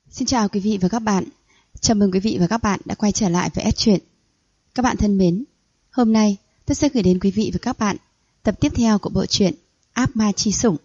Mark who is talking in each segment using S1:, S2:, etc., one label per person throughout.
S1: Xin chào quý vị và các bạn. Chào mừng quý vị và các bạn đã quay trở lại với S Truyện. Các bạn thân mến, hôm nay tôi sẽ gửi đến quý vị và các bạn tập tiếp theo của bộ truyện Ác Ma Chi Sủng.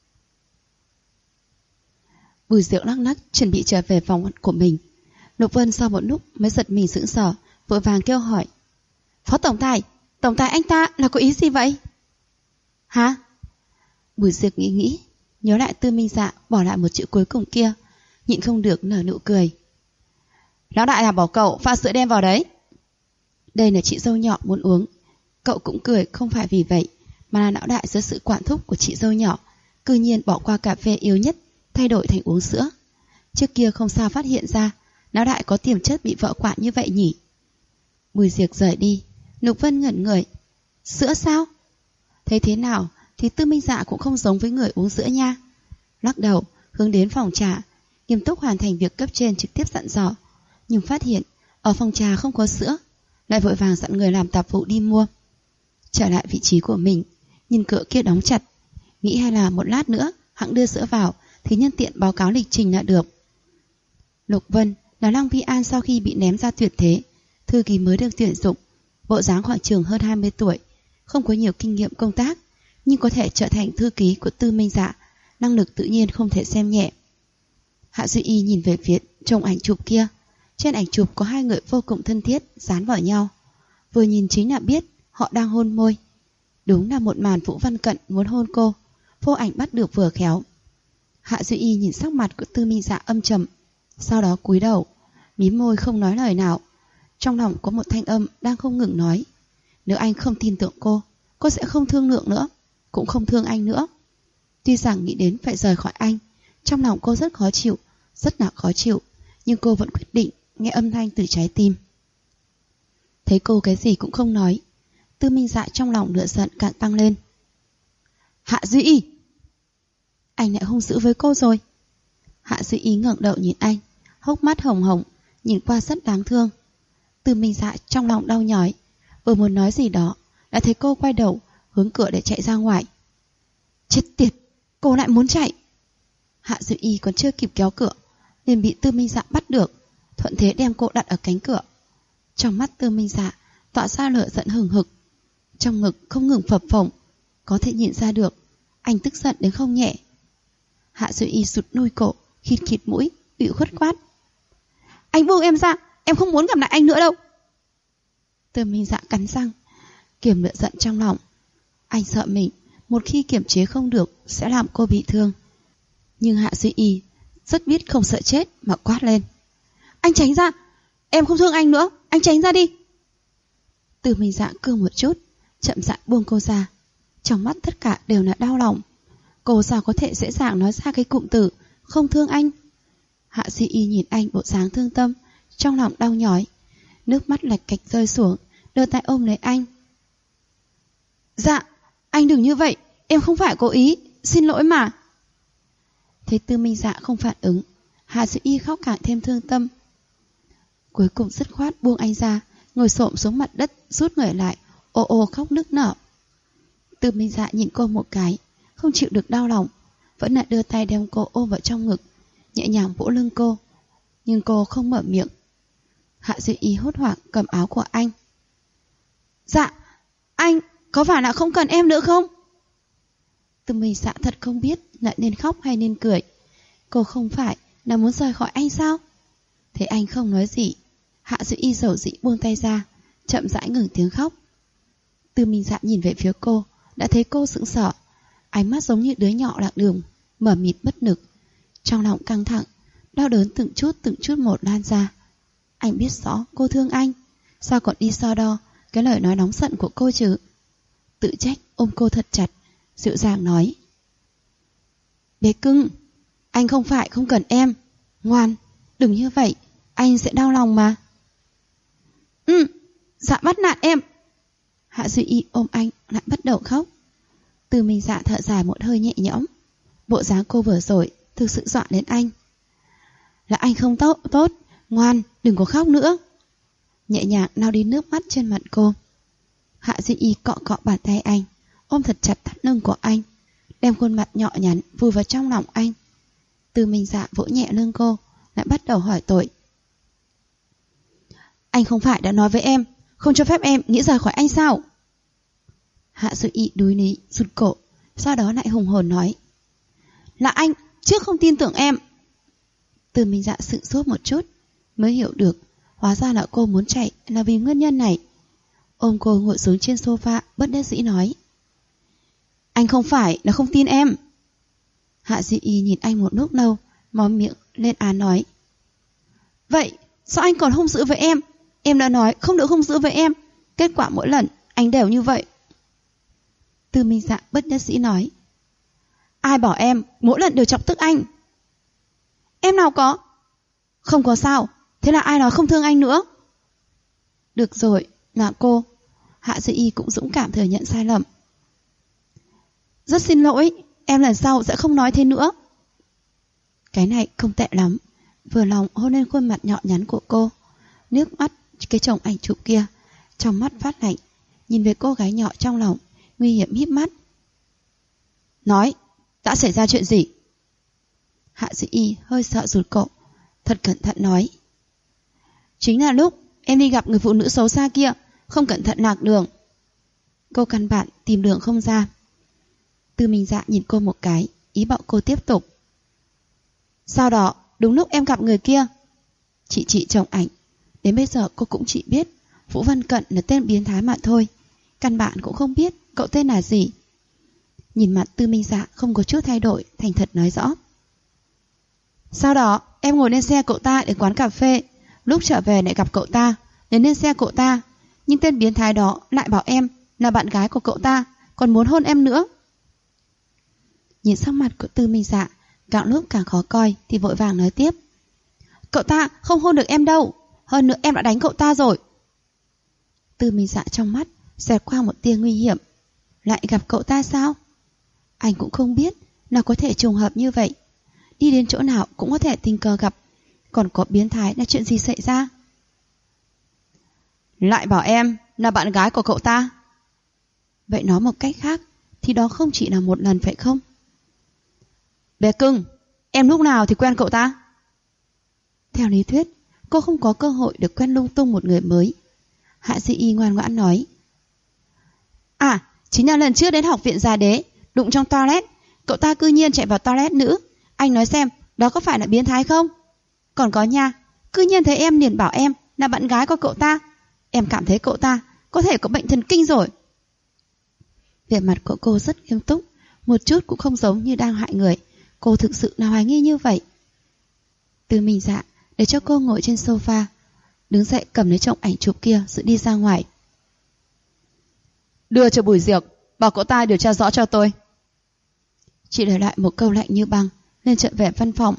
S1: Bùi Diệu lắc lắc chuẩn bị trở về phòng của mình. Lục Vân sau một lúc mới giật mình sững sờ, vội vàng kêu hỏi: Phó tổng tài anh ta là có ý gì vậy? Hả? Bùi Diệu nghĩ, nhớ lại Tư Minh Dạ bỏ lại một chữ cuối cùng kia, nhịn không được nở nụ cười. Lão đại là bảo cậu pha sữa đen vào đấy. Đây là chị dâu nhỏ muốn uống. Cậu cũng cười không phải vì vậy, mà là lão đại dưới sự quản thúc của chị dâu nhỏ, cư nhiên bỏ qua cà phê yếu nhất, thay đổi thành uống sữa. Trước kia không sao phát hiện ra lão đại có tiềm chất bị vợ quản như vậy nhỉ. Bùi Diệc rời đi, Lục Vân ngẩn người. Sữa sao? Thấy thế nào thì Tư Minh Dạ cũng không giống với người uống sữa nha. Lắc đầu hướng đến phòng trà, nghiêm túc hoàn thành việc cấp trên trực tiếp dặn dò, nhưng phát hiện ở phòng trà không có sữa, lại vội vàng dặn người làm tạp vụ đi mua. Trở lại vị trí của mình, nhìn cửa kia đóng chặt, nghĩ hay là một lát nữa hẵng đưa sữa vào thì nhân tiện báo cáo lịch trình là được. Lục Vân là Lăng Vi An sau khi bị ném ra tuyệt thế, thư ký mới được tuyển dụng, bộ dáng khoảng chừng hơn 20 tuổi, không có nhiều kinh nghiệm công tác, nhưng có thể trở thành thư ký của Tư Minh Dạ, năng lực tự nhiên không thể xem nhẹ. Hạ Duy Y nhìn về phía trong ảnh chụp kia. Trên ảnh chụp có hai người vô cùng thân thiết dán vào nhau, vừa nhìn chính là biết họ đang hôn môi. Đúng là một màn Vũ Văn Cận muốn hôn cô, vô ảnh bắt được vừa khéo. Hạ Duy Y nhìn sắc mặt của Tư Minh Dạ âm trầm, sau đó cúi đầu, mím môi không nói lời nào. Trong lòng có một thanh âm đang không ngừng nói: nếu anh không tin tưởng cô sẽ không thương lượng nữa, cũng không thương anh nữa. Tuy rằng nghĩ đến phải rời khỏi anh, trong lòng cô rất khó chịu, rất là khó chịu, nhưng cô vẫn quyết định nghe âm thanh từ trái tim. Thấy cô cái gì cũng không nói, Tư Minh Dạ trong lòng lửa giận càng tăng lên. Hạ Duy Y, anh lại hung dữ với cô rồi. Hạ Duy Y ngẩng đầu nhìn anh, hốc mắt hồng hồng, nhìn qua rất đáng thương. Tư Minh Dạ trong lòng đau nhói, vừa muốn nói gì đó đã thấy cô quay đầu hướng cửa để chạy ra ngoài. Chết tiệt, cô lại muốn chạy. Hạ Duy Y còn chưa kịp kéo cửa liền bị Tư Minh Dạ bắt được, thuận thế đem cô đặt ở cánh cửa. Trong mắt Tư Minh Dạ tỏa ra lửa giận hừng hực, trong ngực không ngừng phập phồng, có thể nhìn ra được anh tức giận đến không nhẹ. Hạ Duy Y sụt nuôi cổ, khịt khịt mũi, ủy khuất quát: Anh buông em ra, em không muốn gặp lại anh nữa đâu. Tư Minh Dạ cắn răng kiềm lửa giận trong lòng. Anh sợ mình một khi kiềm chế không được sẽ làm cô bị thương. Nhưng Hạ Duy Y rất biết không sợ chết mà quát lên: Anh tránh ra, em không thương anh nữa, anh tránh ra đi. Tư Minh Dạ cương một chút, chậm rãi buông cô ra. Trong mắt tất cả đều là đau lòng. Cô sao có thể dễ dàng nói ra cái cụm từ không thương anh. Hạ Duy Y nhìn anh bộ dáng thương tâm, trong lòng đau nhói, nước mắt lạch cạch rơi xuống, đưa tay ôm lấy anh. Dạ, anh đừng như vậy, em không phải cố ý, xin lỗi mà. Thấy Tư Minh Dạ không phản ứng, Hạ Duy Y khóc càng thêm thương tâm. Cuối cùng dứt khoát buông anh ra, ngồi xổm xuống mặt đất, rút người lại, ồ ồ khóc nức nở. Tư Minh Dạ nhìn cô một cái, không chịu được đau lòng, vẫn lại đưa tay đem cô ôm vào trong ngực, nhẹ nhàng vỗ lưng cô, nhưng cô không mở miệng. Hạ Duy Y hốt hoảng cầm áo của anh. Dạ, anh có phải là không cần em nữa không? Tư Minh Dạ thật không biết là nên khóc hay nên cười. Cô không phải là muốn rời khỏi anh sao? Thấy anh không nói gì, Hạ Duy Y dầu dĩ buông tay ra, chậm rãi ngừng tiếng khóc. Tư Minh Dạ nhìn về phía cô, đã thấy cô sững sờ, ánh mắt giống như đứa nhỏ lạc đường, mờ mịt bất lực. Trong lòng căng thẳng, đau đớn từng chút một lan ra. Anh biết rõ cô thương anh, sao còn đi so đo cái lời nói nóng giận của cô chứ? Tự trách ôm cô thật chặt, dịu dàng nói: Bé cưng, anh không phải không cần em, ngoan, đừng như vậy, anh sẽ đau lòng mà. Dạ bắt nạt em. Hạ Duy Y ôm anh lại bắt đầu khóc. Tư Minh Dạ thở dài một hơi nhẹ nhõm, bộ dáng cô vừa rồi thực sự dọa đến anh. Là anh không tốt, ngoan, đừng có khóc nữa. Nhẹ nhàng lau đi nước mắt trên mặt cô. Hạ Duy Y cọ cọ bàn tay anh, ôm thật chặt thắt lưng của anh, đem khuôn mặt nhỏ nhắn vùi vào trong lòng anh. Tư Minh Dạ vỗ nhẹ lưng cô, lại bắt đầu hỏi tội. Anh không phải đã nói với em không cho phép em nghĩ rời khỏi anh sao? Hạ Dư Y đuối lý rụt cổ, sau đó lại hùng hồn nói. Là anh trước không tin tưởng em. Từ Minh Dạ sững sốt một chút, mới hiểu được hóa ra là cô muốn chạy là vì nguyên nhân này. Ôm cô ngồi xuống trên sofa, bất đắc dĩ nói. Anh không phải là không tin em. Hạ Dư Y nhìn anh một lúc lâu, móm miệng lên án nói. Vậy sao anh còn hung dữ với em? Em đã nói không được hung dữ với em, kết quả mỗi lần anh đều như vậy. Từ Minh Dạ bất đắc dĩ nói. Ai bảo em mỗi lần đều chọc tức anh? Em nào có. Không có sao, thế là ai nói không thương anh nữa? Được rồi, là cô. Hạ Dư Y cũng dũng cảm thừa nhận sai lầm. Rất xin lỗi, em lần sau sẽ không nói thế nữa. Cái này không tệ lắm. Vừa lòng hôn lên khuôn mặt nhỏ nhắn của cô, nước mắt cái chồng ảnh chụp kia, trong mắt phát lạnh, nhìn về cô gái nhỏ trong lòng, nguy hiểm híp mắt. Nói, đã xảy ra chuyện gì? Hạ Dĩ Y hơi sợ rụt cổ, thật cẩn thận nói. Chính là lúc em đi gặp người phụ nữ xấu xa kia, không cẩn thận lạc đường. Cô căn bản tìm đường không ra. Từ Minh Dạ nhìn cô một cái, ý bảo cô tiếp tục. Sau đó, đúng lúc em gặp người kia. Chị chồng ảnh, đến bây giờ cô cũng chỉ biết Vũ Văn Cận là tên biến thái mà thôi, căn bản cũng không biết cậu tên là gì. Nhìn mặt Tư Minh Dạ không có chút thay đổi, thành thật nói rõ. Sau đó em ngồi lên xe cậu ta đến quán cà phê, lúc trở về lại gặp cậu ta, đến lên xe cậu ta, nhưng tên biến thái đó lại bảo em là bạn gái của cậu ta, còn muốn hôn em nữa. Nhìn sắc mặt của Tư Minh Dạ càng lúc càng khó coi thì vội vàng nói tiếp. Cậu ta không hôn được em đâu, hơn nữa em đã đánh cậu ta rồi. Tư Minh Dạ trong mắt xẹt qua một tia nguy hiểm. Lại gặp cậu ta sao? Anh cũng không biết nào có thể trùng hợp như vậy. Đi đến chỗ nào cũng có thể tình cờ gặp. Còn có biến thái là chuyện gì xảy ra? Lại bảo em là bạn gái của cậu ta. Vậy nói một cách khác thì đó không chỉ là một lần phải không? Bé cưng, em lúc nào thì quen cậu ta? Theo lý thuyết, cô không có cơ hội được quen lung tung một người mới. Hạ Dĩ Y ngoan ngoãn nói. À, chính là lần trước đến học viện Già Đế, đụng trong toilet, cậu ta cư nhiên chạy vào toilet nữ. Anh nói xem, đó có phải là biến thái không? Còn có nha, cư nhiên thấy em liền bảo em là bạn gái của cậu ta. Em cảm thấy cậu ta có thể có bệnh thần kinh rồi. Vẻ mặt của cô rất nghiêm túc, một chút cũng không giống như đang hại người. Cô thực sự là hoài nghi như vậy. Tư Minh Dạ để cho cô ngồi trên sofa, đứng dậy cầm lấy chồng ảnh chụp kia rồi đi ra ngoài. Đưa cho Bùi Diệc, bảo cậu ta điều tra rõ cho tôi. Chỉ để lại một câu lạnh như băng, lên trận vẻ văn phòng.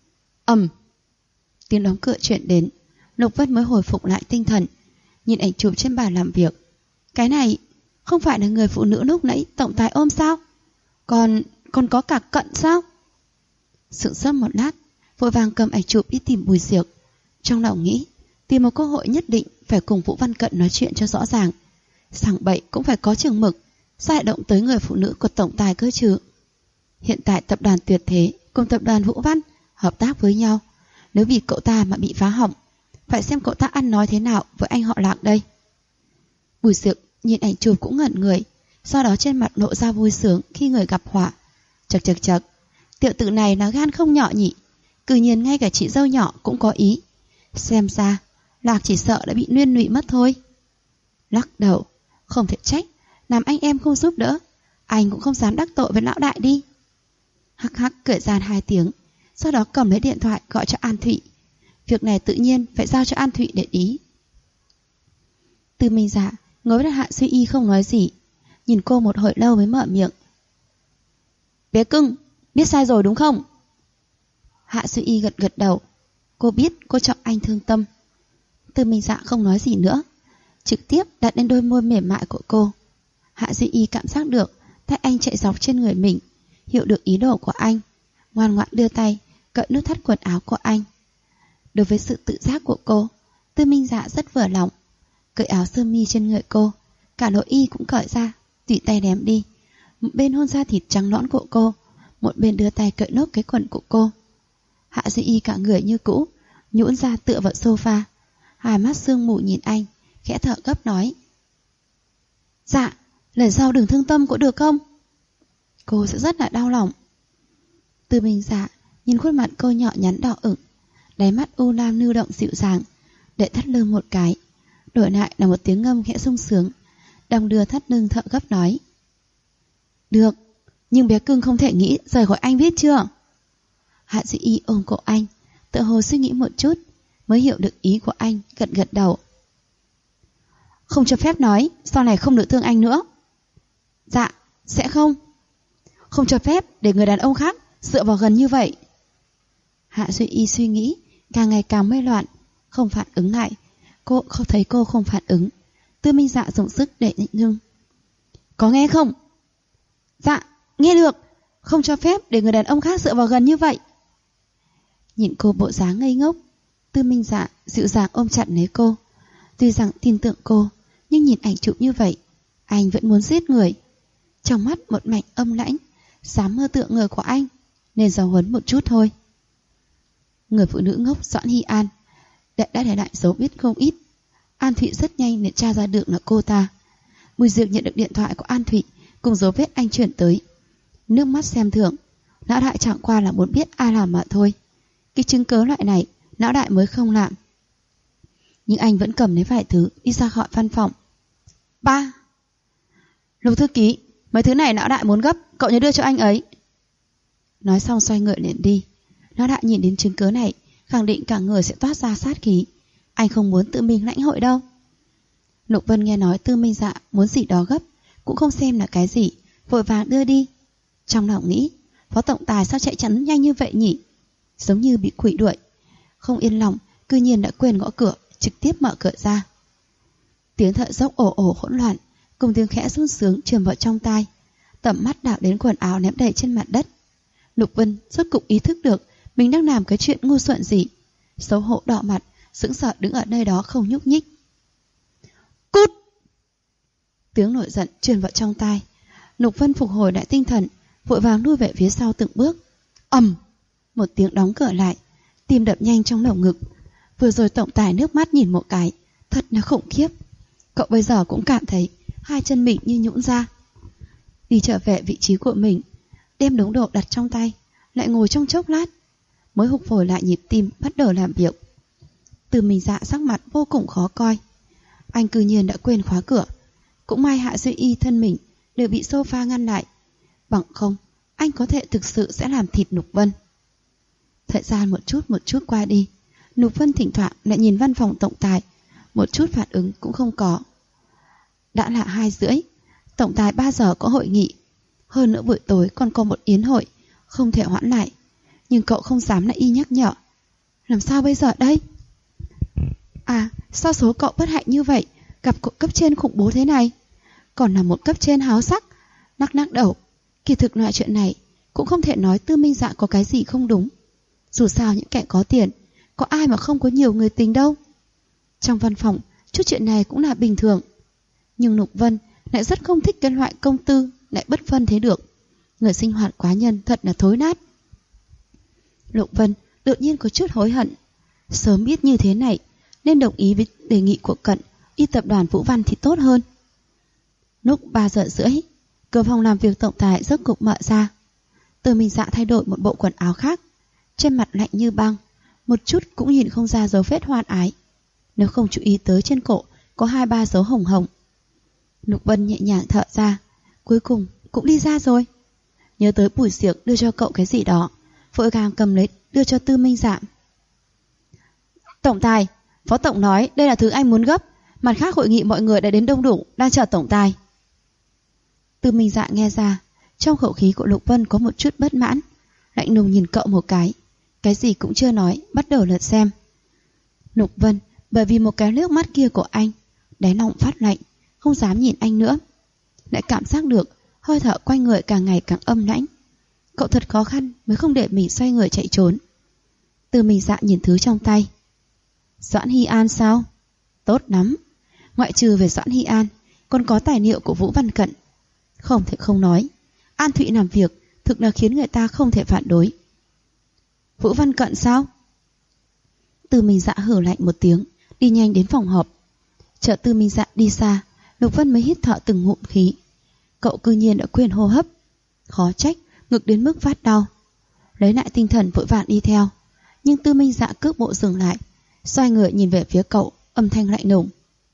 S1: Tiếng đóng cửa chuyển đến, Lục Vân mới hồi phục lại tinh thần, nhìn ảnh chụp trên bàn làm việc. Cái này không phải là người phụ nữ lúc nãy tổng tài ôm sao? Còn có cả Cận sao? Sững sốt một lát, vội vàng cầm ảnh chụp đi tìm Bùi Diệc. Trong lòng nghĩ, tìm một cơ hội nhất định phải cùng Vũ Văn Cận nói chuyện cho rõ ràng. Sảng bậy cũng phải có chừng mực, sao lại động tới người phụ nữ của tổng tài cơ chứ? Hiện tại tập đoàn Tuyệt Thế cùng tập đoàn Vũ Văn hợp tác với nhau, nếu vì cậu ta mà bị phá hỏng, phải xem cậu ta ăn nói thế nào với anh họ Lạc đây. Bùi Diệc nhìn ảnh chụp cũng ngẩn người, sau đó trên mặt lộ ra vui sướng khi người gặp họa. Chật, tiểu tử này là gan không nhỏ nhỉ, cư nhiên ngay cả chị dâu nhỏ cũng có ý. Xem ra Lạc chỉ sợ đã bị liên lụy mất thôi. Lắc đầu, không thể trách, làm anh em không giúp đỡ, anh cũng không dám đắc tội với lão đại đi. Hắc hắc cười gian 2 tiếng, sau đó cầm lấy điện thoại gọi cho An Thụy. Việc này tự nhiên phải giao cho An Thụy để ý. Tư Minh Dạ ngồi với Hạ Duy Y không nói gì, nhìn cô một hồi lâu mới mở miệng. Bé cưng, biết sai rồi đúng không? Hạ Duy Y gật đầu. Cô biết cô trọng anh thương tâm. Tư Minh Dạ không nói gì nữa, trực tiếp đặt lên đôi môi mềm mại của cô. Hạ Duy Y cảm giác được tay anh chạy dọc trên người mình, hiểu được ý đồ của anh, ngoan ngoãn đưa tay cởi nút thắt quần áo của anh. Đối với sự tự giác của cô, Tư Minh Dạ rất vừa lòng. Cởi áo sơ mi trên người cô, cả nội y cũng cởi ra, tùy tay ném đi. Một bên hôn da thịt trắng nõn của cô, một bên đưa tay cởi nốt cái quần của cô. Hạ Duy Y cả người như cũ, nhũn ra tựa vào sofa, hai mắt sương mù nhìn anh, khẽ thở gấp nói: Dạ, lần sau đừng thương tâm có được không? Cô sẽ rất là đau lòng. Tư Minh Dạ nhìn khuôn mặt cô nhỏ nhắn đỏ ửng, đáy mắt u lam lưu động dịu dàng, để thắt lưng một cái, đổi lại là một tiếng ngâm khẽ sung sướng, đong đưa thắt lưng thở gấp nói: Được, nhưng bé cưng không thể nghĩ rời khỏi anh biết chưa? Hạ Duy Y ôm cổ anh, tự hồ suy nghĩ một chút, mới hiểu được ý của anh, gật gật đầu. Không cho phép nói, sau này không được thương anh nữa. Dạ, sẽ không. Không cho phép để người đàn ông khác dựa vào gần như vậy. Hạ Duy Y suy nghĩ, càng ngày càng mê loạn, không phản ứng lại. Cô không thấy cô không phản ứng. Tư Minh Dạ dùng sức để nhịn nhưng. Có nghe không? Dạ, nghe được. Không cho phép để người đàn ông khác dựa vào gần như vậy. Nhìn cô bộ dáng ngây ngốc, Tư Minh Dạ dịu dàng ôm chặt lấy cô. Tuy rằng tin tưởng cô, nhưng nhìn ảnh chụp như vậy, anh vẫn muốn giết người. Trong mắt một mảnh âm lãnh, dám mơ tượng người của anh, nên giáo huấn một chút thôi. Người phụ nữ ngốc Doãn Hy An đã để lại dấu vết không ít. An Thụy rất nhanh để tra ra được là cô ta. Bùi Diệp nhận được điện thoại của An Thụy cùng dấu vết anh chuyển tới. Nước mắt xem thường, lão đại chẳng qua là muốn biết ai làm mà thôi. Cái chứng cớ loại này lão đại mới không làm. Nhưng anh vẫn cầm lấy vài thứ đi ra khỏi văn phòng. Ba, Lục thư ký, mấy thứ này lão đại muốn gấp, cậu nhớ đưa cho anh ấy. Nói xong xoay người liền đi. Lão đại nhìn đến chứng cớ này, khẳng định cả người sẽ toát ra sát khí. Anh không muốn tự mình lãnh hội đâu. Lục Vân nghe nói Tư Minh Dạ muốn gì đó gấp, cũng không xem là cái gì, vội vàng đưa đi. Trong lòng nghĩ, phó tổng tài sao chạy chắn nhanh như vậy nhỉ? Giống như bị quỷ đuổi. Không yên lòng, cư nhiên đã quên gõ cửa, trực tiếp mở cửa ra. Tiếng thở dốc ồ ồ hỗn loạn, cùng tiếng khẽ sung sướng truyền vào trong tai. Tầm mắt đảo đến quần áo ném đầy trên mặt đất. Lục Vân rốt cục ý thức được mình đang làm cái chuyện ngu xuẩn gì. Xấu hổ đỏ mặt, sững sờ đứng ở nơi đó không nhúc nhích. Cút! Tiếng nổi giận truyền vào trong tai. Lục Vân phục hồi lại tinh thần, vội vàng lui về phía sau từng bước. Ầm! Một tiếng đóng cửa lại, tim đập nhanh trong lồng ngực. Vừa rồi tổng tài nước mắt nhìn một cái, thật là khủng khiếp. Cậu bây giờ cũng cảm thấy hai chân mình như nhũn ra. Đi trở về vị trí của mình, đem đống đồ đặt trong tay, lại ngồi trong chốc lát, mới phục hồi lại nhịp tim, bắt đầu làm việc. Từ Minh Dạ sắc mặt vô cùng khó coi. Anh cư nhiên đã quên khóa cửa. Cũng may Hạ Duy Y thân mình đều bị sofa ngăn lại, bằng không anh có thể thực sự sẽ làm thịt Lục Vân. Thời gian một chút qua đi, Lục Vân thỉnh thoảng lại nhìn văn phòng tổng tài, một chút phản ứng cũng không có. Đã là 2:30, tổng tài 3 giờ có hội nghị, hơn nữa buổi tối còn có một yến hội, không thể hoãn lại. Nhưng cậu không dám lại y nhắc nhở. Làm sao bây giờ đây? À, sao số cậu bất hạnh như vậy, gặp cậu cấp trên khủng bố thế này? Còn là một cấp trên háo sắc, lắc đầu. Kỳ thực loại chuyện này cũng không thể nói Tư Minh Dạ có cái gì không đúng. Dù sao những kẻ có tiền, có ai mà không có nhiều người tình đâu. Trong văn phòng, chút chuyện này cũng là bình thường. Nhưng Lục Vân lại rất không thích cái loại công tư lại bất phân thế được. Người sinh hoạt quá nhân thật là thối nát. Lục Vân tự nhiên có chút hối hận. Sớm biết như thế này nên đồng ý với đề nghị của Cận đi tập đoàn Vũ Văn thì tốt hơn. Lúc 3:30, cửa phòng làm việc tổng tài rốt cục mở ra. Từ Minh Dạ thay đổi một bộ quần áo khác, trên mặt lạnh như băng, một chút cũng nhìn không ra dấu vết hoan ái. Nếu không chú ý tới trên cổ có 2-3 dấu hồng hồng. Lục Vân nhẹ nhàng thở ra, cuối cùng cũng đi ra rồi. Nhớ tới Bùi Diệp đưa cho cậu cái gì đó, vội vàng cầm lấy đưa cho Tư Minh Dạ. Tổng tài, phó tổng nói đây là thứ anh muốn gấp, mặt khác hội nghị mọi người đã đến đông đủ, đang chờ tổng tài. Tư Minh Dạ nghe ra, trong khẩu khí của Lục Vân có một chút bất mãn, lạnh lùng nhìn cậu một cái gì cũng chưa nói, bắt đầu lật xem. Lục Vân bởi vì một cái nước mắt kia của anh, đáy lòng phát lạnh, không dám nhìn anh nữa. Lại cảm giác được hơi thở quanh người càng ngày càng âm lãnh. Cậu thật khó khăn mới không để mình xoay người chạy trốn. Tư Minh Dạ nhìn thứ trong tay. Doãn Hy An sao? Tốt lắm. Ngoại trừ về Doãn Hy An, còn có tài liệu của Vũ Văn Cận. Không thể không nói, An Thụy làm việc thực là khiến người ta không thể phản đối. Vũ Văn Cận sao? Tư Minh Dạ hử lạnh một tiếng, đi nhanh đến phòng họp. Chờ Tư Minh Dạ đi xa, Lục Vân mới hít thở từng ngụm khí. Cậu cư nhiên đã quên hô hấp. Khó trách, ngực đến mức phát đau. Lấy lại tinh thần vội vàng đi theo. Nhưng Tư Minh Dạ cước bộ dừng lại, xoay người nhìn về phía cậu, âm thanh lạnh lùng.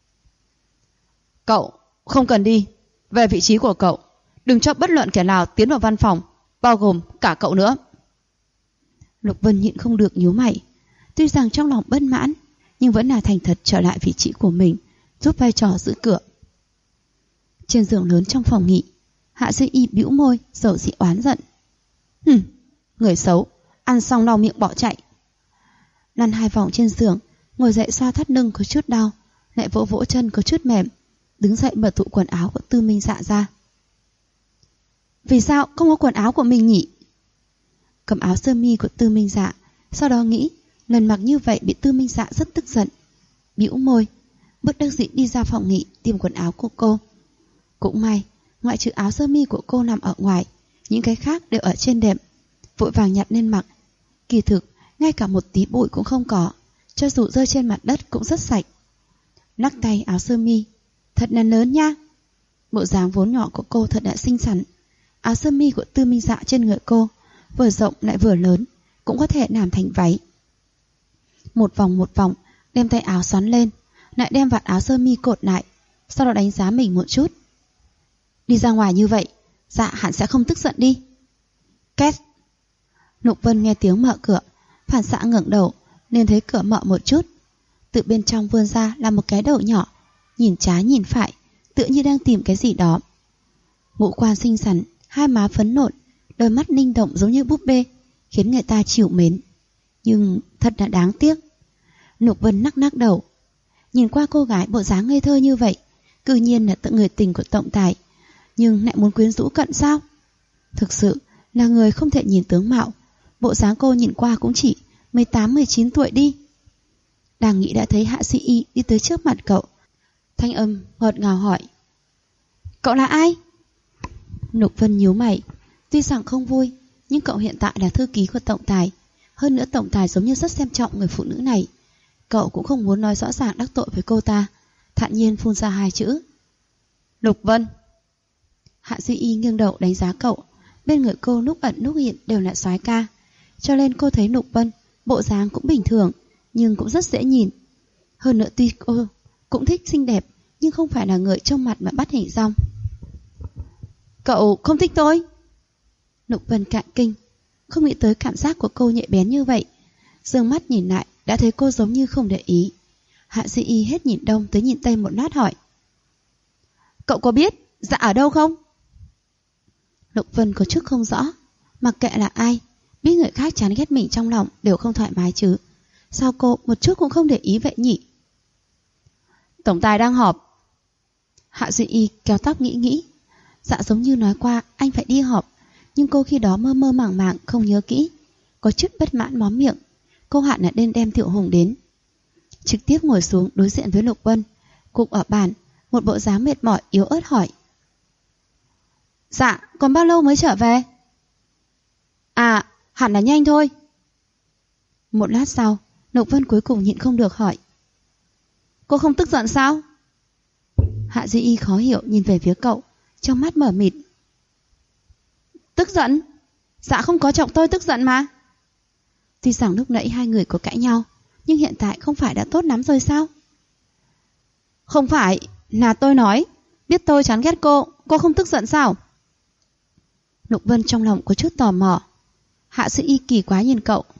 S1: Cậu không cần đi. Về vị trí của cậu. Đừng cho bất luận kẻ nào tiến vào văn phòng, bao gồm cả cậu nữa. Lục Vân nhịn không được nhíu mày. Tuy rằng trong lòng bất mãn, nhưng vẫn là thành thật trở lại vị trí của mình, giúp vai trò giữ cửa. Trên giường lớn trong phòng nghỉ, Hạ Duy Y bĩu môi, dầu dĩ oán giận. Người xấu, ăn xong lau miệng bỏ chạy. Lăn 2 vòng trên giường, ngồi dậy xoa thắt lưng có chút đau, lại vỗ vỗ chân có chút mềm, đứng dậy mở tủ quần áo của Tư Minh Dạ ra. Vì sao không có quần áo của mình nhỉ? Cầm áo sơ mi của Tư Minh Dạ, sau đó nghĩ lần mặc như vậy bị Tư Minh Dạ rất tức giận, bĩu môi, bất đắc dĩ đi ra phòng nghỉ tìm quần áo của cô. Cũng may, ngoại trừ áo sơ mi của cô nằm ở ngoài, những cái khác đều ở trên đệm, vội vàng nhặt lên mặc. Kỳ thực, ngay cả một tí bụi cũng không có, cho dù rơi trên mặt đất cũng rất sạch. Lắc tay áo sơ mi, thật là lớn nha. Bộ dáng vốn nhỏ của cô thật là xinh xắn. Áo sơ mi của Tư Minh Dạ trên người cô vừa rộng lại vừa lớn, cũng có thể làm thành váy. Một vòng, đem tay áo xoắn lên, lại đem vạt áo sơ mi cột lại, sau đó đánh giá mình một chút. Đi ra ngoài như vậy, Dạ hẳn sẽ không tức giận đi. Két. Lục Vân nghe tiếng mở cửa, phản xạ ngẩng đầu, nên thấy cửa mở một chút. Từ bên trong vươn ra là một cái đầu nhỏ, nhìn trái nhìn phải, tựa như đang tìm cái gì đó. Ngũ quan xinh xắn, hai má phấn nộn, đôi mắt linh động giống như búp bê, khiến người ta chịu mến. Nhưng thật là đáng tiếc. Lục Vân nắc đầu. Nhìn qua cô gái bộ dáng ngây thơ như vậy, cư nhiên là tự người tình của tổng tài, nhưng lại muốn quyến rũ Cận sao? Thực sự là người không thể nhìn tướng mạo. Bộ dáng cô nhìn qua cũng chỉ 18-19 tuổi đi. Đang nghĩ đã thấy Hạ Sĩ Y đi tới trước mặt cậu. Thanh âm ngọt ngào hỏi: Cậu là ai? Lục Vân nhíu mày. Tuy rằng không vui, nhưng cậu hiện tại là thư ký của tổng tài. Hơn nữa tổng tài giống như rất xem trọng người phụ nữ này. Cậu cũng không muốn nói rõ ràng đắc tội với cô ta, thản nhiên phun ra 2 chữ: Lục Vân. Hạ Duy Y nghiêng đầu đánh giá cậu. Bên người cô lúc ẩn lúc hiện đều là soái ca, cho nên cô thấy Lục Vân bộ dáng cũng bình thường, nhưng cũng rất dễ nhìn. Hơn nữa tuy cô cũng thích xinh đẹp, nhưng không phải là người trong mặt mà bắt hình dong. Cậu không thích tôi? Lục Vân cạn kinh, không nghĩ tới cảm giác của cô nhạy bén như vậy. Dương mắt nhìn lại, đã thấy cô giống như không để ý. Hạ Duy Y hết nhìn đông tới nhìn tây một lát hỏi: Cậu có biết Dạ ở đâu không? Lục Vân có chút không rõ. Mặc kệ là ai, biết người khác chán ghét mình trong lòng đều không thoải mái chứ. Sao cô một chút cũng không để ý vậy nhỉ? Tổng tài đang họp. Hạ Duy Y kéo tóc nghĩ. Dạ giống như nói qua anh phải đi họp, nhưng cô khi đó mơ mơ màng màng không nhớ kỹ, có chút bất mãn móm miệng. Cô hẳn là nên đem Thiệu Hùng đến. Trực tiếp ngồi xuống đối diện với Lục Vân, cục ở bàn, một bộ dáng mệt mỏi yếu ớt hỏi: Dạ, còn bao lâu mới trở về? À, hẳn là nhanh thôi. Một lát sau, Lục Vân cuối cùng nhịn không được hỏi: Cô không tức giận sao? Hạ Duy Y khó hiểu nhìn về phía cậu, trong mắt mở mịt. Tức giận? Dạ không có chọc tôi tức giận mà. Tuy rằng lúc nãy hai người có cãi nhau, nhưng hiện tại không phải đã tốt lắm rồi sao? Không phải, là tôi nói, biết tôi chán ghét cô không tức giận sao? Lục Vân trong lòng có chút tò mò. Hạ Duy Y kỳ quá nhìn cậu.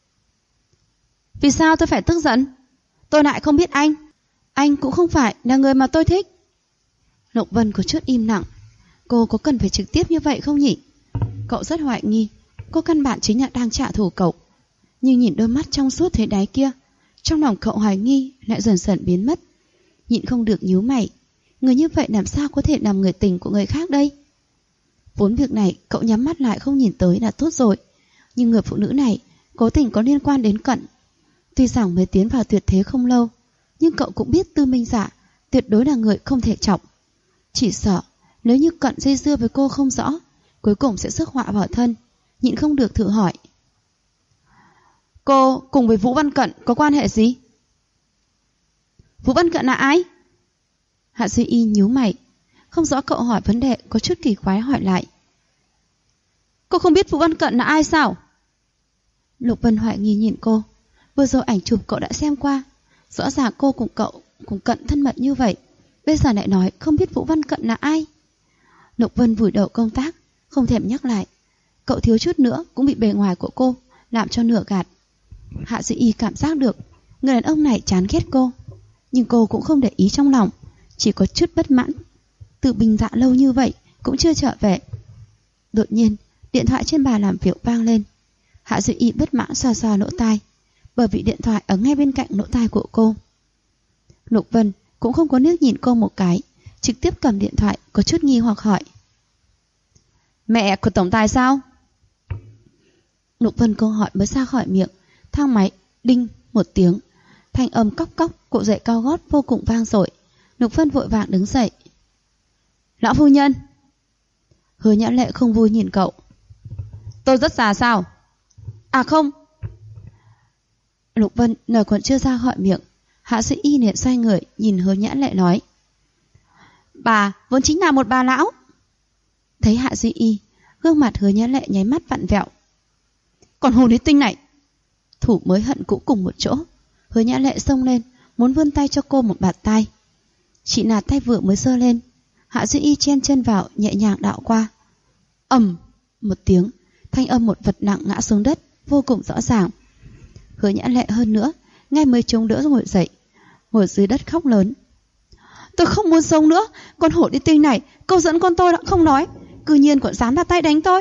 S1: Vì sao tôi phải tức giận? Tôi lại không biết anh cũng không phải là người mà tôi thích. Lục Vân có chút im lặng. Cô có cần phải trực tiếp như vậy không nhỉ? Cậu rất hoài nghi cô căn bản chính là đang trả thù cậu. Nhưng nhìn đôi mắt trong suốt thế đáy kia, trong lòng cậu hoài nghi lại dần dần biến mất. Nhịn không được nhíu mày. Người như vậy làm sao có thể làm người tình của người khác đây? Vốn việc này cậu nhắm mắt lại không nhìn tới là tốt rồi, nhưng người phụ nữ này cố tình có liên quan đến Cận. Tuy rằng mới tiến vào tuyệt thế không lâu, nhưng cậu cũng biết Tư Minh Dạ tuyệt đối là người không thể chọc. Chỉ sợ nếu như Cận dây dưa với cô không rõ, cuối cùng sẽ rước họa vào thân. Nhịn không được thử hỏi: Cô cùng với Vũ Văn Cận có quan hệ gì? Vũ Văn Cận là ai? Hạ Duy Y nhíu mày, không rõ cậu hỏi vấn đề, có chút kỳ quái hỏi lại. Cô không biết Vũ Văn Cận là ai sao? Lục Vân hoài nghi nhìn cô. Vừa rồi ảnh chụp cậu đã xem qua, rõ ràng cô cùng cậu cùng Cận thân mật như vậy, bây giờ lại nói không biết Vũ Văn Cận là ai. Lục Vân vùi đầu công tác, không thèm nhắc lại. Cậu thiếu chút nữa cũng bị bề ngoài của cô làm cho nửa gạt. Hạ Duy Y cảm giác được người đàn ông này chán ghét cô, nhưng cô cũng không để ý trong lòng, chỉ có chút bất mãn. Từ Bình Dạ lâu như vậy cũng chưa trở về. Đột nhiên điện thoại trên bàn làm việc vang lên. Hạ Duy Y bất mãn xoa xoa lỗ tai, bởi vì điện thoại ở ngay bên cạnh lỗ tai của cô. Lục Vân cũng không có liếc nhìn cô một cái, trực tiếp cầm điện thoại, có chút nghi hoặc hỏi. Mẹ của tổng tài sao? Lục Vân câu hỏi mới ra khỏi miệng, thang máy đinh một tiếng, thanh âm cóc cóc cụ dậy cao gót vô cùng vang dội. Lục Vân vội vàng đứng dậy. Lão phu nhân. Hứa Nhã Lệ không vui nhìn cậu. Tôi rất già sao? À không. Lục Vân lời còn chưa ra khỏi miệng, Hạ Duy Y liền xoay người nhìn Hứa Nhã Lệ nói. Bà vốn chính là một bà lão. Thấy Hạ Duy Y, gương mặt Hứa Nhã Lệ nháy mắt vặn vẹo. Còn hồ lý tinh này. Thủ mới hận cũ cùng một chỗ. Hứa Nhã Lệ xông lên, muốn vươn tay cho cô một bạt tay. Chị nạt tay vừa mới giơ lên, Hạ Duy Y chen chân vào, nhẹ nhàng đạo qua. Ầm một tiếng, thanh âm một vật nặng ngã xuống đất, vô cùng rõ ràng. Hứa Nhã Lệ hơn nữa, ngay mới chống đỡ ngồi dậy, ngồi dưới đất khóc lớn. Tôi không muốn sống nữa, con hổ đi tinh này, câu dẫn con tôi đã không nói, cư nhiên còn dám ra tay đánh tôi.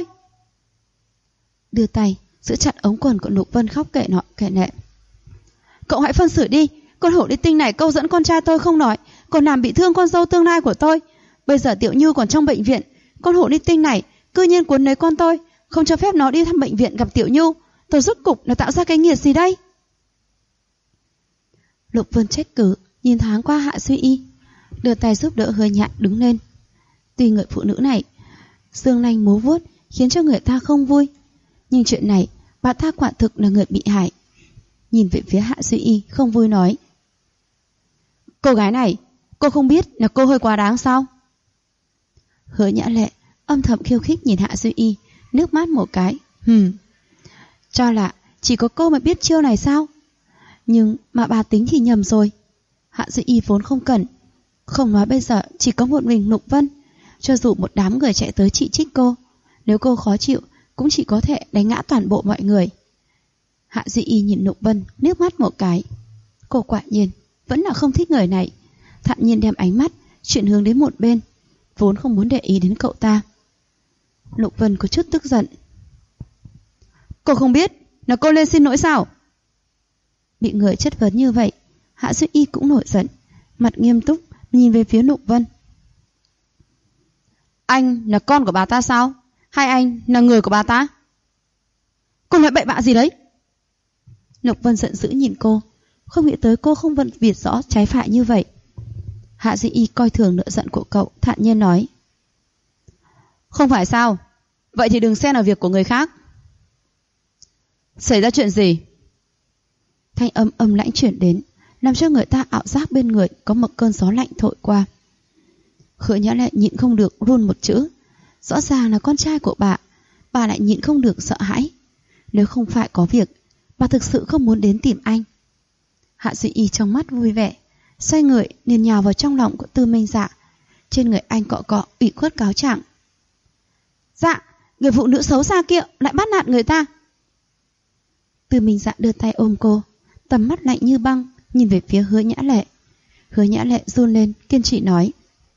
S1: Đưa tay giữ chặt ống quần của Lục Vân khóc kệ nọ kệ nệ. Cậu hãy phân xử đi, con hổ đi tinh này câu dẫn con trai tôi không nói, còn làm bị thương con dâu tương lai của tôi. Bây giờ Tiểu Như còn trong bệnh viện, con hổ đi tinh này cư nhiên cuốn lấy con tôi, không cho phép nó đi thăm bệnh viện gặp Tiểu Như. Tôi rốt cục là tạo ra cái nghiệt gì đây? Lục Vân trách cứ nhìn thoáng qua Hạ Duy Y, đưa tay giúp đỡ Hứa Nhã đứng lên. Tuy người phụ nữ này xương nanh múa vuốt khiến cho người ta không vui, nhưng chuyện này bà ta quả thực là người bị hại. Nhìn về phía Hạ Duy Y không vui nói. Cô gái này, cô không biết là cô hơi quá đáng sao? Hứa Nhã Lệ âm thầm khiêu khích nhìn Hạ Duy Y, nước mắt một cái. Cho là chỉ có cô mới biết chiêu này sao? Nhưng mà bà tính thì nhầm rồi. Hạ Duy Y vốn không cần, không nói bây giờ chỉ có một mình Lục Vân. Cho dù một đám người chạy tới chỉ trích cô, nếu cô khó chịu cũng chỉ có thể đánh ngã toàn bộ mọi người. Hạ Duy Y nhìn Lục Vân, nước mắt một cái. Cô quả nhiên vẫn là không thích người này, thản nhiên đem ánh mắt chuyển hướng đến một bên, vốn không muốn để ý đến cậu ta. Lục Vân có chút tức giận. Cô không biết là cô lên xin lỗi sao? Bị người chất vấn như vậy, Hạ Duy Y cũng nổi giận, mặt nghiêm túc nhìn về phía Lục Vân. Anh là con của bà ta sao? Hay anh là người của bà ta? Cô nói bậy bạ gì đấy? Lục Vân giận dữ nhìn cô, không nghĩ tới cô không phân biệt rõ trái phải như vậy. Hạ Duy Y coi thường nợ giận của cậu, thản nhiên nói. Không phải sao? Vậy thì đừng xen vào việc của người khác. Xảy ra chuyện gì? Thanh âm âm lãnh chuyển đến, làm cho người ta ảo giác bên người có một cơn gió lạnh thổi qua. Hứa Nhã Lệ nhịn không được run một chữ. Rõ ràng là con trai của bà lại nhịn không được sợ hãi. Nếu không phải có việc, bà thực sự không muốn đến tìm anh. Hạ Duy Y trong mắt vui vẻ, xoay người liền nhào vào trong lòng của Tư Minh Dạ. Trên người anh cọ cọ ủy khuất cáo trạng. Dạ, người phụ nữ xấu xa kia lại bắt nạt người ta. Tư Minh Dạ đưa tay ôm cô, tầm mắt lạnh như băng nhìn về phía Hứa Nhã Lệ. Hứa Nhã Lệ run lên kiên trì nói.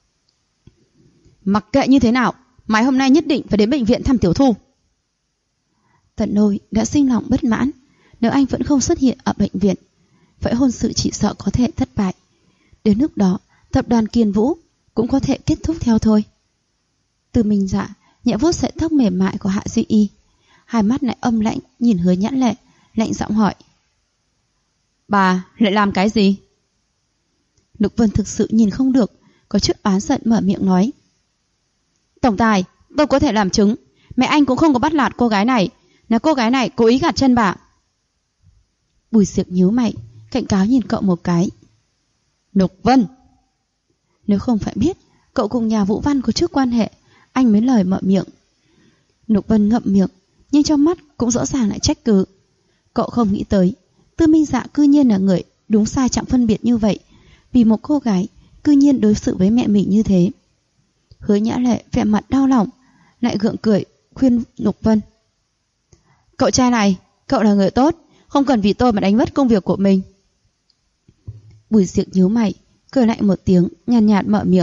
S1: Mặc kệ như thế nào, mai hôm nay nhất định phải đến bệnh viện thăm Tiểu Thu. Tận Lôi đã sinh lòng bất mãn. Nếu anh vẫn không xuất hiện ở bệnh viện, vậy hôn sự chỉ sợ có thể thất bại. Đến lúc đó, tập đoàn Kiên Vũ cũng có thể kết thúc theo thôi. Từ Minh Dạ nhẹ vuốt sợi tóc mềm mại của Hạ Duy Y, hai mắt lại âm lãnh nhìn Hứa Nhã Lệ, lạnh giọng hỏi. Bà lại làm cái gì? Lục Vân thực sự nhìn không được, có chút oán giận mở miệng nói. Tổng tài, tôi có thể làm chứng, mẹ anh cũng không có bắt nạt cô gái này, là cô gái này cố ý gạt chân bà. Bùi Diệc nhíu mày, cảnh cáo nhìn cậu một cái. Lục Vân! Nếu không phải biết cậu cùng nhà Vũ Văn có chút quan hệ, anh mới lời mở miệng. Lục Vân ngậm miệng, nhưng trong mắt cũng rõ ràng lại trách cứ. Cậu không nghĩ tới Tư Minh Dạ cư nhiên là người đúng sai chẳng phân biệt như vậy, vì một cô gái cư nhiên đối xử với mẹ mình như thế. Hứa Nhã Lệ vẻ mặt đau lòng, lại gượng cười khuyên Lục Vân. Cậu trai này, cậu là người tốt, không cần vì tôi mà đánh mất công việc của mình. Bùi Diệc nhíu mày, cười lại một tiếng, nhàn nhạt mở miệng.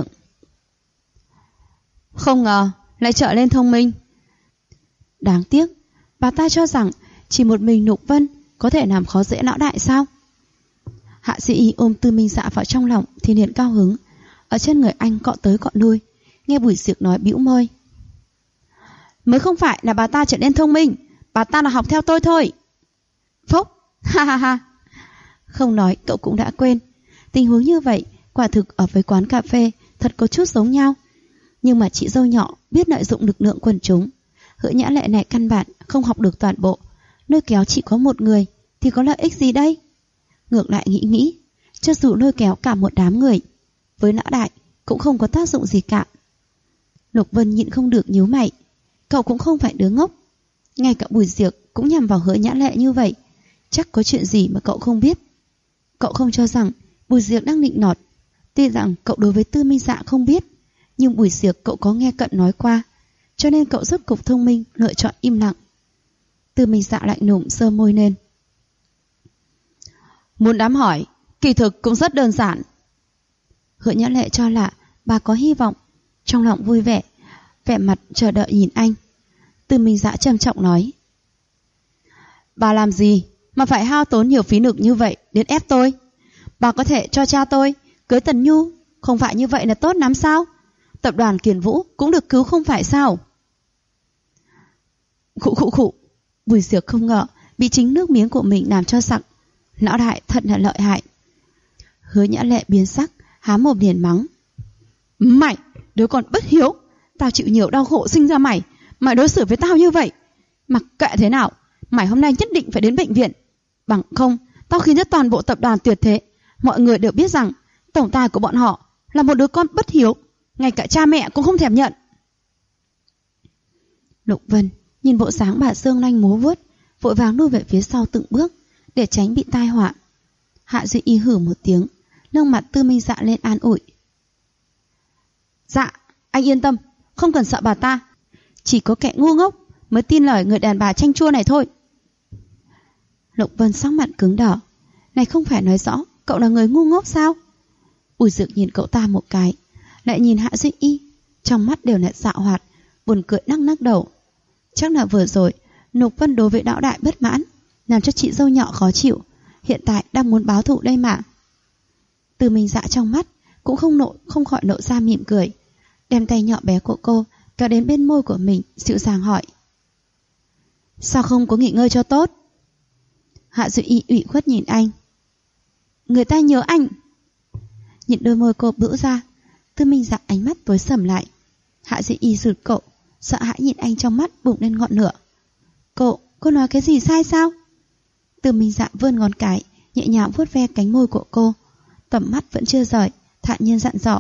S1: Không ngờ lại trở lên thông minh. Đáng tiếc, bà ta cho rằng chỉ một mình Lục Vân có thể làm khó dễ lão đại sao? Hạ Duy Y ôm Tư Minh Dạ vào trong lòng thì liền cao hứng, ở trên người anh cọ tới cọ lui, nghe Bùi Diệc nói bĩu môi. Mới không phải là bà ta trở nên thông minh, bà ta là học theo tôi thôi. Phúc, ha ha ha. Không nói cậu cũng đã quên, tình huống như vậy quả thực ở với quán cà phê thật có chút giống nhau. Nhưng mà chị dâu nhỏ biết lợi dụng lực lượng quần chúng. Hứa Nhã Lệ này căn bản không học được toàn bộ, lôi kéo chỉ có một người thì có lợi ích gì đây? Ngược lại nghĩ, cho dù lôi kéo cả một đám người, với lão đại cũng không có tác dụng gì cả. Lục Vân nhịn không được nhíu mày, cậu cũng không phải đứa ngốc. Ngay cả Bùi Diệc cũng nhằm vào Hứa Nhã Lệ như vậy, chắc có chuyện gì mà cậu không biết. Cậu không cho rằng Bùi Diệc đang nịnh nọt. Tuy rằng cậu đối với Tư Minh Dạ không biết, nhưng Bùi Diệc cậu có nghe cận nói qua, cho nên cậu rất cục thông minh lựa chọn im lặng. Tư Minh Dạ lạnh lùng giơ môi lên. Muốn đám hỏi, kỳ thực cũng rất đơn giản. Hứa Nhã Lệ cho là bà có hy vọng, trong lòng vui vẻ, vẻ mặt chờ đợi nhìn anh. Tư Minh Dạ trầm trọng nói. Bà làm gì mà phải hao tốn nhiều phí lực như vậy đến ép tôi? Bà có thể cho cha tôi cưới Tần Nhu, không phải như vậy là tốt lắm sao? Tập đoàn Kiền Vũ cũng được cứu không phải sao? Khụ. Bùi Diệc không ngờ bị chính nước miếng của mình làm cho sặc. Lão đại thật là lợi hại. Hứa Nhã Lệ biến sắc, há mồm liền mắng. Mày, đứa con bất hiếu, tao chịu nhiều đau khổ sinh ra mày đối xử với tao như vậy. Mặc kệ thế nào, mày hôm nay nhất định phải đến bệnh viện. Bằng không, tao khiến cho toàn bộ tập đoàn tuyệt thế. Mọi người đều biết rằng tổng tài của bọn họ là một đứa con bất hiếu, ngay cả cha mẹ cũng không thèm nhận. Lục Vân nhìn bộ dáng bà Sương Lanh múa vuốt, vội vàng lui về phía sau từng bước để tránh bị tai họa. Hạ Duy Y hử một tiếng, nâng mặt Tư Minh Dạ lên an ủi. Dạ, anh yên tâm, không cần sợ bà ta. Chỉ có kẻ ngu ngốc mới tin lời người đàn bà chanh chua này thôi. Lục Vân sắc mặt cứng đỏ. Này không phải nói rõ cậu là người ngu ngốc sao? Bùi Diệc nhìn cậu ta một cái, lại nhìn Hạ Duy Y, trong mắt đều là dạo hoạt, buồn cười lắc đầu. Chắc là vừa rồi Lục Vân đối với lão đại bất mãn, làm cho chị dâu nhỏ khó chịu, hiện tại đang muốn báo thù đây mà. Từ Minh Dạ trong mắt cũng không khỏi lộ ra mỉm cười, đem tay nhỏ bé của cô kéo đến bên môi của mình, dịu dàng hỏi. Sao không có nghỉ ngơi cho tốt? Hạ Duy Y ủy khuất nhìn anh. Người ta nhớ anh. Nhìn đôi môi cô bĩu ra, Tư Minh Dạ ánh mắt tối sầm lại. Hạ Duy Y rụt cậu, sợ hãi nhìn anh trong mắt bùng lên ngọn lửa. Cô nói cái gì sai sao? Tư Minh Dạ vươn ngón cái, nhẹ nhàng vuốt ve cánh môi của cô, tầm mắt vẫn chưa rời, thản nhiên dặn dò.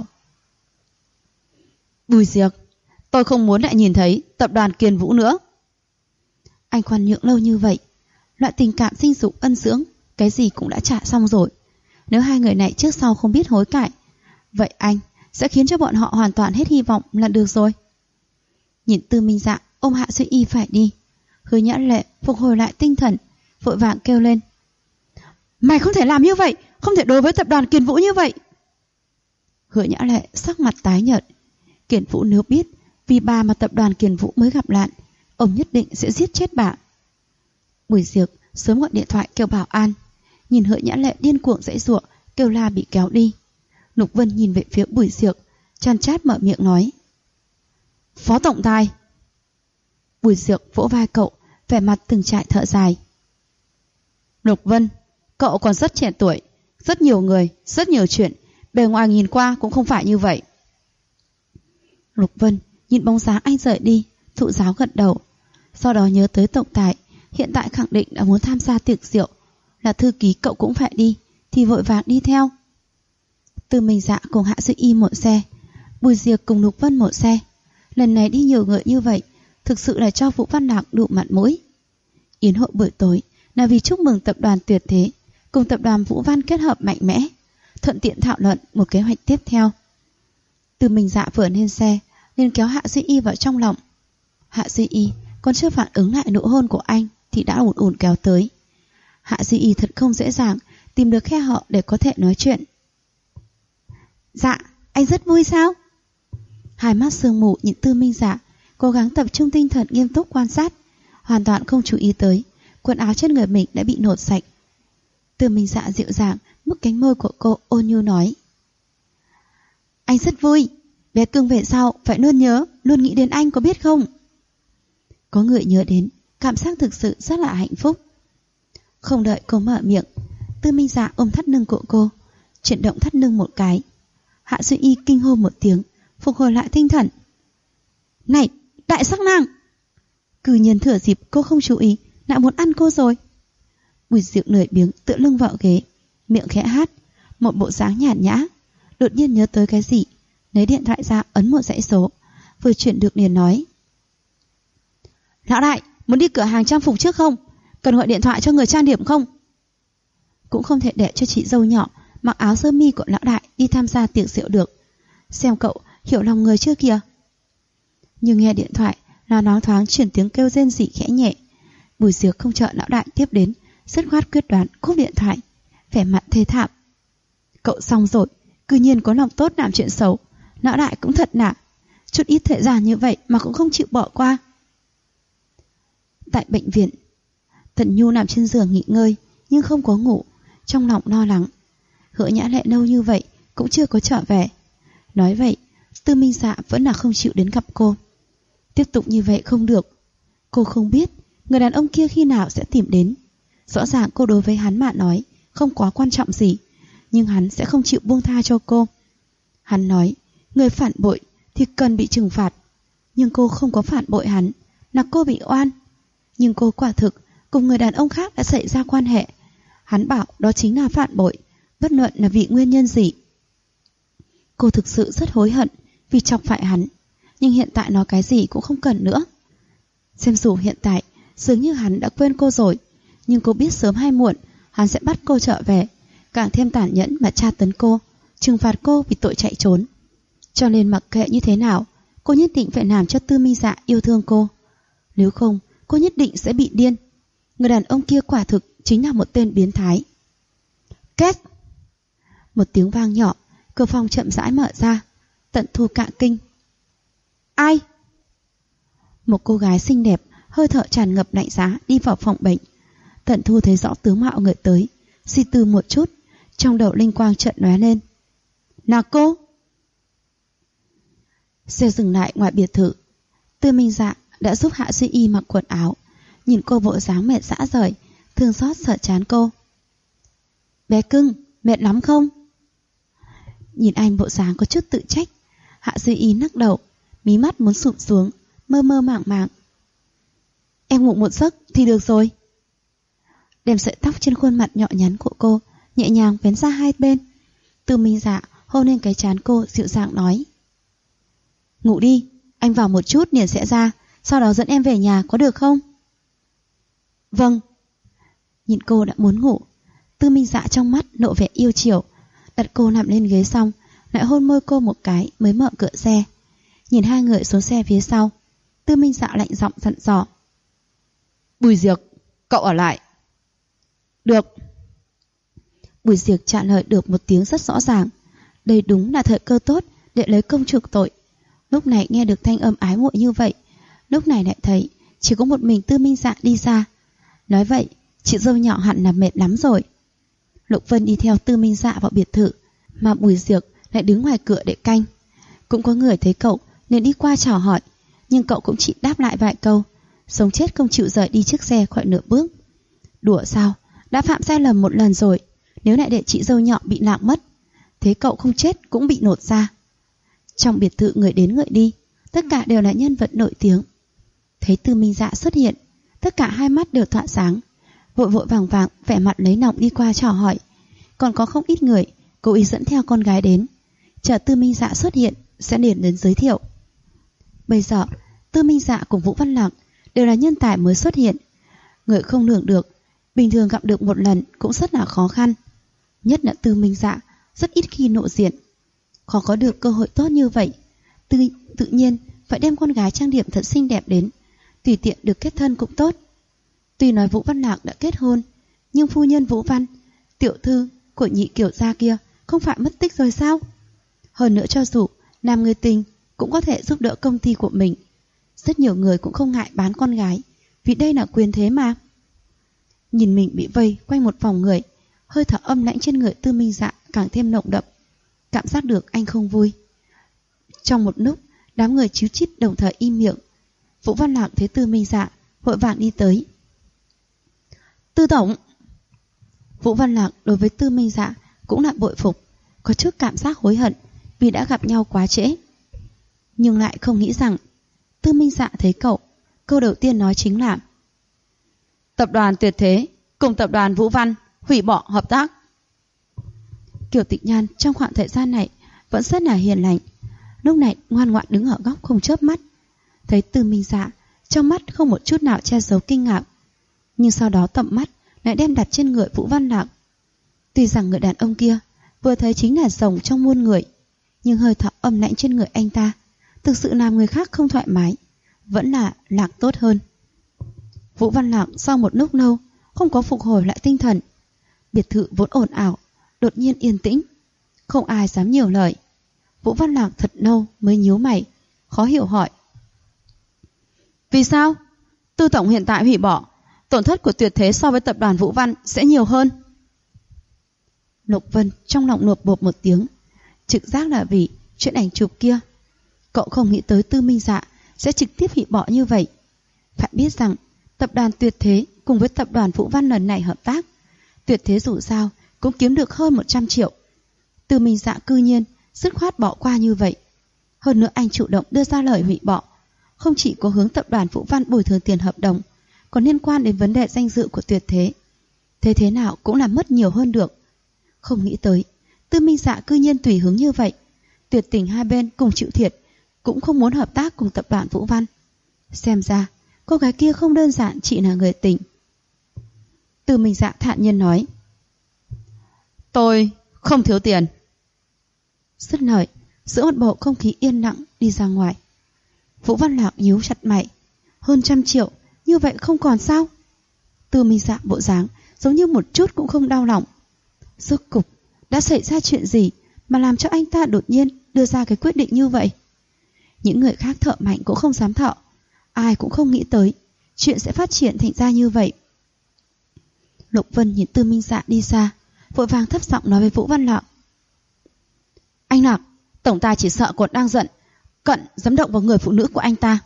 S1: Bùi Diệc, tôi không muốn lại nhìn thấy tập đoàn Kiền Vũ nữa. Anh khoan nhượng lâu như vậy, loại tình cảm sinh dục ân dưỡng, cái gì cũng đã trả xong rồi. Nếu hai người này trước sau không biết hối cải, vậy anh sẽ khiến cho bọn họ hoàn toàn hết hy vọng là được rồi. Nhìn Tư Minh Dạ ôm Hạ Duy Y phải đi, Hứa Nhã Lệ phục hồi lại tinh thần, vội vàng kêu lên. Mày không thể làm như vậy, không thể đối với tập đoàn Kiền Vũ như vậy. Hứa Nhã Lệ sắc mặt tái nhợt. Kiền Vũ nếu biết vì bà mà tập đoàn Kiền Vũ mới gặp nạn, ông nhất định sẽ giết chết bà. Bùi Diệc sớm gọi điện thoại kêu bảo an. Nhìn Hứa Nhã Lệ điên cuồng giãy giụa, kêu la bị kéo đi. Lục Vân nhìn về phía Bùi Diệc, chan chát mở miệng nói. Phó tổng tài. Bùi Diệc vỗ vai cậu, vẻ mặt từng trải thở dài. Lục Vân, cậu còn rất trẻ tuổi, rất nhiều người, rất nhiều chuyện, bề ngoài nhìn qua cũng không phải như vậy. Lục Vân nhìn bóng dáng anh rời đi, thụ giáo gật đầu. Sau đó nhớ tới tổng tài hiện tại khẳng định đã muốn tham gia tiệc rượu, là thư ký cậu cũng phải đi, thì vội vàng đi theo. Tư Minh Dạ cùng Hạ Duy Y một xe, Bùi Diệc cùng Lục Vân một xe. Lần này đi nhiều người như vậy, thực sự là cho Vũ Văn Lạc đủ mặt mũi. Yến hội buổi tối là vì chúc mừng tập đoàn Tuyệt Thế cùng tập đoàn Vũ Văn kết hợp mạnh mẽ, thuận tiện thảo luận một kế hoạch tiếp theo. Tư Minh Dạ vừa lên xe liền kéo Hạ Duy Y vào trong lòng. Hạ Duy Y còn chưa phản ứng lại nụ hôn của anh thì đã ùn ùn kéo tới. Hạ Duy Y thật không dễ dàng tìm được khe hở để có thể nói chuyện. Dạ, anh rất vui sao? Hai mắt sương mù nhìn Tư Minh Dạ, cố gắng tập trung tinh thần nghiêm túc quan sát, hoàn toàn không chú ý tới quần áo trên người mình đã bị nổ sạch. Tư Minh Dạ dịu dàng mút cánh môi của cô, ôn nhu nói: Anh rất vui, bé cưng về sau phải luôn nhớ, luôn nghĩ đến anh, có biết không? Có người nhớ đến, cảm giác thực sự rất là hạnh phúc. Không đợi cô mở miệng, Tư Minh Dạ ôm thắt lưng của cô, chuyển động thắt lưng một cái. Hạ Duy Y kinh hô một tiếng, phục hồi lại tinh thần. Này, đại sắc nàng! Cư nhiên thừa dịp cô không chú ý, lại muốn ăn cô rồi. Bùi Diệc lười biếng tựa lưng vào ghế, miệng khẽ hát, một bộ dáng nhàn nhã. Đột nhiên nhớ tới cái gì, lấy điện thoại ra ấn một dãy số, vừa chuyển được liền nói: Lão đại, muốn đi cửa hàng trang phục trước không? Cần gọi điện thoại cho người trang điểm không? Cũng không thể để cho chị dâu nhỏ mặc áo sơ mi của lão đại đi tham gia tiệc rượu được. Xem cậu hiểu lòng người chưa kìa. Nhưng nghe điện thoại là nó thoáng chuyển tiếng kêu rên rỉ khẽ nhẹ. Bùi Diệc không chờ lão đại tiếp đến, dứt khoát quyết đoán cúp điện thoại, vẻ mặt thê thảm. Cậu xong rồi, cư nhiên có lòng tốt làm chuyện xấu. Lão đại cũng thật nả, chút ít thời gian như vậy mà cũng không chịu bỏ qua. Tại bệnh viện, Tần Nhu nằm trên giường nghỉ ngơi nhưng không có ngủ, trong lòng lo lắng. Hứa Nhã Lệ lâu như vậy cũng chưa có trở về. Nói vậy, Tư Minh Dạ vẫn là không chịu đến gặp cô. Tiếp tục như vậy không được. Cô không biết người đàn ông kia khi nào sẽ tìm đến. Rõ ràng cô đối với hắn mà nói không quá quan trọng gì, nhưng hắn sẽ không chịu buông tha cho cô. Hắn nói người phản bội thì cần bị trừng phạt, nhưng cô không có phản bội hắn, là cô bị oan. Nhưng cô quả thực cùng người đàn ông khác đã xảy ra quan hệ. Hắn bảo đó chính là phản bội, bất luận là vì nguyên nhân gì. Cô thực sự rất hối hận vì chọc phải hắn, nhưng hiện tại nói cái gì cũng không cần nữa. Xem dù hiện tại dường như hắn đã quên cô rồi, nhưng cô biết sớm hay muộn hắn sẽ bắt cô trở về, càng thêm tàn nhẫn mà tra tấn cô, trừng phạt cô vì tội chạy trốn. Cho nên mặc kệ như thế nào, cô nhất định phải làm cho Tư Minh Dạ yêu thương cô. Nếu không, cô nhất định sẽ bị điên. Người đàn ông kia quả thực chính là một tên biến thái. Két! Một tiếng vang nhỏ, cửa phòng chậm rãi mở ra. Tận Thu cả kinh. Ai? Một cô gái xinh đẹp, hơi thở tràn ngập lạnh giá đi vào phòng bệnh. Tận Thu thấy rõ tướng mạo người tới, suy tư một chút, trong đầu linh quang chợt lóe lên. Là cô? Xe dừng lại ngoài biệt thự. Tư Minh Dạ đã giúp Hạ Duy Y mặc quần áo, nhìn cô bộ dáng mệt rã rời, thương xót sờ trán cô. Bé cưng, mệt lắm không? Nhìn anh bộ dáng có chút tự trách, Hạ Duy Y nắc đầu, mí mắt muốn sụp xuống, mơ mơ màng màng. Em ngủ một giấc thì được rồi. Đem sợi tóc trên khuôn mặt nhỏ nhắn của cô nhẹ nhàng vén ra hai bên. Tư Minh Dạ hôn lên cái trán cô, dịu dàng nói: Ngủ đi, anh vào một chút liền sẽ ra, sau đó dẫn em về nhà có được không? Vâng. Nhìn cô đã muốn ngủ, Tư Minh Dạ trong mắt lộ vẻ yêu chiều, đặt cô nằm lên ghế xong lại hôn môi cô một cái mới mở cửa xe. Nhìn hai người xuống xe phía sau, Tư Minh Dạ lạnh giọng dặn dò: Bùi Diệc, cậu ở lại. Được. Bùi Diệc trả lời được một tiếng rất rõ ràng. Đây đúng là thời cơ tốt để lấy công chuộc tội. Lúc này nghe được thanh âm ái muội như vậy, lúc này lại thấy chỉ có một mình Tư Minh Dạ đi ra. Nói vậy, chị dâu nhỏ hẳn là mệt lắm rồi. Lục Vân đi theo Tư Minh Dạ vào biệt thự, mà Bùi Diệc lại đứng ngoài cửa để canh. Cũng có người thấy cậu nên đi qua chào hỏi, nhưng cậu cũng chỉ đáp lại vài câu, sống chết không chịu rời đi chiếc xe khỏi nửa bước. Đùa sao, đã phạm sai lầm một lần rồi, nếu lại để chị dâu nhỏ bị lạc mất, thế cậu không chết cũng bị nột ra. Trong biệt thự người đến người đi, tất cả đều là nhân vật nổi tiếng. Thấy Tư Minh Dạ xuất hiện, tất cả hai mắt đều tỏa sáng, vội vội vàng vàng vẻ mặt lấy nọng đi qua chào hỏi. Còn có không ít người cố ý dẫn theo con gái đến, chờ Tư Minh Dạ xuất hiện sẽ đến giới thiệu. Bây giờ Tư Minh Dạ cùng Vũ Văn Lạc đều là nhân tài mới xuất hiện, người không lường được, bình thường gặp được một lần cũng rất là khó khăn. Nhất là Tư Minh Dạ rất ít khi lộ diện, khó có được cơ hội tốt như vậy. Tự nhiên phải đem con gái trang điểm thật xinh đẹp đến, tùy tiện được kết thân cũng tốt. Tuy nói Vũ Văn Lạc đã kết hôn, nhưng phu nhân Vũ Văn, tiểu thư của nhị kiểu gia kia không phải mất tích rồi sao? Hơn nữa cho dù nam người tình cũng có thể giúp đỡ công ty của mình. Rất nhiều người cũng không ngại bán con gái, vì đây là quyền thế mà. Nhìn mình bị vây quanh một vòng người, hơi thở âm lãnh trên người Tư Minh Dạ càng thêm nồng đậm, cảm giác được anh không vui. Trong một lúc, đám người chíu chít đồng thời im miệng. Vũ Văn Lạc thấy Tư Minh Dạ vội vàng đi tới. Tư tổng. Vũ Văn Lạc đối với Tư Minh Dạ cũng là bội phục, có chút cảm giác hối hận vì đã gặp nhau quá trễ. Nhưng lại không nghĩ rằng Tư Minh Dạ thấy cậu, câu đầu tiên nói chính là: tập đoàn Tuyệt Thế cùng tập đoàn Vũ Văn hủy bỏ hợp tác. Kiều Tịch Nhan trong khoảng thời gian này vẫn rất là hiền lành, lúc này ngoan ngoãn đứng ở góc không chớp mắt. Thấy Tư Minh Dạ, trong mắt không một chút nào che giấu kinh ngạc, nhưng sau đó tầm mắt lại đem đặt trên người Vũ Văn Lạc. Tuy rằng người đàn ông kia vừa thấy chính là rồng trong muôn người, nhưng hơi thở âm lãnh trên người anh ta thực sự làm người khác không thoải mái. Vẫn là Lạc tốt hơn. Vũ Văn Lạc sau một lúc lâu không có phục hồi lại tinh thần. Biệt thự vốn ồn ào đột nhiên yên tĩnh, không ai dám nhiều lời. Vũ Văn Lạc thật lâu mới nhíu mày, khó hiểu hỏi: vì sao Tư tổng hiện tại hủy bỏ, tổn thất của Tuyệt Thế so với tập đoàn Vũ Văn sẽ nhiều hơn? Lục Vân trong lòng lột bột một tiếng, trực giác là vì chuyện ảnh chụp kia. Cậu không nghĩ tới Tư Minh Dạ sẽ trực tiếp hủy bỏ như vậy. Phải biết rằng tập đoàn Tuyệt Thế cùng với tập đoàn Vũ Văn lần này hợp tác, Tuyệt Thế dù sao cũng kiếm được hơn 100 triệu. Tư Minh Dạ cư nhiên dứt khoát bỏ qua như vậy. Hơn nữa anh chủ động đưa ra lời hủy bỏ, không chỉ có hướng tập đoàn Vũ Văn bồi thường tiền hợp đồng, còn liên quan đến vấn đề danh dự của Tuyệt Thế. Thế nào cũng là mất nhiều hơn được. Không nghĩ tới Tư Minh Dạ cư nhiên tùy hứng như vậy. Tuyệt tình hai bên cùng chịu thiệt, cũng không muốn hợp tác cùng tập đoàn Vũ Văn. Xem ra cô gái kia không đơn giản chỉ là người tình. Tư Minh Dạ thản nhiên nói: tôi không thiếu tiền. Dứt lời, giữa một bầu không khí yên lặng đi ra ngoài. Vũ Văn Lạc nhíu chặt mày. Hơn 100 triệu, như vậy không còn sao? Tư Minh Dạ bộ dáng giống như một chút cũng không đau lòng. Rốt cục đã xảy ra chuyện gì mà làm cho anh ta đột nhiên đưa ra cái quyết định như vậy? Những người khác thợ mạnh cũng không dám thợ, ai cũng không nghĩ tới chuyện sẽ phát triển thành ra như vậy. Lục Vân nhìn Tư Minh Dạ đi xa, vội vàng thấp giọng nói với Vũ Văn Lạc: anh Lạc, tổng tài chỉ sợ còn đang giận, Cận dám động vào người phụ nữ của anh ta.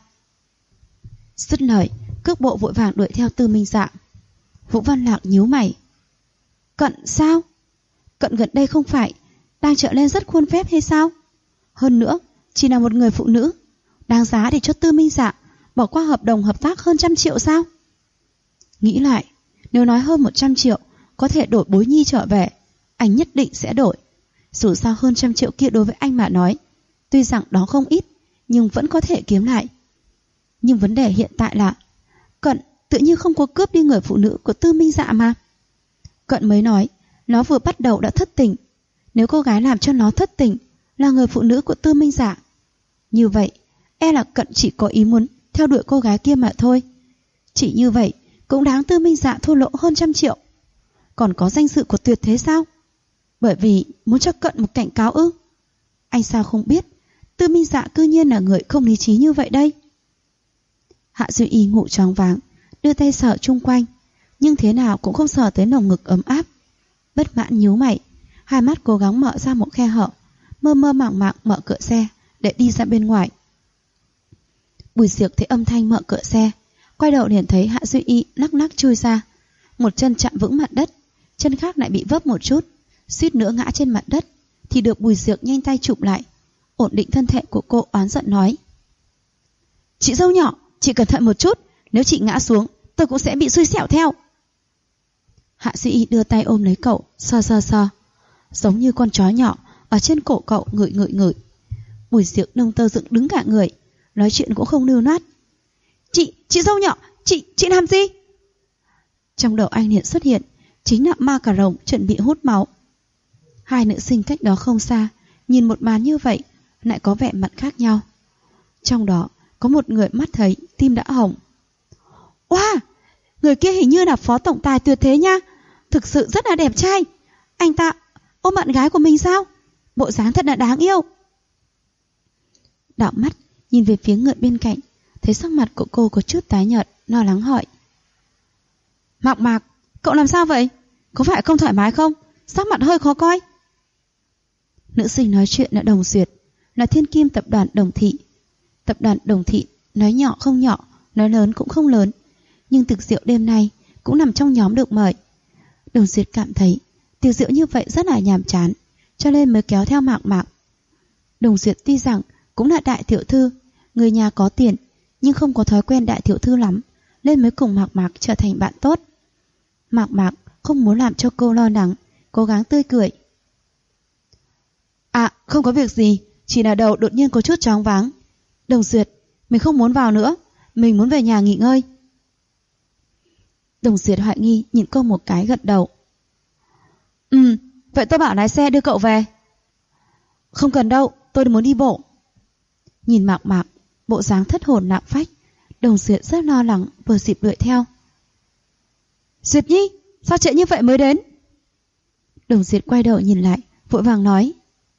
S1: Dứt lời, cước bộ vội vàng đuổi theo Tư Minh Dạ. Vũ Văn Lạc nhíu mày: Cận sao? Cận gần đây không phải đang trở lên rất khuôn phép hay sao? Hơn nữa, chỉ là một người phụ nữ, đáng giá để cho Tư Minh Dạ bỏ qua hợp đồng hợp tác hơn 100 triệu sao? Nghĩ lại, nếu nói hơn 100 triệu có thể đổi Bối Nhi trở về, anh nhất định sẽ đổi. Dù sao hơn 100 triệu kia đối với anh mà nói, tuy rằng đó không ít, nhưng vẫn có thể kiếm lại. Nhưng vấn đề hiện tại là Cận tự nhiên không có cướp đi người phụ nữ của Tư Minh Dạ mà. Cận mới nói nó vừa bắt đầu đã thất tình. Nếu cô gái làm cho nó thất tình là người phụ nữ của Tư Minh Dạ, như vậy e là Cận chỉ có ý muốn theo đuổi cô gái kia mà thôi. Chỉ như vậy cũng đáng Tư Minh Dạ thua lỗ hơn 100 triệu. Còn có danh dự của Tuyệt Thế sao? Bởi vì muốn cho Cận một cảnh cáo ư? Anh sao không biết Tư Minh Dạ cư nhiên là người không lý trí như vậy đây? Hạ Duy Y ngủ choáng váng, đưa tay sờ chung quanh, nhưng thế nào cũng không sờ tới lồng ngực ấm áp. Bất mãn nhíu mày, hai mắt cố gắng mở ra một khe hở, mơ mơ màng màng mở cửa xe để đi ra bên ngoài. Bùi Diệc thấy âm thanh mở cửa xe, quay đầu liền thấy Hạ Duy Y lắc lắc chui ra, một chân chạm vững mặt đất, chân khác lại bị vấp một chút, suýt nữa ngã trên mặt đất, thì được Bùi Diệc nhanh tay chụp lại, ổn định thân thể của cô, oán giận nói: Chị dâu nhỏ, chị cẩn thận một chút, nếu chị ngã xuống tôi cũng sẽ bị xui xẻo theo. Hạ Duy Y đưa tay ôm lấy cậu, sờ, giống như con chó nhỏ ở trên cổ cậu ngửi. Bùi Diệu nâng tơ dựng đứng cả người, nói chuyện cũng không lưu loát. Chị dâu nhỏ, chị làm gì? Trong đầu anh hiện xuất hiện chính là ma cà rồng chuẩn bị hút máu. Hai nữ sinh cách đó không xa nhìn một màn như vậy lại có vẻ mặt khác nhau. Trong đó có một người mắt thấy tim đã hồng. Wow, người kia hình như là phó tổng tài tuyệt thế nha, thực sự rất là đẹp trai. Anh ta ôm bạn gái của mình sao? Bộ dáng thật là đáng yêu. Đảo mắt nhìn về phía người bên cạnh, thấy sắc mặt của cô có chút tái nhợt, lo lắng hỏi. Mạc, cậu làm sao vậy? Có phải không thoải mái không? Sắc mặt hơi khó coi. Nữ sinh nói chuyện là Đồng Duyệt, là thiên kim tập đoàn Đồng Thị. Tập đoàn Đồng Thị nói nhỏ không nhỏ, nói lớn cũng không lớn, nhưng tiệc rượu đêm nay cũng nằm trong nhóm được mời. Đồng Duyệt cảm thấy tiệc rượu như vậy rất là nhàm chán, cho nên mới kéo theo Mạc. Đồng Duyệt tuy rằng cũng là đại tiểu thư, người nhà có tiền, nhưng không có thói quen đại tiểu thư lắm, nên mới cùng Mạc trở thành bạn tốt. Mạc không muốn làm cho cô lo lắng, cố gắng tươi cười. À, không có việc gì, chỉ là đầu đột nhiên có chút choáng váng. Đồng Duyệt, mình không muốn vào nữa, mình muốn về nhà nghỉ ngơi. Đồng Duyệt hoài nghi nhìn cô một cái, gật đầu. Vậy tôi bảo lái xe đưa cậu về. Không cần đâu, tôi muốn đi bộ. Nhìn Mạc, bộ dáng thất hồn lạc phách, Đồng Duyệt rất lo lắng, vừa dịp đuổi theo. Duyệt Nhi, sao trễ như vậy mới đến? Đồng Duyệt quay đầu nhìn lại, vội vàng nói.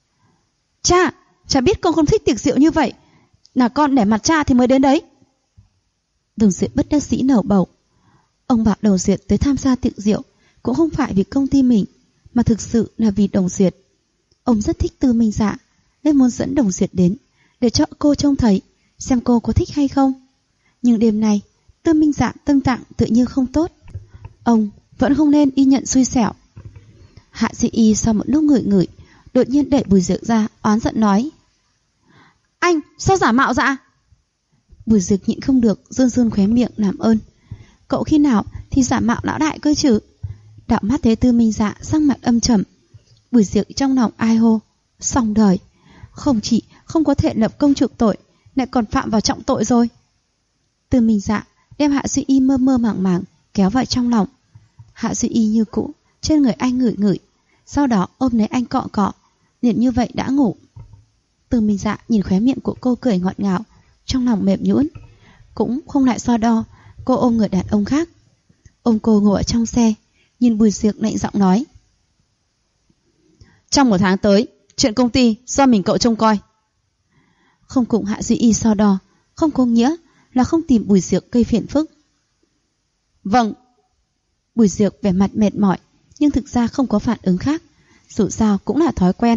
S1: Cha biết con không thích tiệc rượu như vậy, là con để mặt cha thì mới đến đấy. Đồng Duyệt bất đắc dĩ nở bầu. Ông bảo Đồng Duyệt tới tham gia tiệc rượu cũng không phải vì công ty mình, mà thực sự là vì Đồng Duyệt. Ông rất thích Tư Minh Dạ, nên muốn dẫn Đồng Duyệt đến để cho cô trông thấy xem cô có thích hay không. Nhưng đêm nay Tư Minh Dạ tâm trạng tự nhiên không tốt, ông vẫn không nên y nhận xui xẻo. Hạ Duy Y sau một lúc ngửi, đột nhiên đẩy Bùi Dược ra, oán giận nói. Anh sao giả mạo dạ? Bùi Dược nhịn không được, run khóe miệng làm ơn. Cậu khi nào thì giả mạo lão đại cơ chứ? Đạo mắt thấy Tư Minh Dạ sắc mặt âm trầm, Bùi Dược trong lòng ai hô, xong đời, không chỉ không có thể lập công chuộc tội, lại còn phạm vào trọng tội rồi. Tư Minh Dạ đem Hạ Duy Y mơ màng kéo vào trong lòng. Hạ Duy Y như cũ trên người anh ngửi, sau đó ôm lấy anh cọ, liền như vậy đã ngủ. Tư Minh Dạ nhìn khóe miệng của cô cười ngọt ngào, trong lòng mềm nhũn, cũng không lại so đo. Cô ôm người đàn ông khác, ôm cô ngồi ở trong xe, nhìn Bùi Dược lạnh giọng nói. Trong 1 tháng tới, chuyện công ty do mình cậu trông coi. Không cùng Hạ Duy Y so đo, không có nghĩa là không tìm Bùi Dược gây phiền phức. Vâng. Bùi Dược vẻ mặt mệt mỏi, nhưng thực ra không có phản ứng khác, dù sao cũng là thói quen.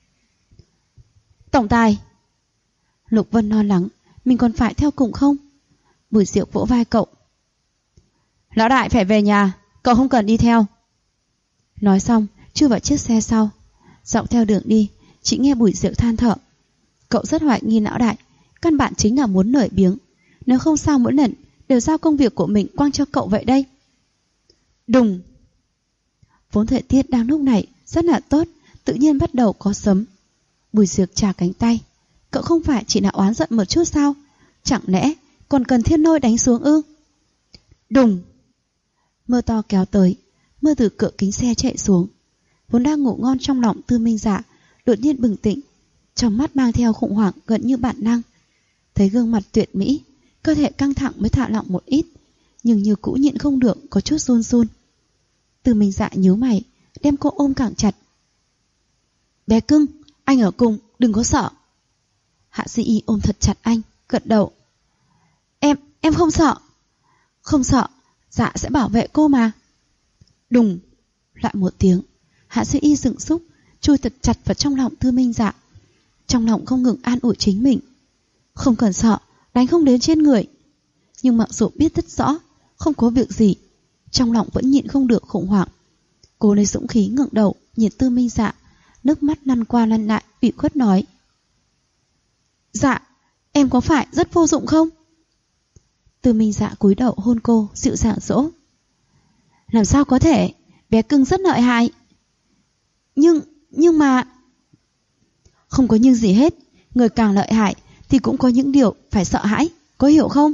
S1: Tổng tài. Lục Vân lo lắng, mình còn phải theo cùng không? Bùi Dược vỗ vai cậu. Lão đại phải về nhà, cậu không cần đi theo. Nói xong chui vào chiếc xe sau. Dọc theo đường đi, chỉ nghe Bùi Dược than thở. Cậu rất hoài nghi lão đại, căn bản chính là muốn nổi biếng. Nếu không sao mỗi lần đều giao công việc của mình quăng cho cậu vậy đây. Đùng. Vốn thời tiết đang lúc này rất là tốt, tự nhiên bắt đầu có sấm. Bùi Dược chà cánh tay. Cậu không phải chỉ là oán giận một chút sao? Chẳng lẽ còn cần thiên lôi đánh xuống ư? Đùng. Mưa to kéo tới, mưa từ cửa kính xe chạy xuống. Vốn đang ngủ ngon trong lòng Tư Minh Dạ đột nhiên bừng tỉnh, trong mắt mang theo khủng hoảng gần như bản năng. Thấy gương mặt tuyệt mỹ, cơ thể căng thẳng mới thả lỏng một ít, nhưng như cũ nhịn không được có chút run. Tư Minh Dạ nhíu mày, đem cô ôm càng chặt. Bé cưng, anh ở cùng, đừng có sợ. Hạ Duy Y ôm thật chặt anh, gật đầu. Em không sợ. Không sợ, dạ sẽ bảo vệ cô mà. Đùng. Lại một tiếng, Hạ Duy Y dựng xúc, chui thật chặt vào trong lòng Tư Minh Dạ. Trong lòng không ngừng an ủi chính mình. Không cần sợ, đánh không đến trên người. Nhưng mặc dù biết rất rõ không có việc gì, trong lòng vẫn nhịn không được khủng hoảng. Cô lấy dũng khí ngẩng đầu nhìn Tư Minh Dạ, nước mắt lăn qua lăn lại, ủy khuất nói. Dạ, em có phải rất vô dụng không? Tư Minh Dạ cúi đầu hôn cô, dịu dàng dỗ. Làm sao có thể, Bé cưng rất lợi hại. Nhưng mà... Không có nhưng gì hết. Người càng lợi hại thì cũng có những điều phải sợ hãi, có hiểu không?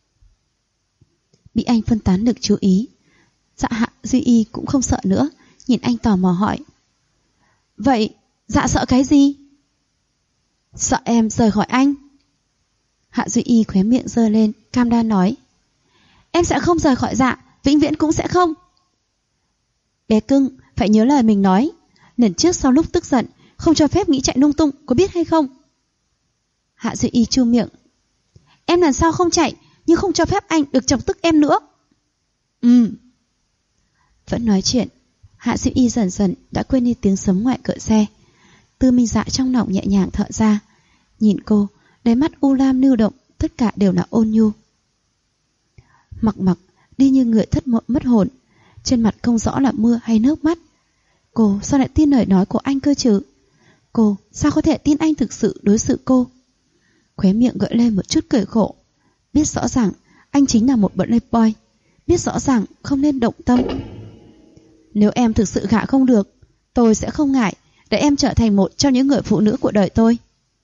S1: Bị anh phân tán được chú ý, Dạ Hạ Duy Y cũng không sợ nữa, nhìn anh tò mò hỏi. Vậy Dạ sợ cái gì? Sợ em rời khỏi anh. Hạ Duy Y khóe miệng giơ lên, cam đoan nói. Em sẽ không rời khỏi Dạ, vĩnh viễn cũng sẽ không. Bé cưng, phải nhớ lời mình nói. Lần trước sau lúc tức giận, không cho phép nghĩ chạy lung tung, có biết hay không? Hạ Duy Y chu miệng. Em lần sau không chạy, nhưng không cho phép anh được chọc tức em nữa. Vẫn nói chuyện, Hạ Duy Y dần dần đã quên đi tiếng sấm ngoài cửa xe. Tư Minh Dạ trong lòng nhẹ nhàng thở ra. Nhìn cô, đáy mắt u lam lưu động, tất cả đều là ôn nhu. Mặc Mặc đi như người mất hồn, trên mặt không rõ là mưa hay nước mắt. Cô sao lại tin lời nói của anh cơ chứ? Cô sao có thể tin anh thực sự đối xử cô? Khóe miệng gợi lên một chút cười khổ. Biết rõ ràng anh chính là một playboy, biết rõ ràng không nên động tâm. Nếu em thực sự gả không được, tôi sẽ không ngại để em trở thành một trong những người phụ nữ của đời tôi.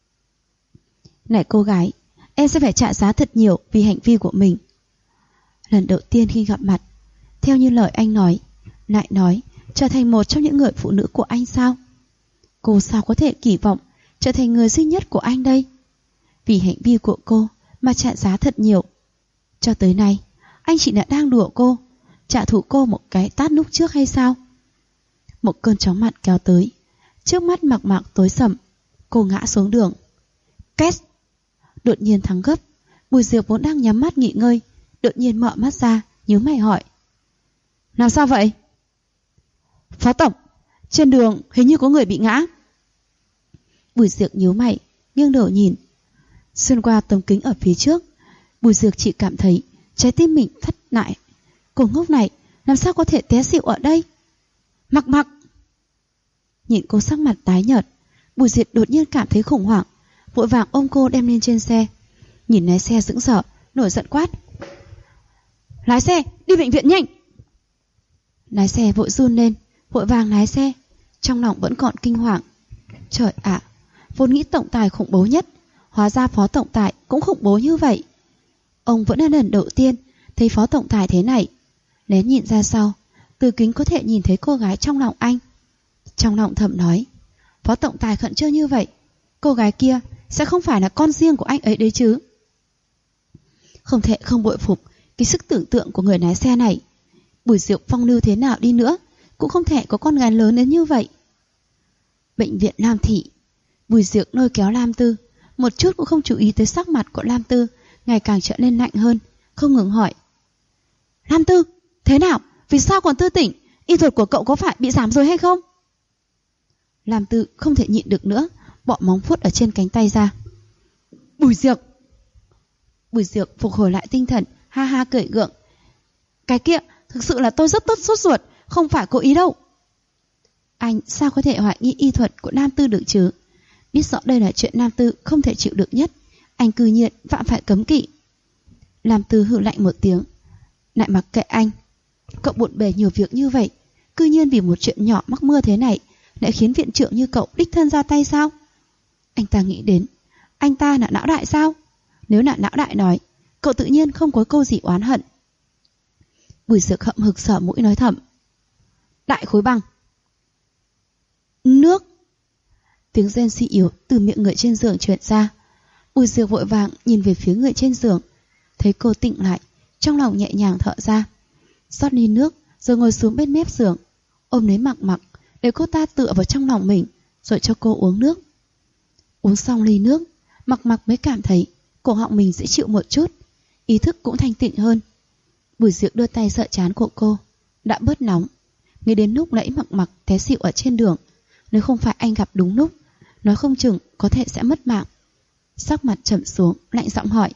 S1: Này cô gái, em sẽ phải trả giá thật nhiều vì hành vi của mình. Lần đầu tiên khi gặp mặt, theo như lời anh nói, lại nói trở thành một trong những người phụ nữ của anh sao? Cô sao có thể kỳ vọng trở thành người duy nhất của anh đây? Vì hành vi của cô mà trả giá thật nhiều. Cho tới nay, anh chỉ là đang đùa cô, trả thù cô một cái tát lúc trước hay sao? Một cơn chóng mặt kéo tới, trước mắt Mặc Mặc tối sầm, cô ngã xuống đường. Két! Đột nhiên thắng gấp, Bùi Diệp vốn đang nhắm mắt nghỉ ngơi, đột nhiên mở mắt ra, nhíu mày hỏi. Làm sao vậy? Phó tổng, trên đường hình như có người bị ngã. Bùi Diệp nhíu mày, nghiêng đầu nhìn. Xuyên qua tấm kính ở phía trước, Bùi Diệp chỉ cảm thấy trái tim mình thắt lại. Cô ngốc này làm sao có thể té xỉu ở đây? Mặc Mặc! Nhìn cô sắc mặt tái nhợt, Bùi Diệp đột nhiên cảm thấy khủng hoảng, vội vàng ôm cô đem lên trên xe. Nhìn lái xe sững sờ, nổi giận quát. Lái xe, đi bệnh viện nhanh! Lái xe vội run lên, vội vàng lái xe, trong lòng vẫn còn kinh hoàng. Trời ạ, vốn nghĩ tổng tài khủng bố nhất, hóa ra phó tổng tài cũng khủng bố như vậy. Ông vẫn là lần đầu tiên thấy phó tổng tài thế này. Lén nhìn ra sau, từ kính có thể nhìn thấy cô gái trong lòng anh. Trong lòng thầm nói, phó tổng tài khẩn trương như vậy, cô gái kia sẽ không phải là con riêng của anh ấy đấy chứ. Không thể không bội phục cái sức tưởng tượng của người lái xe này. Bùi Diệp phong lưu thế nào đi nữa cũng không thể có con gái lớn đến như vậy. Bệnh viện Lam Thị, Bùi Diệp lôi kéo Lam Tư, một chút cũng không chú ý tới sắc mặt của Lam Tư ngày càng trở nên lạnh hơn, không ngừng hỏi. Lam Tư, thế nào? Vì sao còn tư tỉnh? Y thuật của cậu có phải bị giảm rồi hay không? Lam Tư không thể nhịn được nữa, bỏ móng vuốt ở trên cánh tay ra. Bùi Diệp! Bùi Diệp phục hồi lại tinh thần, ha ha cười gượng. Cái kia, thực sự là tôi rất tốt sốt ruột, không phải cố ý đâu. Anh sao có thể hoài nghi y thuật của Lam Tư được chứ? Biết rõ đây là chuyện Lam Tư không thể chịu được nhất, anh cư nhiên vạn phải cấm kỵ. Lam Tư hừ lạnh một tiếng. Lại mặc kệ anh. Cậu bộn bề nhiều việc như vậy, cư nhiên vì một chuyện nhỏ mắc mưa thế này lại khiến viện trưởng như cậu đích thân ra tay sao? Anh ta nghĩ đến, anh ta là não đại sao? Nếu là não đại nói, cậu tự nhiên không có câu gì oán hận. Bùi Diệp hậm hực sờ mũi nói thầm. Đại khối băng. Nước. Tiếng rên suy yếu từ miệng người trên giường truyền ra. Bùi Diệp vội vàng nhìn về phía người trên giường, thấy cô tỉnh lại, trong lòng nhẹ nhàng thở ra. Rót ly nước rồi ngồi xuống bên mép giường, ôm lấy Mặc Mặc để cô ta tựa vào trong lòng mình, rồi cho cô uống nước. Uống xong ly nước, Mặc Mặc mới cảm thấy cổ họng mình dễ chịu một chút, ý thức cũng thanh tịnh hơn. Bùi Diệp đưa tay sợ trán của cô, đã bớt nóng. Nghĩ đến lúc nãy Mặc Mặc té xỉu ở trên đường, nếu không phải anh gặp đúng lúc, nói không chừng có thể sẽ mất mạng. Sắc mặt trầm xuống, lạnh giọng hỏi.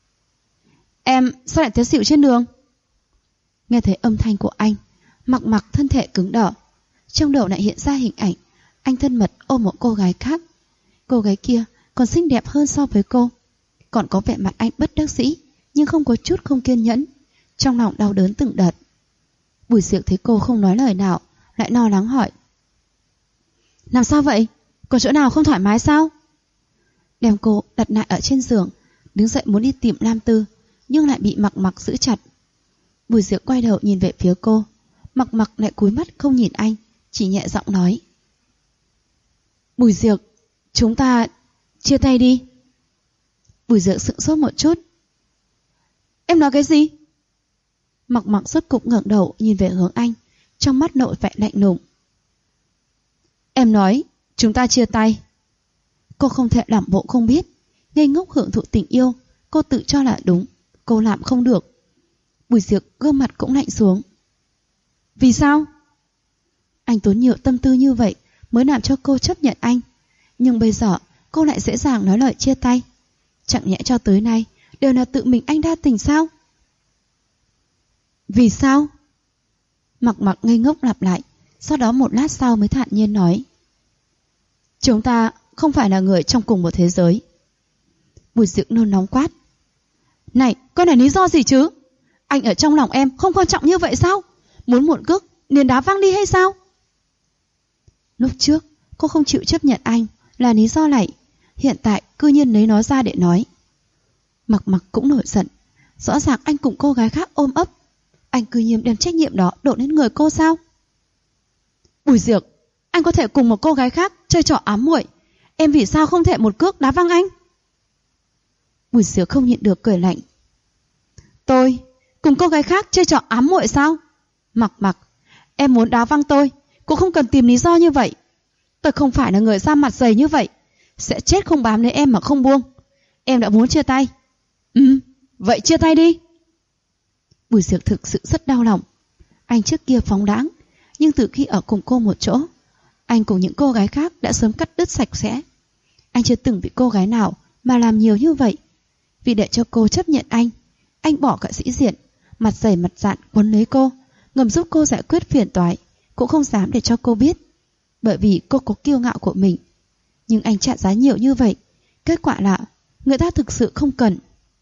S1: Em sao lại té xỉu trên đường? Nghe thấy âm thanh của anh, Mặc Mặc thân thể cứng đờ. Trong đầu lại hiện ra hình ảnh anh thân mật ôm một cô gái khác. Cô gái kia còn xinh đẹp hơn so với cô, còn có vẻ mặt anh bất đắc dĩ, nhưng không có chút không kiên nhẫn. Trong lòng đau đớn từng đợt. Bùi Diệc thấy cô không nói lời nào, lại lo lắng hỏi: làm sao vậy? Có chỗ nào không thoải mái sao? Đem cô đặt lại ở trên giường, đứng dậy muốn đi tìm Lam Tư, nhưng lại bị Mặc Mặc giữ chặt. Bùi Diệc quay đầu nhìn về phía cô, Mặc Mặc lại cúi mắt không nhìn anh, chỉ nhẹ giọng nói: Bùi Diệc, chúng ta chia tay đi. Bùi Diệc sững sốt một chút. Em nói cái gì? Mặc Mặc rốt cục ngẩng đầu nhìn về hướng anh, trong mắt nổi vẻ lạnh lùng. Em nói chúng ta chia tay. Cô không thể làm bộ không biết, ngây ngốc hưởng thụ tình yêu, cô tự cho là đúng, cô làm không được. Bùi Diệc gương mặt cũng lạnh xuống. Vì sao? Anh tốn nhiều tâm tư như vậy mới làm cho cô chấp nhận anh, nhưng bây giờ cô lại dễ dàng nói lời chia tay. Chẳng nhẽ cho tới nay đều là tự mình anh đa tình sao? Vì sao? Mặc Mặc ngây ngốc lặp lại, sau đó một lát sau mới thản nhiên nói: chúng ta không phải là người trong cùng một thế giới. Bùi Diệc nôn nóng quát: này, có này lý do gì chứ? Anh ở trong lòng em không quan trọng như vậy sao? Muốn một cước liền đá văng đi hay sao? Lúc trước cô không chịu chấp nhận anh là lý do này, hiện tại cư nhiên lấy nó ra để nói. Mặc Mặc cũng nổi giận, rõ ràng anh cùng cô gái khác ôm ấp, anh cư nhiên đem trách nhiệm đó đổ lên người cô sao? Bùi Diệc, anh có thể cùng một cô gái khác chơi trò ám muội, em vì sao không thể một cước đá văng anh? Bùi Diệc không nhịn được cười lạnh. Tôi cùng cô gái khác chơi trò ám muội sao? Mặc Mặc, em muốn đá văng tôi cũng không cần tìm lý do như vậy. Tôi không phải là người da mặt dày như vậy, sẽ chết không bám lấy em mà không buông. Em đã muốn chia tay. Vậy chia tay đi. Bùi Diệc thực sự rất đau lòng. Anh trước kia phóng đãng, nhưng từ khi ở cùng cô một chỗ, anh cùng những cô gái khác đã sớm cắt đứt sạch sẽ. Anh chưa từng bị cô gái nào mà làm nhiều như vậy. Vì để cho cô chấp nhận anh bỏ cả sĩ diện, mặt dày mặt dạn quấn lấy cô, ngầm giúp cô giải quyết phiền toái, cũng không dám để cho cô biết, bởi vì cô có kiêu ngạo của mình. Nhưng anh trả giá nhiều như vậy, kết quả là người ta thực sự không cần.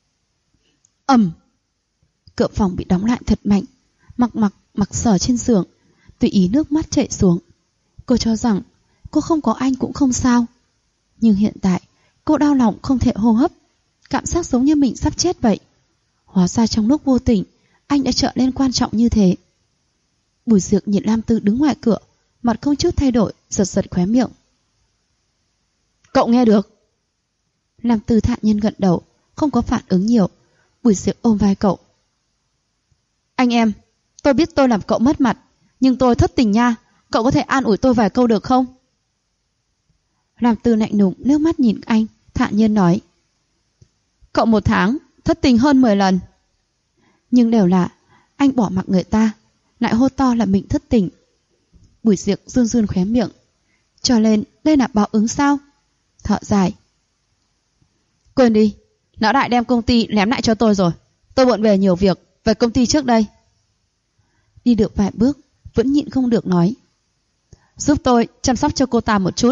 S1: Cửa phòng bị đóng lại thật mạnh. Mặc sờ trên giường, tùy ý nước mắt chảy xuống. Cô cho rằng cô không có anh cũng không sao, nhưng hiện tại cô đau lòng không thể hô hấp, cảm giác giống như mình sắp chết vậy. Hóa ra trong lúc vô tình anh đã trở nên quan trọng như thế. Bùi Diệc nhìn Lam Tư đứng ngoài cửa, mặt không chút thay đổi, giật khóe miệng. Cậu nghe được? Lam Tư thản nhiên gật đầu, không có phản ứng nhiều. Bùi Diệc ôm vai cậu. Anh em, tôi biết tôi làm cậu mất mặt, nhưng tôi thất tình nha, cậu có thể an ủi tôi vài câu được không? Lam Tư lạnh lùng nước mắt nhìn anh, thản nhiên nói. Cậu một tháng thất tình hơn 10 lần. Nhưng đều là anh bỏ mặc người ta, lại hô to là mình thất tình. Bùi Diệc run khóe miệng. Cho nên đây là báo ứng sao? Thở dài. Quên đi, lão đại đem công ty ném lại cho tôi rồi. Tôi bận về nhiều việc, về công ty trước đây. Đi được vài bước, vẫn nhịn không được nói. Giúp tôi chăm sóc cho cô ta một chút.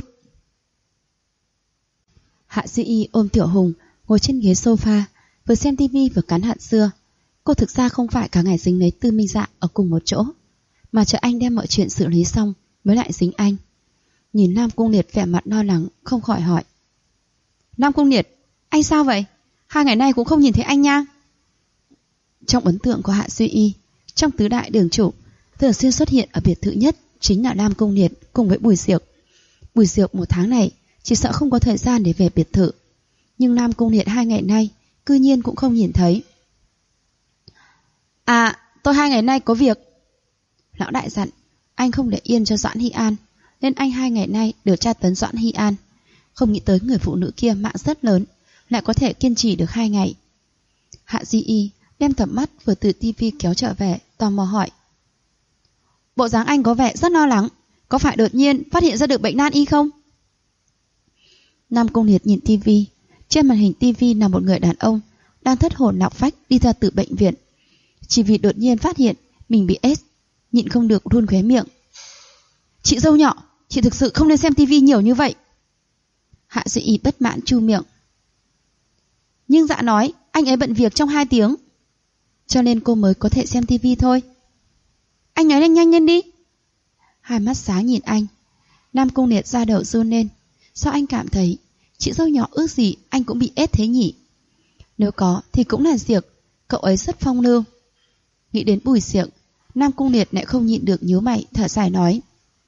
S1: Hạ Di Y ôm Tiểu Hùng ngồi trên ghế sofa, vừa xem tivi vừa cắn hạt dưa. Cô thực ra không phải cả ngày dính lấy Tư Minh Dạ ở cùng một chỗ, mà chờ anh đem mọi chuyện xử lý xong mới lại dính anh. Nhìn Nam Cung Liệt vẻ mặt lo lắng, không khỏi hỏi. Nam Cung Liệt, anh sao vậy? 2 ngày nay cũng không nhìn thấy anh nha. Trong ấn tượng của Hạ Duy Y, trong tứ đại đường chủ, thường xuyên xuất hiện ở biệt thự nhất chính là Nam Cung Liệt cùng với Bùi Diệc. Bùi Diệc một tháng này chỉ sợ không có thời gian để về biệt thự, nhưng Nam Cung Liệt 2 ngày nay cư nhiên cũng không nhìn thấy. À, tôi 2 ngày nay có việc. Lão đại dặn anh không để yên cho Doãn Hy An, nên anh 2 ngày nay đều tra tấn Doãn Hy An. Không nghĩ tới người phụ nữ kia mạng rất lớn, lại có thể kiên trì được 2 ngày. Hạ Di Y đem tầm mắt vừa từ tivi kéo trở về, tò mò hỏi. Bộ dáng anh có vẻ rất lo lắng, có phải đột nhiên phát hiện ra được bệnh nan y không? Nam Cung Liệt nhìn tivi. Trên màn hình tivi là một người đàn ông đang thất hồn lạc phách đi ra từ bệnh viện, chỉ vì đột nhiên phát hiện mình bị AIDS, nhịn không được run khóe miệng. Chị dâu nhỏ, chị thực sự không nên xem tivi nhiều như vậy. Hạ Duy Y bất mãn chu miệng. Nhưng Dạ nói anh ấy bận việc trong 2 tiếng, cho nên cô mới có thể xem tivi thôi. anh nói nhanh lên đi. Hai mắt sáng nhìn anh. Nam Cung Liệt da đầu run lên. Sao anh cảm thấy chị dâu nhỏ ước gì anh cũng bị ết thế nhỉ? Nếu có thì cũng là Diệc, cậu ấy rất phong lưu. Nghĩ đến Bùi Diệc, Nam Cung Liệt lại không nhịn được nhíu mày thở dài nói: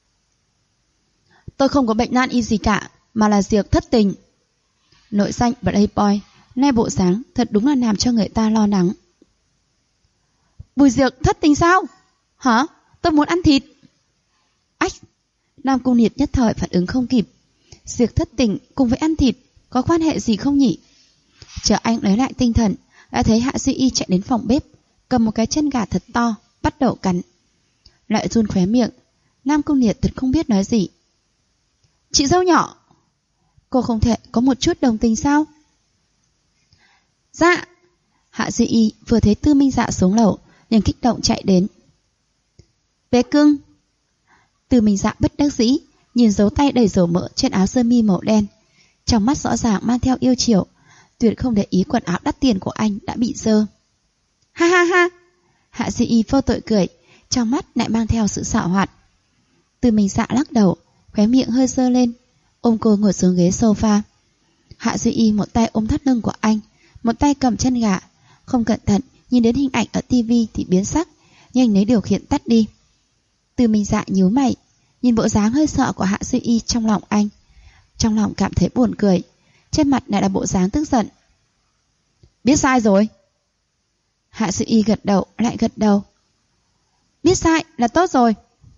S1: tôi không có bệnh nan y gì cả, mà là Diệc thất tình. Nội danh Playboy, nay bộ dáng thật đúng là làm cho người ta lo lắng. Bùi Diệc thất tình sao? Hả? Tôi muốn ăn thịt. Ách! Nam Cung Liệt nhất thời phản ứng không kịp. Diệc thất tình cùng với ăn thịt có quan hệ gì không nhỉ? Chờ anh lấy lại tinh thần, đã thấy Hạ Duy Y chạy đến phòng bếp, cầm một cái chân gà thật to, bắt đầu cắn. Lại run khóe miệng. Nam Cung Liệt thật không biết nói gì. Chị dâu nhỏ, cô không thể có một chút đồng tình sao? Dạ. Hạ Duy Y vừa thấy Tư Minh Dạ xuống lầu liền kích động chạy đến. Bé cưng. Tư Minh Dạ bất đắc dĩ nhìn dấu tay đầy dầu mỡ trên áo sơ mi màu đen, trong mắt rõ ràng mang theo yêu chiều, tuyệt không để ý quần áo đắt tiền của anh đã bị dơ. Ha ha ha. Hạ Duy Y vô tội cười, trong mắt lại mang theo sự xạo hoạt. Tư Minh Dạ lắc đầu, khóe miệng hơi dơ lên, ôm cô ngồi xuống ghế sofa. Hạ Duy Y một tay ôm thắt lưng của anh, một tay cầm chân gà, không cẩn thận nhìn đến hình ảnh ở tivi thì biến sắc, nhanh lấy điều khiển tắt đi. Tư Minh Dạ nhíu mày, nhìn bộ dáng hơi sợ của Hạ Duy Y trong lòng anh, trong lòng cảm thấy buồn cười, trên mặt lại là bộ dáng tức giận. Biết sai rồi. Hạ Duy Y gật đầu lại gật đầu. Biết sai là tốt rồi.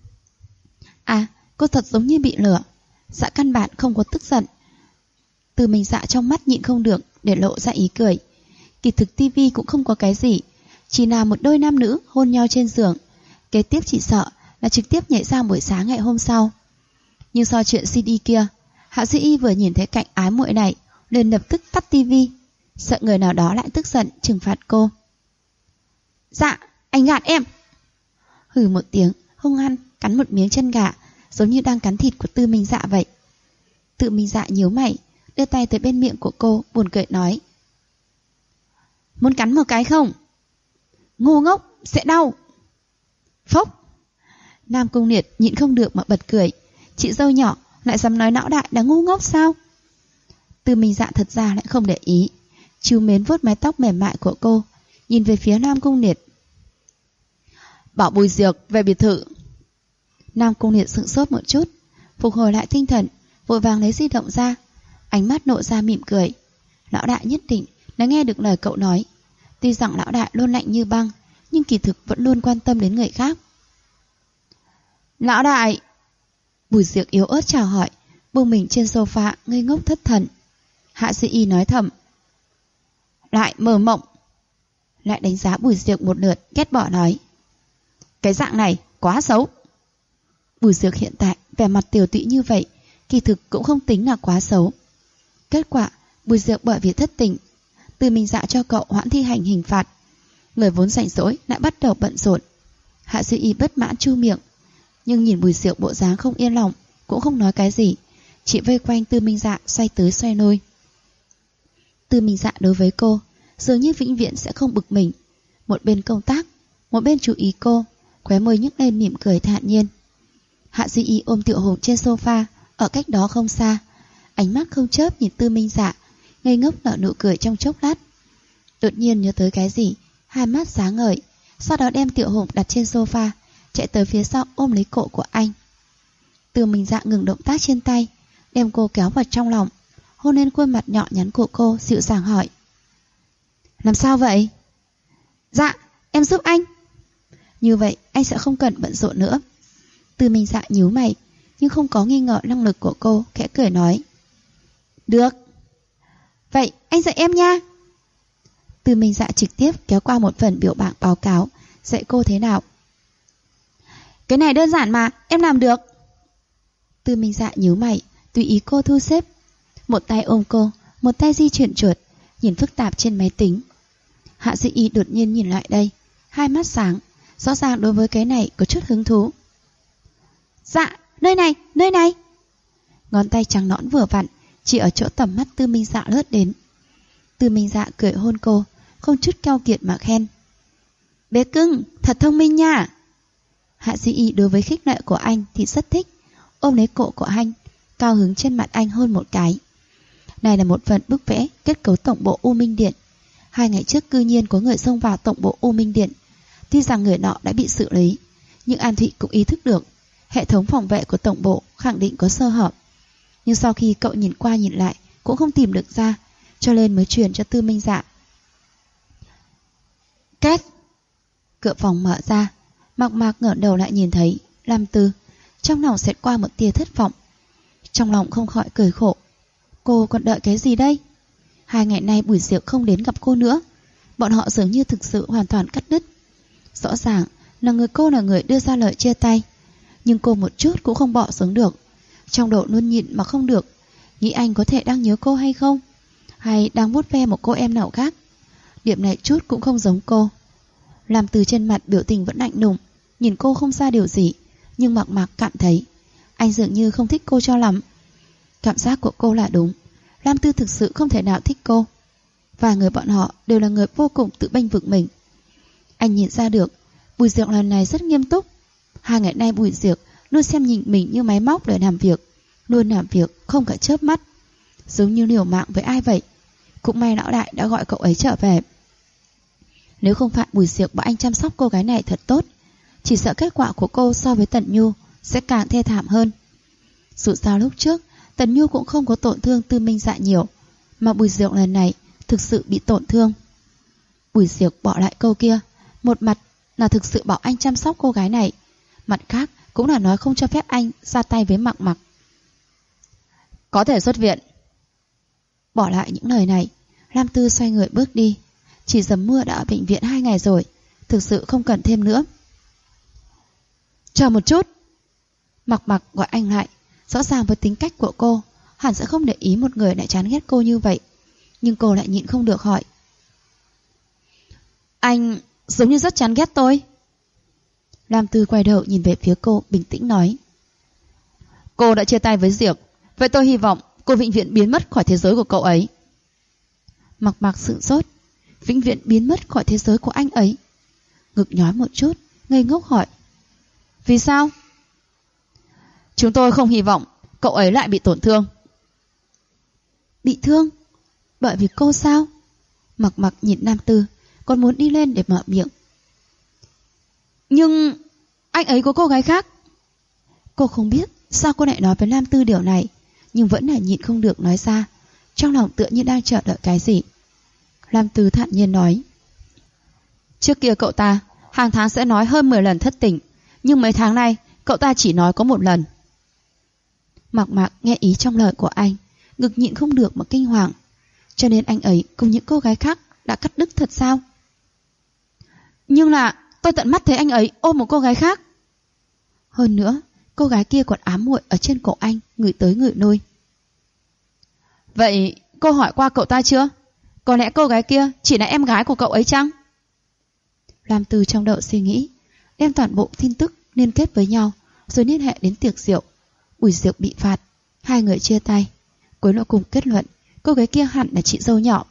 S1: À, cô thật giống như bị lửa. Dạ căn bản không có tức giận. Tư Minh Dạ trong mắt nhịn không được để lộ ra ý cười. Kỳ thực tivi cũng không có cái gì, chỉ là một đôi nam nữ hôn nhau trên giường. Kế tiếp chỉ sợ là trực tiếp nhảy sang buổi sáng ngày hôm sau. Nhưng so chuyện CD kia, Hạ Duy Y vừa nhìn thấy cảnh ái muội này liền lập tức tắt tivi, sợ người nào đó lại tức giận trừng phạt cô. Dạ, anh gạt em. Hừ một tiếng, hung hăng cắn một miếng chân gà, giống như đang cắn thịt của Tư Minh Dạ vậy. Tư Minh Dạ nhíu mày, đưa tay tới bên miệng của cô, buồn cười nói: muốn cắn một cái không? Ngu ngốc, sẽ đau. Phốc. Nam Cung Liệt nhịn không được mà bật cười. Chị dâu nhỏ lại dám nói lão đại là ngu ngốc sao? Tư Minh Dạ thật ra lại không để ý, trìu mến vuốt mái tóc mềm mại của cô, nhìn về phía Nam Cung Liệt. Bảo Bùi Diệc về biệt thự. Nam Cung Liệt sững sốt một chút, phục hồi lại tinh thần, vội vàng lấy di động ra, ánh mắt nộ ra mỉm cười. Lão đại nhất định đã nghe được lời cậu nói. Tuy rằng lão đại luôn lạnh như băng, nhưng kỳ thực vẫn luôn quan tâm đến người khác. Lão đại. Bùi Diệc yếu ớt chào hỏi, buông mình trên sofa ngây ngốc thất thần. Hạ Duy Y nói thầm: lại mơ mộng. Lại đánh giá Bùi Diệc một lượt, ghét bỏ nói: cái dạng này quá xấu. Bùi Diệc hiện tại vẻ mặt tiều tụy như vậy, kỳ thực cũng không tính là quá xấu. Kết quả Bùi Diệc bởi vì thất tình, Tư Minh Dạ cho cậu hoãn thi hành hình phạt. Người vốn rảnh rỗi lại bắt đầu bận rộn. Hạ Duy Y bất mãn chu miệng, nhưng nhìn Bùi Diệc bộ dáng không yên lòng, cũng không nói cái gì, chỉ vây quanh Tư Minh Dạ xoay tới xoay lui. Tư Minh Dạ đối với cô dường như vĩnh viễn sẽ không bực mình, một bên công tác, một bên chú ý cô, khóe môi nhếch lên mỉm cười thản nhiên. Hạ Duy Y ôm Tiểu Hùng trên sofa ở cách đó không xa, ánh mắt không chớp nhìn Tư Minh Dạ, ngây ngốc nở nụ cười trong chốc lát. Đột nhiên nhớ tới cái gì, hai mắt sáng ngời, sau đó đem Tiểu Hùng đặt trên sofa, chạy tới phía sau ôm lấy cổ của anh. Tư Minh Dạ ngừng động tác trên tay, đem cô kéo vào trong lòng, hôn lên khuôn mặt nhỏ nhắn của cô, dịu dàng hỏi: làm sao vậy? Dạ, em giúp anh. Như vậy anh sẽ không cần bận rộn nữa. Tư Minh Dạ nhíu mày, nhưng không có nghi ngờ năng lực của cô, khẽ cười nói: được. Vậy anh dạy em nha. Tư Minh Dạ trực tiếp kéo qua một phần biểu bảng báo cáo, dạy cô thế nào. Cái này đơn giản mà, em làm được. Tư Minh Dạ nhíu mày, tùy ý cô thu xếp, một tay ôm cô, một tay di chuyển chuột, nhìn phức tạp trên máy tính. Hạ Duy Y đột nhiên nhìn lại đây, hai mắt sáng, rõ ràng đối với cái này có chút hứng thú. Dạ, nơi này, nơi này. Ngón tay trắng nõn vừa vặn, chỉ ở chỗ tầm mắt Tư Minh Dạ lướt đến. Tư Minh Dạ cười hôn cô, không chút keo kiệt mà khen: bé cưng, thật thông minh nha. Hạ Duy Y đối với khích lệ của anh thì rất thích, ôm lấy cổ của anh, cao hứng trên mặt anh hôn một cái. Này là một phần bức vẽ kết cấu tổng bộ U Minh Điện. 2 ngày trước cư nhiên có người xông vào tổng bộ U Minh Điện. Tuy rằng người nọ đã bị xử lý, nhưng An Thị cũng ý thức được hệ thống phòng vệ của tổng bộ khẳng định có sơ hở. Nhưng sau khi cậu nhìn qua nhìn lại cũng không tìm được ra, cho nên mới truyền cho Tư Minh Dạ. Két! Cửa phòng mở ra, Mạc Mạc ngẩng đầu lại nhìn thấy Lam Tư, trong lòng xẹt qua một tia thất vọng. Trong lòng không khỏi cười khổ. Cô còn đợi cái gì đây? 2 ngày nay Bùi Diệu không đến gặp cô nữa. Bọn họ dường như thực sự hoàn toàn cắt đứt. Rõ ràng là cô là người đưa ra lời chia tay, nhưng cô một chút cũng không bỏ xuống được. Trong đầu luôn nhịn mà không được, nghĩ anh có thể đang nhớ cô hay không, hay đang vuốt ve một cô em nào khác. Điểm này chút cũng không giống cô. Làm từ trên mặt biểu tình vẫn lạnh lùng, nhìn cô không ra điều gì, nhưng Mạc Mạc cảm thấy anh dường như không thích cô cho lắm. Cảm giác của cô là đúng, Lam Tư thực sự không thể nào thích cô. Và người bọn họ đều là người vô cùng tự bênh vực mình. Anh nhìn ra được Bùi Diệu lần này rất nghiêm túc. 2 ngày nay Bùi Diệu luôn xem nhìn mình như máy móc để làm việc, luôn làm việc không cả chớp mắt, giống như liều mạng với ai vậy. Cũng may lão đại đã gọi cậu ấy trở về. Nếu không phải Bùi Diệu bảo anh chăm sóc cô gái này thật tốt, chỉ sợ kết quả của cô so với Tần Nhu sẽ càng thê thảm hơn. Dù sao lúc trước Tần Nhu cũng không có tổn thương Tư Minh Dạ nhiều, mà Bùi Diệu lần này thực sự bị tổn thương. Bùi Diệu bỏ lại câu kia, một mặt là thực sự bảo anh chăm sóc cô gái này, mặt khác cũng là nói không cho phép anh ra tay với Mạc Mạc. Có thể xuất viện. Bỏ lại những lời này, Lam Tư xoay người bước đi. Chỉ dầm mưa đã ở bệnh viện 2 ngày rồi, thực sự không cần thêm nữa. Chờ một chút. Mạc Mạc gọi anh lại. Rõ ràng với tính cách của cô, hẳn sẽ không để ý một người lại chán ghét cô như vậy. Nhưng cô lại nhịn không được hỏi. Anh giống như rất chán ghét tôi. Lam Tư quay đầu nhìn về phía cô, bình tĩnh nói. Cô đã chia tay với Diệp, vậy tôi hy vọng cô vĩnh viễn biến mất khỏi thế giới của cậu ấy. Mạc Mạc sửng sốt. Vĩnh viễn biến mất khỏi thế giới của anh ấy? Ngực nhói một chút, ngây ngốc hỏi. Vì sao? Chúng tôi không hy vọng cậu ấy lại bị tổn thương. Bị thương? Bởi vì cô sao? Mạc Mạc nhìn Lam Tư, còn muốn đi lên để mở miệng. Nhưng anh ấy có cô gái khác. Cô không biết sao cô lại nói với Lam Tư điều này, nhưng vẫn là nhịn không được nói ra, trong lòng tựa như đang chờ đợi cái gì. Lam Tư thản nhiên nói. Trước kia cậu ta hàng tháng sẽ nói hơn 10 lần thất tình, nhưng mấy tháng nay cậu ta chỉ nói có 1 lần. Mạc Mạc nghe ý trong lời của anh, ngực nhịn không được mà kinh hoàng. Cho nên anh ấy cùng những cô gái khác đã cắt đứt thật sao? Nhưng là tôi tận mắt thấy anh ấy ôm một cô gái khác. Hơn nữa, cô gái kia còn ám muội ở trên cổ anh, ngửi tới ngửi lui. Vậy cô hỏi qua cậu ta chưa? Có lẽ cô gái kia chỉ là em gái của cậu ấy chăng? Lam Tư trong đầu suy nghĩ, đem toàn bộ tin tức liên kết với nhau, rồi liên hệ đến tiệc rượu. Bùi Diệu bị phạt, 2 người chia tay. Cuối cùng kết luận cô gái kia hẳn là chị dâu nhỏ.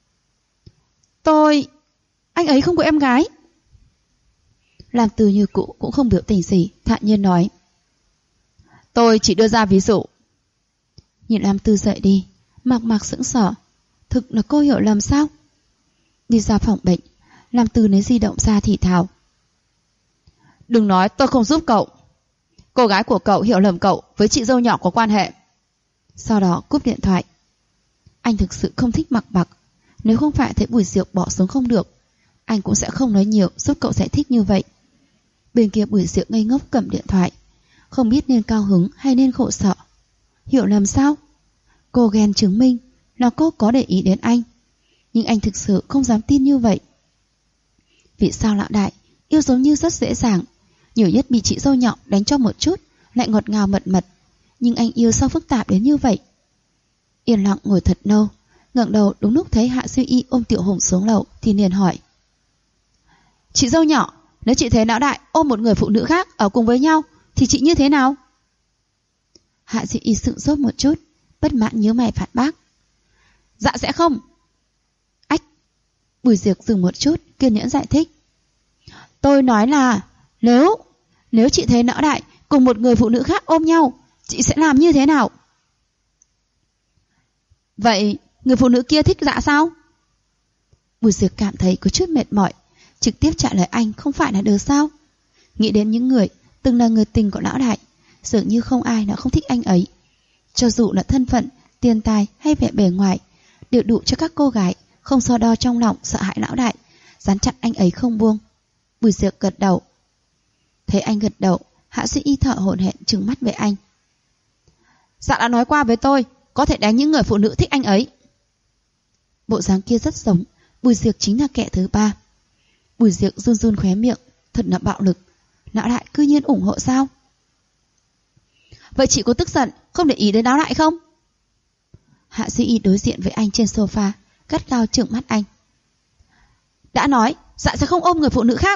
S1: Anh ấy không có em gái. Lam Tư như cũ cũng không biểu tình gì, thản nhiên nói. Tôi chỉ đưa ra ví dụ. Nhìn Lam Tư dậy đi, Mạc Mạc sững sờ. Thực là cô hiểu lầm sao? Đi ra phòng bệnh, Lam Tư lấy di động ra thì thào. Đừng nói tôi không giúp cậu. Cô gái của cậu hiểu lầm cậu với chị dâu nhỏ có quan hệ. Sau đó cúp điện thoại. Anh thực sự không thích Mạc Mạc. Nếu không phải thấy Bùi Diệu bỏ xuống không được, anh cũng sẽ không nói nhiều giúp cậu giải thích như vậy. Bên kia Bùi Diệu ngây ngốc cầm điện thoại, không biết nên cao hứng hay nên khổ sở. Hiểu lầm sao? Cô ghen chứng minh là cô có để ý đến anh, nhưng anh thực sự không dám tin như vậy. Vì sao lão đại yêu giống như rất dễ dàng, nhiều nhất bị chị dâu nhỏ đánh cho một chút lại ngọt ngào mật mật, nhưng anh yêu sao phức tạp đến như vậy? Yên lặng ngồi thật lâu, ngẩng đầu đúng lúc thấy Hạ Duy Y ôm Tiểu Hùng xuống lầu thì liền hỏi. Chị dâu nhỏ, nếu chị thấy lão đại ôm một người phụ nữ khác ở cùng với nhau thì chị như thế nào? Hạ Duy Y sững sốt một chút, bất mãn nhíu mày phản bác. Dạ sẽ không. Ách. Bùi Diệp dừng một chút, kiên nhẫn giải thích. Tôi nói là nếu Nếu chị thấy lão đại cùng một người phụ nữ khác ôm nhau, chị sẽ làm như thế nào? Vậy người phụ nữ kia thích Dạ sao? Bùi Diệp cảm thấy có chút mệt mỏi, trực tiếp trả lời anh không phải là được sao? Nghĩ đến những người từng là người tình của lão đại, dường như không ai nào không thích anh ấy. Cho dù là thân phận, tiền tài hay vẻ bề ngoài, đều đủ cho các cô gái không so đo trong lòng sợ hãi lão đại, dán chặt anh ấy không buông. Bùi Diệp gật đầu. Thấy anh gật đầu, Hạ Duy Y thở hổn hển trừng mắt về anh. Dạ đã nói qua với tôi, có thể đánh những người phụ nữ thích anh ấy. Bộ dáng kia rất giống Bùi Diệp chính là kẻ thứ ba. Bùi Diệp run run khóe miệng, thật là bạo lực. Lão đại cư nhiên ủng hộ sao? Vậy chị có tức giận không để ý đến lão đại không? Hạ Duy Y đối diện với anh trên sofa, gắt gao trừng mắt anh. Đã nói Dạ sẽ không ôm người phụ nữ khác.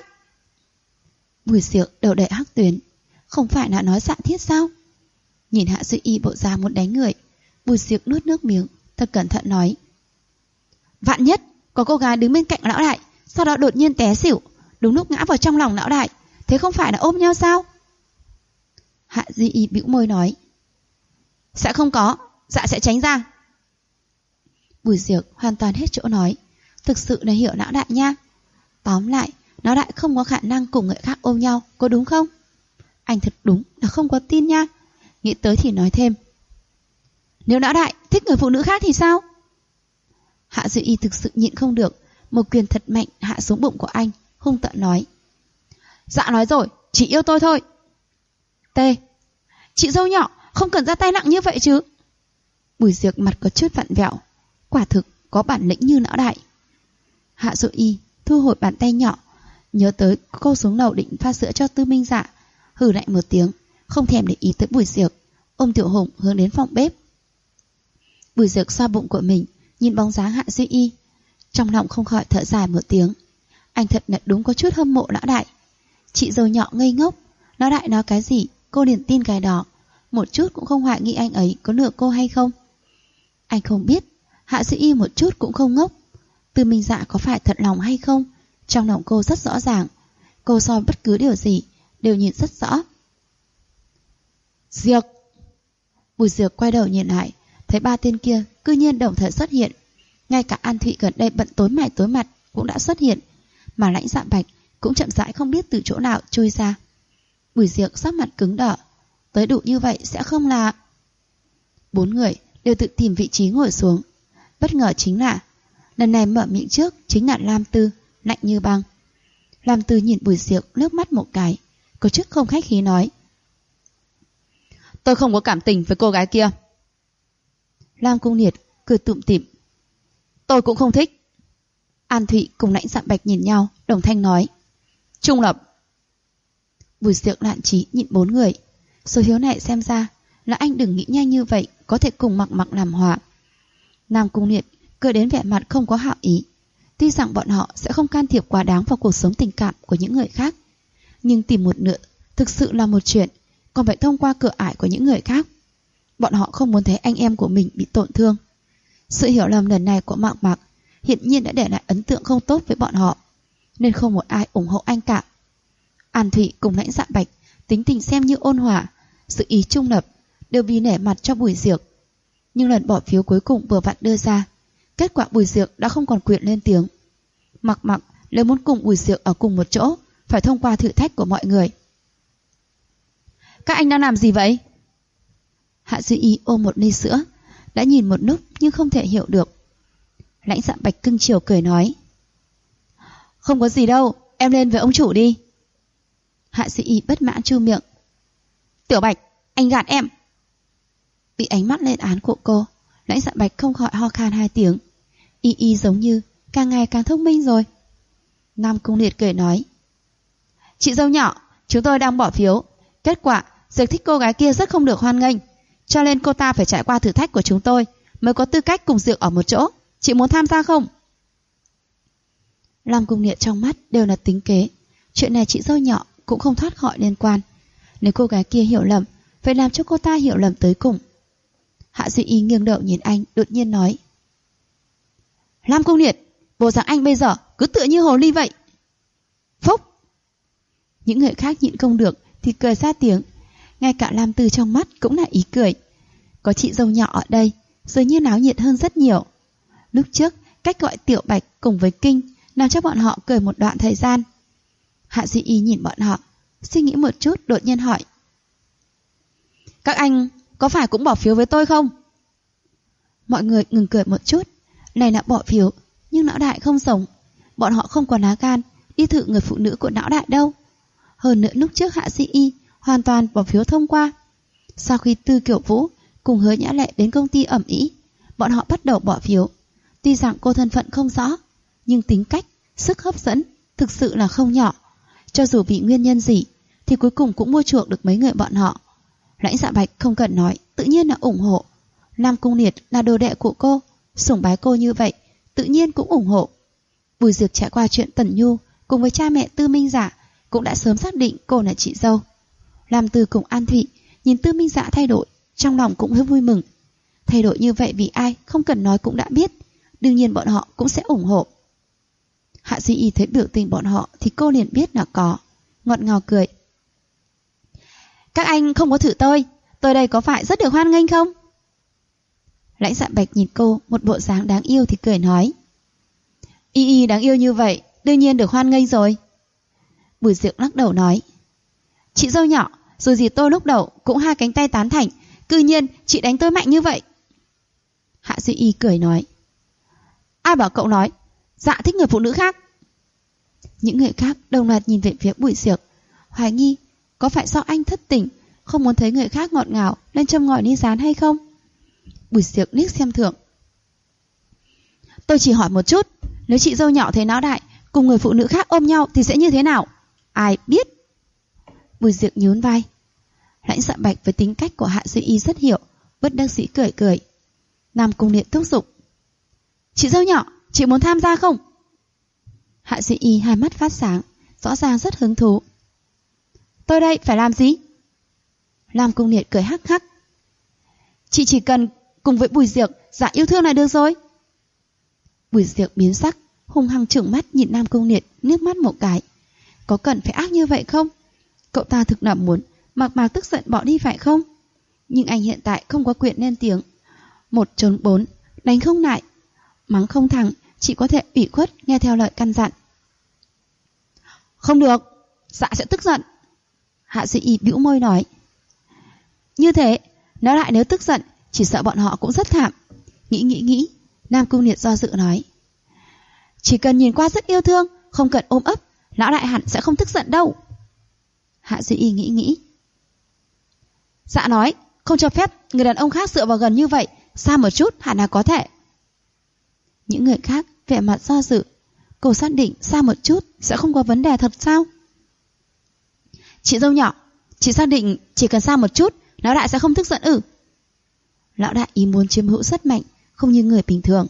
S1: Bùi Diệp đầu đầy hắc tuyến. Không phải là nói Dạ thiết sao? Nhìn Hạ Duy Y bộ da muốn đánh người, Bùi Diệp nuốt nước miếng, thật cẩn thận nói. Vạn nhất có cô gái đứng bên cạnh lão đại, sau đó đột nhiên té xỉu, đúng lúc ngã vào trong lòng lão đại, thế không phải là ôm nhau sao? Hạ Duy Y bĩu môi nói. Sẽ không có, Dạ sẽ tránh ra. Bùi Diệp hoàn toàn hết chỗ nói, thực sự là hiểu lão đại nha. Tóm lại, lão đại không có khả năng cùng người khác ôm nhau, có đúng không? Anh thật đúng là không có tin nha. Nghĩ tới thì nói thêm. Nếu lão đại thích người phụ nữ khác thì sao? Hạ Duy Y thực sự nhịn không được, một quyền thật mạnh hạ xuống bụng của anh, hung tợn nói. Dạ nói rồi, chỉ yêu tôi thôi. T. Chị dâu nhỏ, không cần ra tay nặng như vậy chứ. Bùi Diệp mặt có chút vặn vẹo, quả thực có bản lĩnh như lão đại. Hạ Duy Y thu hồi bàn tay nhỏ, nhớ tới cô xuống lầu định pha sữa cho Tư Minh Dạ, hừ lạnh một tiếng, không thèm để ý tới Bùi Diệp, ôm Tiểu Hùng hướng đến phòng bếp. Bùi Diệp xoa bụng của mình, nhìn bóng dáng Hạ Duy Y, trong lòng không khỏi thở dài một tiếng. Anh thật là đúng có chút hâm mộ lão đại. Chị dâu nhỏ ngây ngốc, lão đại nói cái gì cô liền tin cái đó, một chút cũng không hoài nghi anh ấy có lừa cô hay không. Anh không biết, Hạ Duy Y một chút cũng không ngốc. Tư Minh Dạ có phải thật lòng hay không, trong lòng cô rất rõ ràng. Cô so bất cứ điều gì đều nhìn rất rõ. Diệp. Bùi Diệp quay đầu nhìn lại, thấy ba tên kia cư nhiên đồng thời xuất hiện. Ngay cả An Thụy gần đây bận tối mày tối mặt cũng đã xuất hiện, mà Lãnh Dạ Bạch cũng chậm rãi không biết từ chỗ nào chui ra. Bùi Diệp sắc mặt cứng đờ, tới đủ như vậy sẽ không là... Bốn người đều tự tìm vị trí ngồi xuống. Bất ngờ chính là lần này mở miệng trước chính là Lam Tư, lạnh như băng. Lam Tư nhìn Bùi Diệp nước mắt một cái, có chút không khách khí nói. Tôi không có cảm tình với cô gái kia. Lam Cung Liệt cười tủm tỉm. Tôi cũng không thích. An Thụy cùng Lãnh Dạ Bạch nhìn nhau, đồng thanh nói. Trung lập. Bùi Diệp lạn trí nhịn bốn người. Số hiếu này xem ra là anh đừng nghĩ nhanh như vậy có thể cùng Mặc Mặc làm hòa. Nam Cung Liệt cười đến vẻ mặt không có hảo ý. Tuy rằng bọn họ sẽ không can thiệp quá đáng vào cuộc sống tình cảm của những người khác, nhưng tìm một nửa thực sự là một chuyện, còn phải thông qua cửa ải của những người khác. Bọn họ không muốn thấy anh em của mình bị tổn thương. Sự hiểu lầm lần này của Mặc Mặc hiển nhiên đã để lại ấn tượng không tốt với bọn họ, nên không một ai ủng hộ anh cả. An Thụy cùng Lãnh Dạ Bạch tính tình xem như ôn hòa, sự ý trung lập, đều vì nể mặt cho Bùi Diệp. Nhưng lần bỏ phiếu cuối cùng vừa vặn đưa ra, kết quả Bùi Diệp đã không còn quyền lên tiếng. Mặc Mặc nếu muốn cùng Bùi Diệp ở cùng một chỗ, phải thông qua thử thách của mọi người. Các anh đang làm gì vậy? Hạ Duy Y ôm một ly sữa, đã nhìn một lúc nhưng không thể hiểu được. Lãnh Dạ Bạch cưng chiều cười nói. Không có gì đâu, em lên với ông chủ đi. Hạ Duy Y bất mãn chu miệng. Tiểu Bạch, anh gạt em. Bị ánh mắt lên án của cô, Lãnh Dạ Bạch không khỏi ho khan hai tiếng. Y Y giống như càng ngày càng thông minh rồi. Nam Cung Liệt cười nói. Chị dâu nhỏ, chúng tôi đang bỏ phiếu. Kết quả, Diệp thích cô gái kia rất không được hoan nghênh, cho nên cô ta phải trải qua thử thách của chúng tôi mới có tư cách cùng Diệp ở một chỗ. Chị muốn tham gia không? Nam Cung Liệt trong mắt đều là tính kế. Chuyện này chị dâu nhỏ cũng không thoát khỏi liên quan. Nếu cô gái kia hiểu lầm, phải làm cho cô ta hiểu lầm tới cùng. Hạ Duy Y nghiêng đầu nhìn anh, đột nhiên nói. Nam Cung Liệt, bộ dạng anh bây giờ cứ tựa như hồ ly vậy. Phúc! Những người khác nhịn không được thì cười ra tiếng. Ngay cả Lam Tư trong mắt cũng là ý cười. Có chị dâu nhỏ ở đây, dường như náo nhiệt hơn rất nhiều. Lúc trước, cách gọi Tiểu Bạch cùng với Kinh làm cho bọn họ cười một đoạn thời gian. Hạ Duy Y nhìn bọn họ, suy nghĩ một chút đột nhiên hỏi: các anh có phải cũng bỏ phiếu với tôi không? Mọi người ngừng cười một chút. Này là bỏ phiếu, nhưng Lão Đại không giống. Bọn họ không có lá gan đi thử người phụ nữ của Lão Đại đâu. Hơn nữa lúc trước Hạ Duy Y hoàn toàn bỏ phiếu thông qua. Sau khi Tư Kiểu Vũ cùng Hứa Nhã Lệ đến công ty ẩm ý, bọn họ bắt đầu bỏ phiếu. Tuy rằng cô thân phận không rõ, nhưng tính cách, sức hấp dẫn thực sự là không nhỏ. Cho dù vì nguyên nhân gì thì cuối cùng cũng mua chuộc được mấy người bọn họ. Lãnh Dạ Bạch không cần nói, tự nhiên là ủng hộ. Nam Cung Liệt là đồ đệ của cô, sủng bái cô như vậy, tự nhiên cũng ủng hộ. Bùi Dược trải qua chuyện Tần Nhu cùng với cha mẹ Tư Minh Dạ cũng đã sớm xác định cô là chị dâu. Lam Tư cùng An Thụy nhìn Tư Minh Dạ thay đổi, trong lòng cũng hơi vui mừng. Thay đổi như vậy vì ai không cần nói cũng đã biết, đương nhiên bọn họ cũng sẽ ủng hộ. Hạ Duy Y thấy biểu tình bọn họ thì cô liền biết là có, ngọt ngào cười. Các anh không có thử tôi đây có phải rất được hoan nghênh không? Lãnh Dạ Bạch nhìn cô một bộ dáng đáng yêu thì cười nói: Y Y đáng yêu như vậy, đương nhiên được hoan nghênh rồi. Bùi Dược lắc đầu nói: chị dâu nhỏ, dù gì tôi lúc đầu cũng hai cánh tay tán thành, cư nhiên chị đánh tôi mạnh như vậy. Hạ Duy Y cười nói: ai bảo cậu nói Dạ thích người phụ nữ khác? Những người khác đồng loạt nhìn về phía Bùi Dược, hoài nghi có phải do anh thất tình, không muốn thấy người khác ngọt ngào lên châm ngòi ni rán hay không. Bùi Dược liếc xem Thượng: tôi chỉ hỏi một chút, nếu chị dâu nhỏ thấy Lão Đại cùng người phụ nữ khác ôm nhau thì sẽ như thế nào? Ai biết? Bùi Dược nhún vai. Lãnh Dạ Bạch với tính cách của Hạ Duy Y rất hiểu, bất đắc dĩ cười cười. Nam Cung Liệt thúc giục: chị dâu nhỏ, chị muốn tham gia không? Hạ Duy Y hai mắt phát sáng, rõ ràng rất hứng thú. Tôi đây phải làm gì? Nam Cung Liệt cười hắc hắc: chị chỉ cần cùng với Bùi Dược giả yêu thương là được rồi. Bùi Dược biến sắc, hung hăng trừng mắt nhìn Nam Cung Liệt nước mắt một cái. Có cần phải ác như vậy không? Cậu ta thực là muốn Mạc Mạc tức giận bỏ đi phải không? Nhưng anh hiện tại không có quyền lên tiếng. 1-4, đánh không lại, mắng không thắng, chỉ có thể ủy khuất nghe theo lời căn dặn. Không được, dạ sẽ tức giận. Hạ Duy Y bĩu môi nói: như thế, nếu tức giận, chỉ sợ bọn họ cũng rất thảm. Nghĩ, Nam Cung Liệt do dự nói: chỉ cần nhìn qua rất yêu thương, không cần ôm ấp, Lão Đại hẳn sẽ không tức giận đâu. Hạ Duy Y nghĩ. Dạ nói, không cho phép người đàn ông khác dựa vào gần như vậy, xa một chút hẳn là có thể. Những người khác vẻ mặt do dự. Cô xác định xa một chút sẽ không có vấn đề thật sao? Chị dâu nhỏ, chị xác định chỉ cần xa một chút Lão Đại sẽ không tức giận ư? Lão Đại ý muốn chiếm hữu rất mạnh, không như người bình thường.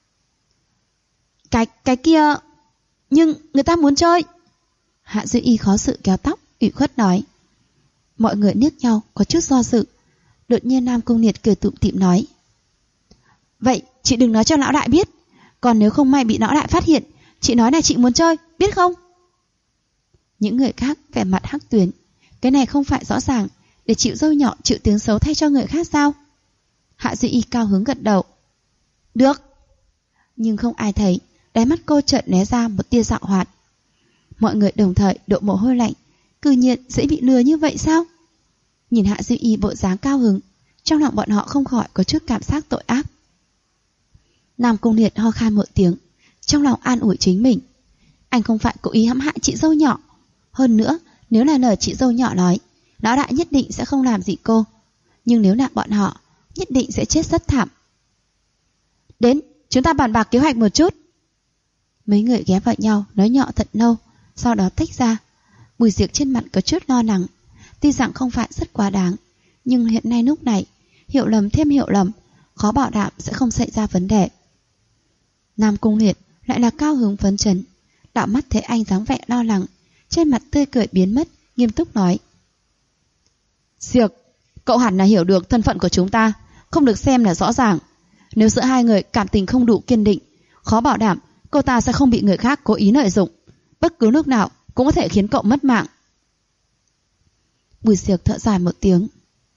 S1: Cái kia, nhưng người ta muốn chơi. Hạ Duy Y khó xử kéo tóc, ủy khuất nói. Mọi người liếc nhau có chút do dự. Đột nhiên Nam Cung Liệt cười tủm tỉm nói: vậy chị đừng nói cho Lão Đại biết, còn nếu không may bị Lão Đại phát hiện, chị nói là chị muốn chơi, biết không? Những người khác vẻ mặt hắc tuyến. Cái này không phải rõ ràng để chịu dâu nhỏ chịu tiếng xấu thay cho người khác sao? Hạ Duy Y cao hứng gật đầu. Được. Nhưng không ai thấy, đáy mắt cô chợt né ra một tia dạo hoạt. Mọi người đồng thời đổ mồ hôi lạnh. Cư nhiên dễ bị lừa như vậy sao? Nhìn Hạ Duy Y bộ dáng cao hứng, trong lòng bọn họ không khỏi có chút cảm giác tội ác. Nam Cung Liệt ho khan một tiếng, trong lòng an ủi chính mình. Anh không phải cố ý hãm hại chị dâu nhỏ. Hơn nữa, nếu là lời chị dâu nhỏ nói, Lão Đại nhất định sẽ không làm gì cô. Nhưng nếu là bọn họ, nhất định sẽ chết rất thảm. Đến, chúng ta bàn bạc kế hoạch một chút. Mấy người ghé vào nhau nói nhỏ thật lâu, sau đó tách ra. Bùi Diệc trên mặt có chút lo lắng. Tuy rằng không phải rất quá đáng, nhưng hiện nay lúc này, hiểu lầm thêm hiểu lầm, khó bảo đảm sẽ không xảy ra vấn đề. Nam Cung Liệt lại là cao hứng phấn chấn, đảo mắt thấy anh dáng vẻ lo lắng, trên mặt tươi cười biến mất, nghiêm túc nói: Diệc, cậu hẳn là hiểu được thân phận của chúng ta, không được xem là rõ ràng. Nếu giữa hai người cảm tình không đủ kiên định, khó bảo đảm cô ta sẽ không bị người khác cố ý lợi dụng, bất cứ lúc nào cũng có thể khiến cậu mất mạng. Bùi Diệc thở dài một tiếng.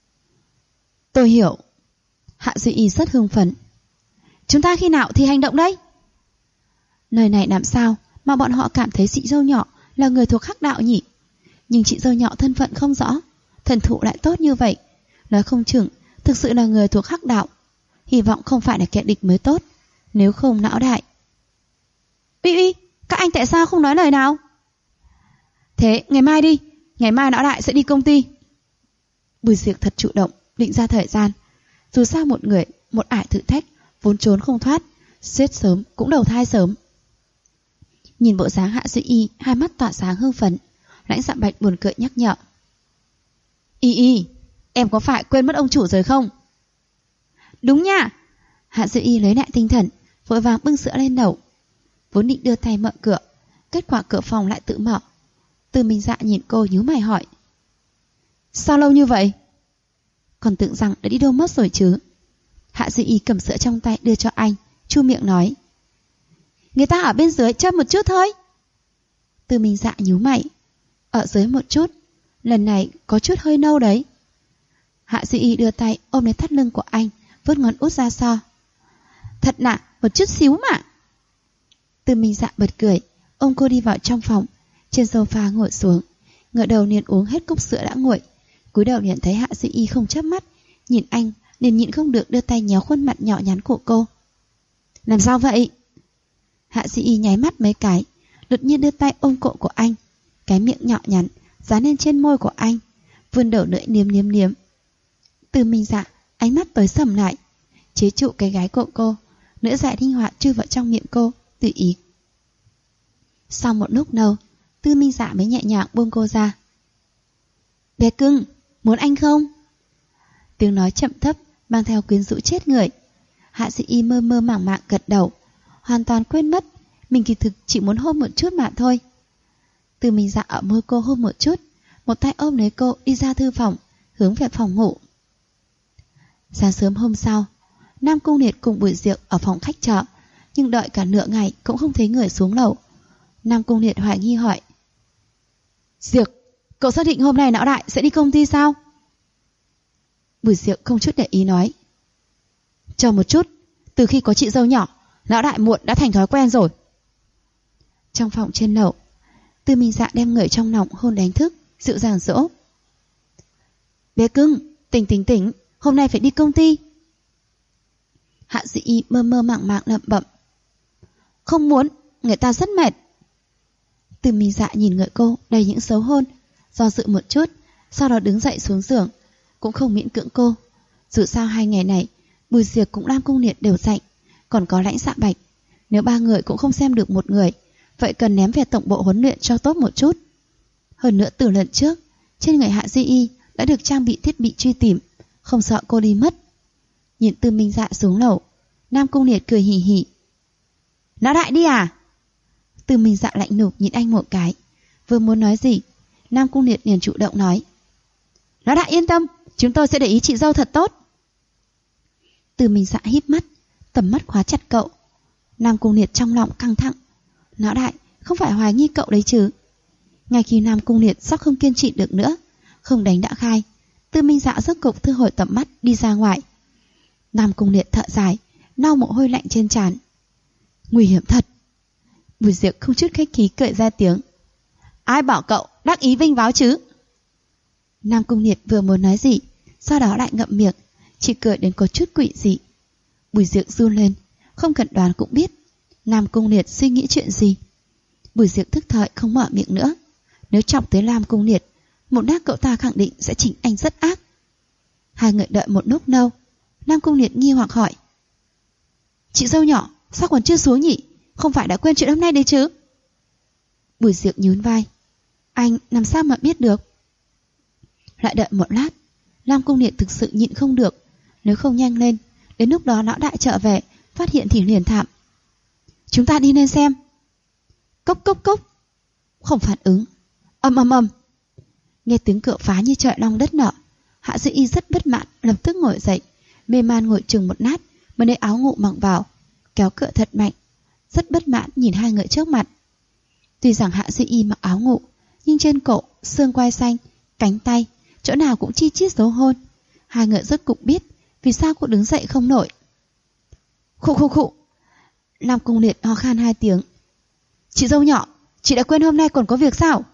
S1: Tôi hiểu. Hạ Duy Y rất hưng phấn. Chúng ta khi nào thì hành động đấy? Lời này làm sao mà bọn họ cảm thấy chị dâu nhỏ là người thuộc hắc đạo nhỉ? Nhưng chị dâu nhỏ thân phận không rõ, thần thụ lại tốt như vậy, nói không chừng thực sự là người thuộc hắc đạo. Hy vọng không phải là kẻ địch mới tốt, nếu không não đại. Uy uy, các anh tại sao không nói lời nào? Thế ngày mai đi, ngày mai não đại sẽ đi công ty. Bùi Diệc thật chủ động, định ra thời gian. Dù sao một người, một ải thử thách, vốn trốn không thoát, xếp sớm cũng đầu thai sớm. Nhìn bộ dáng Hạ Duy Y, hai mắt tỏa sáng hưng phấn, Lãnh Dạ Bạch buồn cười nhắc nhở. Y Y, em có phải quên mất ông chủ rồi không? Đúng nha. Hạ Duy Y lấy lại tinh thần, vội vàng bưng sữa lên đầu. Vốn định đưa tay mở cửa, kết quả cửa phòng lại tự mở. Từ Minh Dạ nhìn cô nhíu mày hỏi. Sao lâu như vậy? Còn tưởng rằng đã đi đâu mất rồi chứ. Hạ Duy Y cầm sữa trong tay đưa cho anh, chu miệng nói. Người ta ở bên dưới chơi một chút thôi. Từ Minh Dạ nhíu mày. Ở dưới một chút, lần này có chút hơi nâu đấy. Hạ Duy Y đưa tay ôm lấy thắt lưng của anh, vớt ngón út ra so. Thật nạ, một chút xíu mà. Từ Minh Dạ bật cười, ôm cô đi vào trong phòng. Trên sofa ngồi xuống, ngửa đầu liền uống hết cốc sữa đã nguội. Cúi đầu liền thấy Hạ Duy Y không chớp mắt, nhìn anh liền nhịn không được đưa tay nhéo khuôn mặt nhỏ nhắn của cô. Làm sao vậy? Hạ Duy Y nháy mắt mấy cái, đột nhiên đưa tay ôm cổ của anh, cái miệng nhỏ nhắn dán lên trên môi của anh, vươn đầu lưỡi liếm. Từ Minh Dạ ánh mắt tối sầm lại, chế trụ cái gái của cô, lưỡi dài linh hoạt chui vào trong miệng cô, tùy ý. Sau một lúc lâu, Từ Minh Dạ mới nhẹ nhàng buông cô ra. Bé cưng, muốn anh không? Tiếng nói chậm thấp mang theo quyến rũ chết người. Hạ Duy Y mơ mơ màng màng gật đầu, hoàn toàn quên mất mình kỳ thực chỉ muốn hôn một chút mà thôi. Từ Minh Dạ ở môi cô hôn một chút, một tay ôm lấy cô đi ra thư phòng, hướng về phòng ngủ. Sáng sớm hôm sau, Nam Cung Liệt cùng Bùi Diệc ở phòng khách trọ, nhưng đợi cả nửa ngày cũng không thấy người xuống lầu. Nam Cung Liệt hoài nghi hỏi. Diệc, cậu xác định hôm nay não đại sẽ đi công ty sao? Bùi Diệc không chút để ý nói. Chờ một chút, từ khi có chị dâu nhỏ, lão đại muộn đã thành thói quen rồi. Trong phòng trên lầu, Từ Minh Dạ đem người trong lòng hôn đánh thức, dịu dàng dỗ. Bé cưng, tỉnh, hôm nay phải đi công ty. Hạ Duy Y mơ mơ màng màng lẩm bẩm. Không muốn, người ta rất mệt. Từ Minh Dạ nhìn người cô đầy những dấu hôn, do dự một chút, sau đó đứng dậy xuống giường, cũng không miễn cưỡng cô. Dù sao 2 ngày này, Bùi Diệc cũng Nam Cung Liệt đều dạy, còn có Lãnh Dạ Bạch. Nếu 3 người cũng không xem được một người, vậy cần ném về tổng bộ huấn luyện cho tốt một chút. Hơn nữa từ lần trước, trên người Hạ Duy Y đã được trang bị thiết bị truy tìm, không sợ cô đi mất. Nhìn Từ Minh Dạ xuống lầu, Nam Cung Liệt cười hì hì. Lão đại đi à? Từ Minh Dạ lạnh lùng nhìn anh một cái, vừa muốn nói gì, Nam Cung Liệt liền chủ động nói. Lão đại yên tâm, chúng tôi sẽ để ý chị dâu thật tốt. Từ Minh Dạ híp mắt, tầm mắt khóa chặt cậu. Nam Cung Liệt trong lòng căng thẳng. Lão đại không phải hoài nghi cậu đấy chứ? Ngay khi Nam Cung Liệt sắp không kiên trì được nữa, không đánh đã khai, Từ Minh Dạ rốt cục thu hồi tầm mắt đi ra ngoài. Nam Cung Liệt thở dài, lau mồ hôi lạnh trên trán. Nguy hiểm thật. Bùi Diệc không chút khách khí cười ra tiếng. Ai bảo cậu đắc ý vinh váo chứ? Nam Cung Liệt vừa muốn nói gì, sau đó lại ngậm miệng, chỉ cười đến có chút quỷ dị. Bùi Diệc run lên, không cần đoán cũng biết Nam Cung Liệt suy nghĩ chuyện gì. Bùi Diệc thức thời không mở miệng nữa. Nếu chọc tới Nam Cung Liệt, một lát cậu ta khẳng định sẽ chỉnh anh rất ác. Hai người đợi một lúc lâu, Nam Cung Liệt nghi hoặc hỏi. Chị dâu nhỏ, sao còn chưa xuống nhỉ? Không phải đã quên chuyện hôm nay đấy chứ? Bùi Diệc nhún vai. Anh làm sao mà biết được? Lại đợi một lát, Nam Cung Liệt thực sự nhịn không được. Nếu không nhanh lên, đến lúc đó lão đại trở về, phát hiện thì liền thảm. Chúng ta đi lên xem. Cốc cốc cốc. Không phản ứng. Ầm ầm ầm. Nghe tiếng cửa phá như trời long đất nở. Hạ Duy Y rất bất mãn, lập tức ngồi dậy, mê man ngồi chừng một lát mới lấy áo ngủ mặc vào, kéo cửa thật mạnh. Rất bất mãn nhìn hai người trước mặt. Tuy rằng Hạ Duy Y mặc áo ngủ, nhưng trên cổ, xương quai xanh, cánh tay, chỗ nào cũng chi chít dấu hôn. Hai người rốt cục biết vì sao cô đứng dậy không nổi. Khụ khụ khụ. Nam Cung Liệt ho khan 2 tiếng. Chị dâu nhỏ, chị đã quên hôm nay còn có việc sao?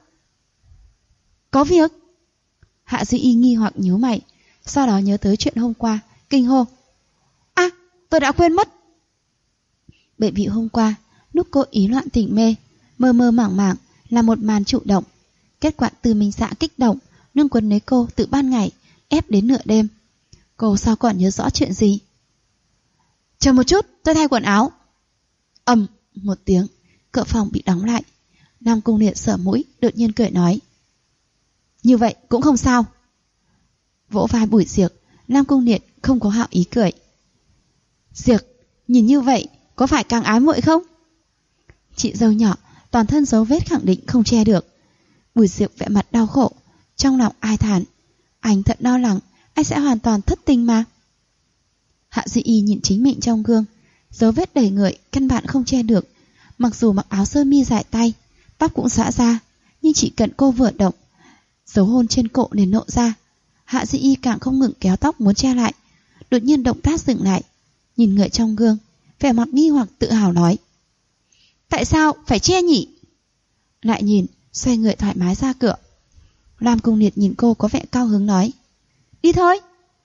S1: Có việc? Hạ Duy Y nghi hoặc nhíu mày, sau đó nhớ tới chuyện hôm qua, kinh hô. À, tôi đã quên mất. Bởi vì hôm qua, lúc cô ý loạn tỉnh mê, mơ mơ mảng mảng là một màn chủ động. Kết quả Từ Minh Dạ kích động, nương quấn lấy cô từ ban ngày, ép đến nửa đêm. Cô sao còn nhớ rõ chuyện gì? Chờ một chút, tôi thay quần áo. Ầm một tiếng, cửa phòng bị đóng lại. Nam Cung Liệt sờ mũi, đột nhiên cười nói. Như vậy cũng không sao. Vỗ vai Bùi Diệc, Nam Cung Liệt không có hảo ý cười. Diệc, nhìn như vậy có phải càng ái muội không? Chị dâu nhỏ, toàn thân dấu vết khẳng định không che được. Bùi Diệc vẻ mặt đau khổ, trong lòng ai thán. Anh thật lo lắng, anh sẽ hoàn toàn thất tình mà. Hạ Duy Y nhìn chính mình trong gương, dấu vết đầy người căn bản không che được. Mặc dù mặc áo sơ mi dài tay, tóc cũng xõa ra, nhưng chỉ cần cô vừa động, dấu hôn trên cổ liền lộ ra. Hạ Duy Y càng không ngừng kéo tóc muốn che lại. Đột nhiên động tác dừng lại, nhìn người trong gương, vẻ mặt nghi hoặc tự hào nói. Tại sao phải che nhỉ? Lại nhìn, xoay người thoải mái ra cửa. Lam Cung Liệt nhìn cô có vẻ cao hứng nói. Đi thôi.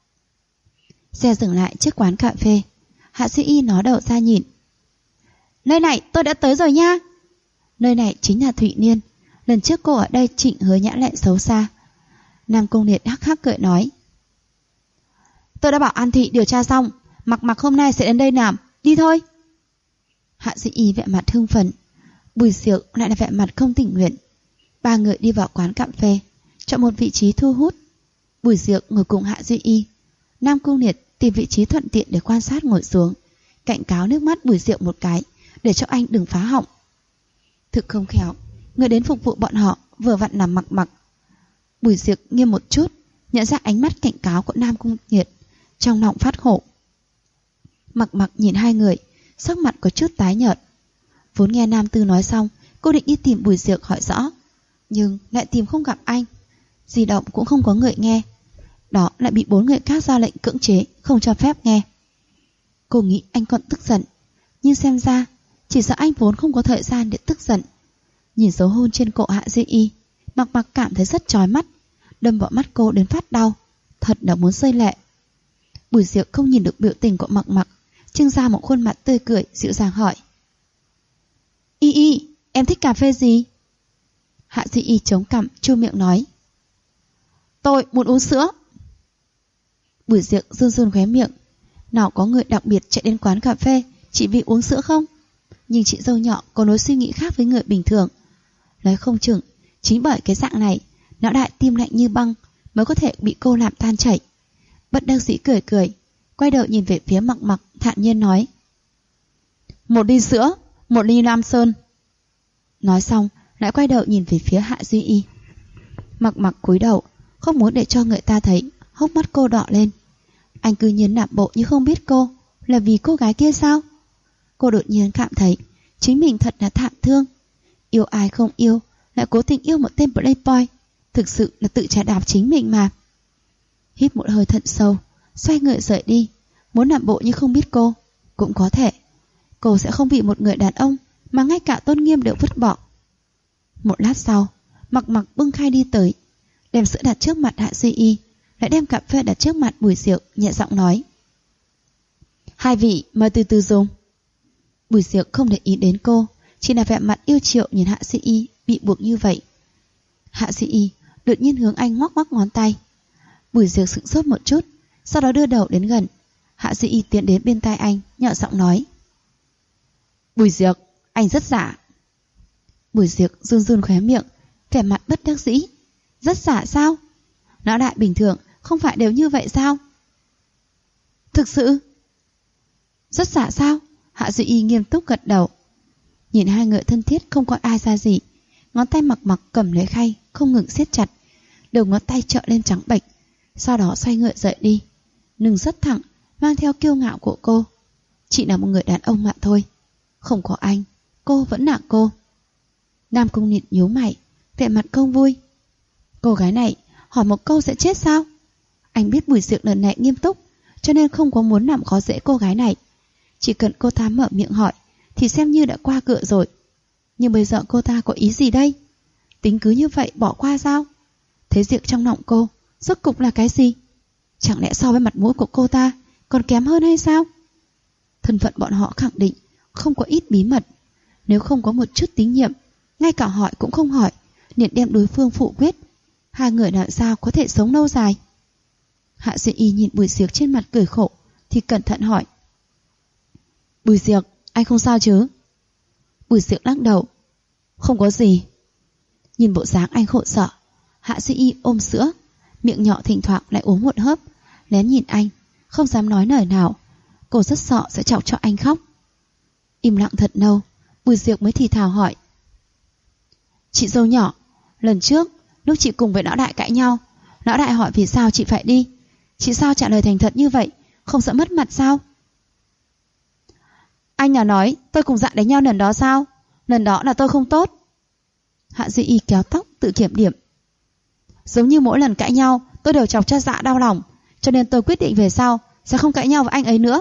S1: Xe dừng lại trước quán cà phê. Hạ Duy Y nó đầu ra nhìn. Nơi này tôi đã tới rồi nha. Nơi này chính là Thụy Niên. Lần trước cô ở đây Trịnh Hứa Nhã lệ xấu xa. Nam Cung Liệt hắc hắc cười nói. Tôi đã bảo An Thị điều tra xong, Mặc Mặc hôm nay sẽ đến đây làm. Đi thôi. Hạ Duy Y vẻ mặt hưng phấn, Bùi Diệc lại là vẻ mặt không tình nguyện. Ba người đi vào quán cà phê, chọn một vị trí thu hút. Bùi Diệc ngồi cùng Hạ Duy Y. Nam Cung Liệt tìm vị trí thuận tiện để quan sát ngồi xuống, cảnh cáo nước mắt Bùi Diệc một cái, để cho anh đừng phá họng. Thực không khéo, người đến phục vụ bọn họ vừa vặn là Mặc Mặc. Bùi Diệc nghiêm một chút, nhận ra ánh mắt cảnh cáo của Nam Cung Liệt, trong lòng phát khổ. Mặc Mặc nhìn hai người, sắc mặt có chút tái nhợt. Vốn nghe Nam Tư nói xong, cô định đi tìm Bùi Diệc hỏi rõ, nhưng lại tìm không gặp anh. Di động cũng không có người nghe. Đó lại bị 4 người khác ra lệnh cưỡng chế, không cho phép nghe. Cô nghĩ anh còn tức giận, nhưng xem ra chỉ sợ anh vốn không có thời gian để tức giận. Nhìn dấu hôn trên cổ Hạ Duy Y, Mặc Mặc cảm thấy rất chói mắt, đâm vào mắt cô đến phát đau, thật là muốn rơi lệ. Bùi Diệc không nhìn được biểu tình của Mặc Mặc, trưng ra một khuôn mặt tươi cười, dịu dàng hỏi. Y Y, em thích cà phê gì? Hạ Duy Y chống cằm chu miệng nói. Tôi muốn uống sữa. Bùi Diệc run run khóe miệng. Nào có người đặc biệt chạy đến quán cà phê chỉ vì uống sữa không? Nhưng chị dâu nhỏ có lối suy nghĩ khác với người bình thường. Nói không chừng chính bởi cái dạng này, não đại tim lạnh như băng mới có thể bị cô làm tan chảy. Bất đắc dĩ cười cười, quay đầu nhìn về phía Mặc Mặc, thản nhiên nói. 1 ly sữa, 1 ly Lam Sơn. Nói xong lại quay đầu nhìn về phía Hạ Duy Y. Mặc Mặc cúi đầu, không muốn để cho người ta thấy hốc mắt cô đỏ lên. Anh cứ nhiên làm bộ như không biết cô là vì cô gái kia sao? Cô đột nhiên cảm thấy chính mình thật là thảm thương. Yêu ai không yêu, lại cố tình yêu một tên playboy, thực sự là tự trả đạp chính mình mà. Hít một hơi thật sâu, xoay người rời đi. Muốn làm bộ như không biết cô cũng có thể. Cô sẽ không vì một người đàn ông mà ngay cả tôn nghiêm đều vứt bỏ. Một lát sau, Mặc Mặc bưng khay đi tới, đem sữa đặt trước mặt Hạ Duy Y, lại đem cà phê đặt trước mặt Bùi Diệc, nhẹ giọng nói. 2 vị mời từ từ dùng. Bùi Diệc không để ý đến cô, chỉ là vẻ mặt yêu chiều nhìn Hạ Duy Y bị buộc như vậy. Hạ Duy Y đột nhiên hướng anh ngoắc ngoắc ngón tay. Bùi Diệc sững sốt một chút, sau đó đưa đầu đến gần. Hạ Duy Y tiến đến bên tai anh, nhỏ giọng nói. Bùi Diệc, anh rất giả. Bùi Diệc run run khóe miệng, vẻ mặt bất đắc dĩ. Rất giả sao? Não đại bình thường không phải đều như vậy sao? Thực sự? Rất giả sao? Hạ Duy Y nghiêm túc gật đầu. Nhìn hai người thân thiết không có ai ra gì, ngón tay Mặc Mặc cầm lấy khay không ngừng siết chặt, đầu ngón tay trợn lên trắng bệch, sau đó xoay người rời đi. Nừng rất thẳng, mang theo kiêu ngạo của cô. Chỉ là một người đàn ông mà thôi. Không có anh, cô vẫn là cô. Nam Cung Liệt nhíu mày, vẻ mặt không vui. Cô gái này hỏi một câu sẽ chết sao? Anh biết Bùi Diệc lần này nghiêm túc, cho nên không có muốn làm khó dễ cô gái này. Chỉ cần cô ta mở miệng hỏi thì xem như đã qua cựa rồi. Nhưng bây giờ cô ta có ý gì đây? Tính cứ như vậy bỏ qua sao? Thế Diệc trong lòng cô rốt cục là cái gì? Chẳng lẽ so với mặt mũi của cô ta còn kém hơn hay sao? Thân phận bọn họ khẳng định không có ít bí mật. Nếu không có một chút tín nhiệm, ngay cả hỏi cũng không hỏi, liền đem đối phương phụ quyết, hai người làm sao có thể sống lâu dài? Hạ Diệu Y nhìn Bùi Diệc trên mặt cười khổ thì cẩn thận hỏi: Bùi Diệc, anh không sao chứ? Bùi Diệc lắc đầu: Không có gì. Nhìn bộ dáng anh khổ sở, Hạ Diệu Y ôm sữa, miệng nhỏ thỉnh thoảng lại uống một hớp, lén nhìn anh, không dám nói lời nào. Cô rất sợ sẽ chọc cho anh khóc. Im lặng thật lâu, Bùi Diệc mới thì thào hỏi: Chị dâu nhỏ, lần trước lúc chị cùng với lão đại cãi nhau, lão đại hỏi vì sao chị phải đi, chị sao trả lời thành thật như vậy, không sợ mất mặt sao? Anh nào nói tôi cùng Dạ đánh nhau lần đó sao? Lần đó là tôi không tốt. Hạ Duy Y kéo tóc tự kiểm điểm: Giống như mỗi lần cãi nhau tôi đều chọc cho Dạ đau lòng, cho nên tôi quyết định về sau sẽ không cãi nhau với anh ấy nữa.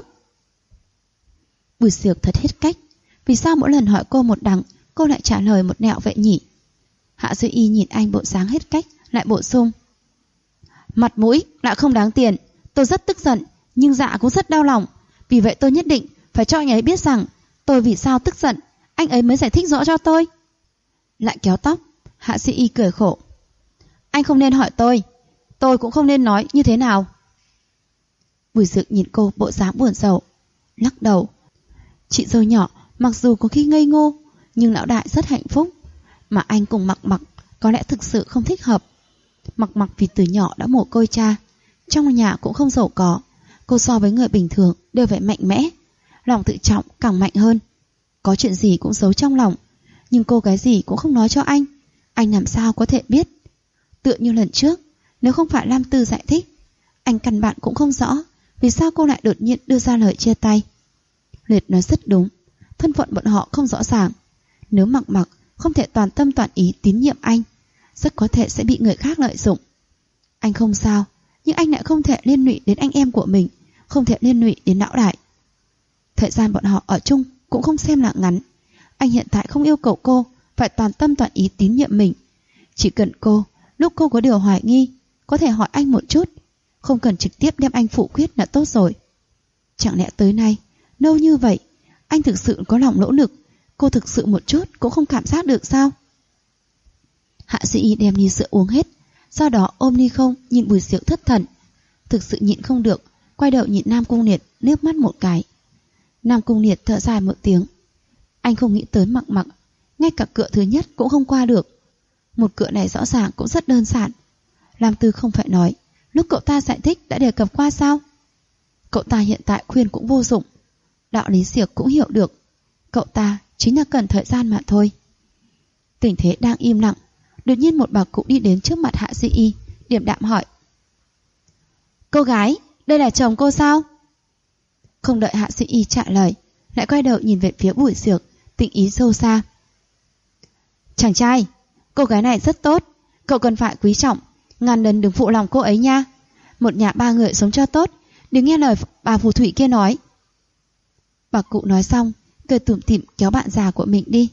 S1: Bùi Diệc thật hết cách, vì sao mỗi lần hỏi cô một đằng cô lại trả lời một nẻo vậy nhỉ? Hạ Duy Y nhìn anh bộ dáng hết cách, lại bổ sung: Mặt mũi lại không đáng tiền, tôi rất tức giận, nhưng Dạ cũng rất đau lòng, vì vậy tôi nhất định phải cho anh ấy biết rằng tôi vì sao tức giận, anh ấy mới giải thích rõ cho tôi. Lại kéo tóc, Hạ Duy Y cười khổ: Anh không nên hỏi tôi cũng không nên nói như thế nào. Bùi Diệc nhìn cô bộ dáng buồn rầu, lắc đầu: Chị dâu nhỏ mặc dù có khi ngây ngô, nhưng lão đại rất hạnh phúc, mà anh cùng Mặc Mặc có lẽ thực sự không thích hợp. Mặc Mặc vì từ nhỏ đã mồ côi cha, trong nhà cũng không giàu có, cô so với người bình thường đều phải mạnh mẽ, lòng tự trọng càng mạnh hơn, có chuyện gì cũng giấu trong lòng, nhưng cô cái gì cũng không nói cho anh làm sao có thể biết? Tựa như lần trước, nếu không phải Lam Tư giải thích, anh căn bản cũng không rõ vì sao cô lại đột nhiên đưa ra lời chia tay. Liệt nói rất đúng, thân phận bọn họ không rõ ràng. Nếu Mặc Mặc không thể toàn tâm toàn ý tín nhiệm anh, rất có thể sẽ bị người khác lợi dụng. Anh không sao, nhưng anh lại không thể liên lụy đến anh em của mình, không thể liên lụy đến lão đại. Thời gian bọn họ ở chung cũng không xem là ngắn. Anh hiện tại không yêu cầu cô phải toàn tâm toàn ý tín nhiệm mình. Chỉ cần cô, lúc cô có điều hoài nghi, có thể hỏi anh một chút, không cần trực tiếp đem anh phủ quyết là tốt rồi. Chẳng lẽ tới nay, lâu như vậy, anh thực sự có lòng nỗ lực, cô thực sự một chút cũng không cảm giác được sao? Hạ Duy Y đem ly sữa uống hết, sau đó ôm ly không nhìn Bùi Diệc thất thần. Thực sự nhịn không được, quay đầu nhìn Nam Cung Liệt liếc mắt một cái. Nam Cung Liệt thở dài một tiếng. Anh không nghĩ tới Mặc Mặc, ngay cả cựa thứ nhất cũng không qua được. Một cựa này rõ ràng cũng rất đơn giản. Lam Tư không phải nói, lúc cậu ta giải thích đã đề cập qua sao? Cậu ta hiện tại khuyên cũng vô dụng. Đạo lý Diệc cũng hiểu được, cậu ta chính là cần thời gian mà thôi. Tình thế đang im lặng, đột nhiên một bà cụ đi đến trước mặt Hạ Duy Y, điềm đạm hỏi: Cô gái, đây là chồng cô sao? Không đợi Hạ Duy Y trả lời, lại quay đầu nhìn về phía Bùi Diệc, tình ý sâu xa: Chàng trai, cô gái này rất tốt, cậu cần phải quý trọng, ngàn lần đừng phụ lòng cô ấy nha. Một nhà ba người sống cho tốt, đừng nghe lời bà phù thủy kia nói. Bà cụ nói xong, cười tủm tỉm kéo bạn già của mình đi.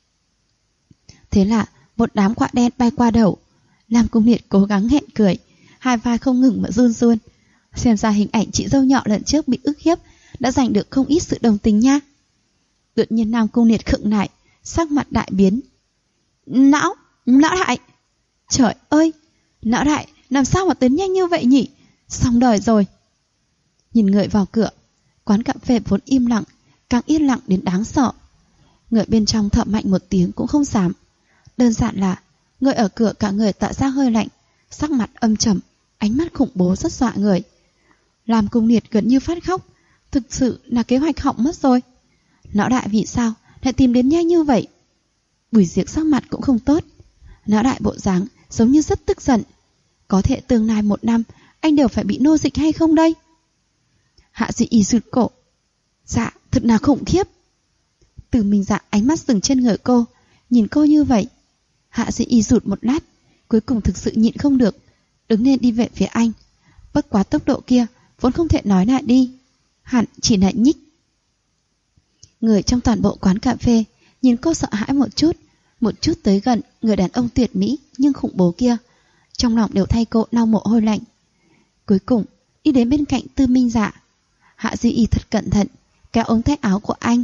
S1: Thế là một đám quạ đen bay qua đầu. Lam Cung Liệt cố gắng nghẹn cười, hai vai không ngừng mà run run. Xem ra hình ảnh chị dâu nhỏ lần trước bị ức hiếp đã giành được không ít sự đồng tình nha. Đột nhiên Nam Cung Liệt khựng lại, sắc mặt đại biến. Lão đại! Trời ơi! Lão đại làm sao mà tiến nhanh như vậy nhỉ? Xong đời rồi! Nhìn người vào cửa, quán cà phê vốn im lặng, càng yên lặng đến đáng sợ. Người bên trong thở mạnh một tiếng cũng không dám. Đơn giản là người ở cửa cả người tỏa ra hơi lạnh, sắc mặt âm trầm, ánh mắt khủng bố rất dọa người. Làm Cung Liệt gần như phát khóc, thực sự là kế hoạch hỏng mất rồi. Lão đại vì sao lại tìm đến nhanh như vậy? Bùi Diệc sắc mặt cũng không tốt. Lão đại bộ dáng giống như rất tức giận. Có thể tương lai 1 năm anh đều phải bị nô dịch hay không đây? Hạ Duy Y sụt cổ. Dạ, thật là khủng khiếp. Từ Minh Dạ ánh mắt dừng trên người cô, nhìn cô như vậy. Hạ Duy Y rụt một lát, cuối cùng thực sự nhịn không được, đứng lên đi về phía anh. Bất quá tốc độ kia vốn không thể nói lại đi, hẳn chỉ lại nhích. Người trong toàn bộ quán cà phê nhìn cô sợ hãi một chút tới gần người đàn ông tuyệt mỹ nhưng khủng bố kia, trong lòng đều thay cô lau mồ hôi lạnh. Cuối cùng đi đến bên cạnh Tư Minh Dạ. Hạ Duy Y thật cẩn thận kéo ống tay áo của anh.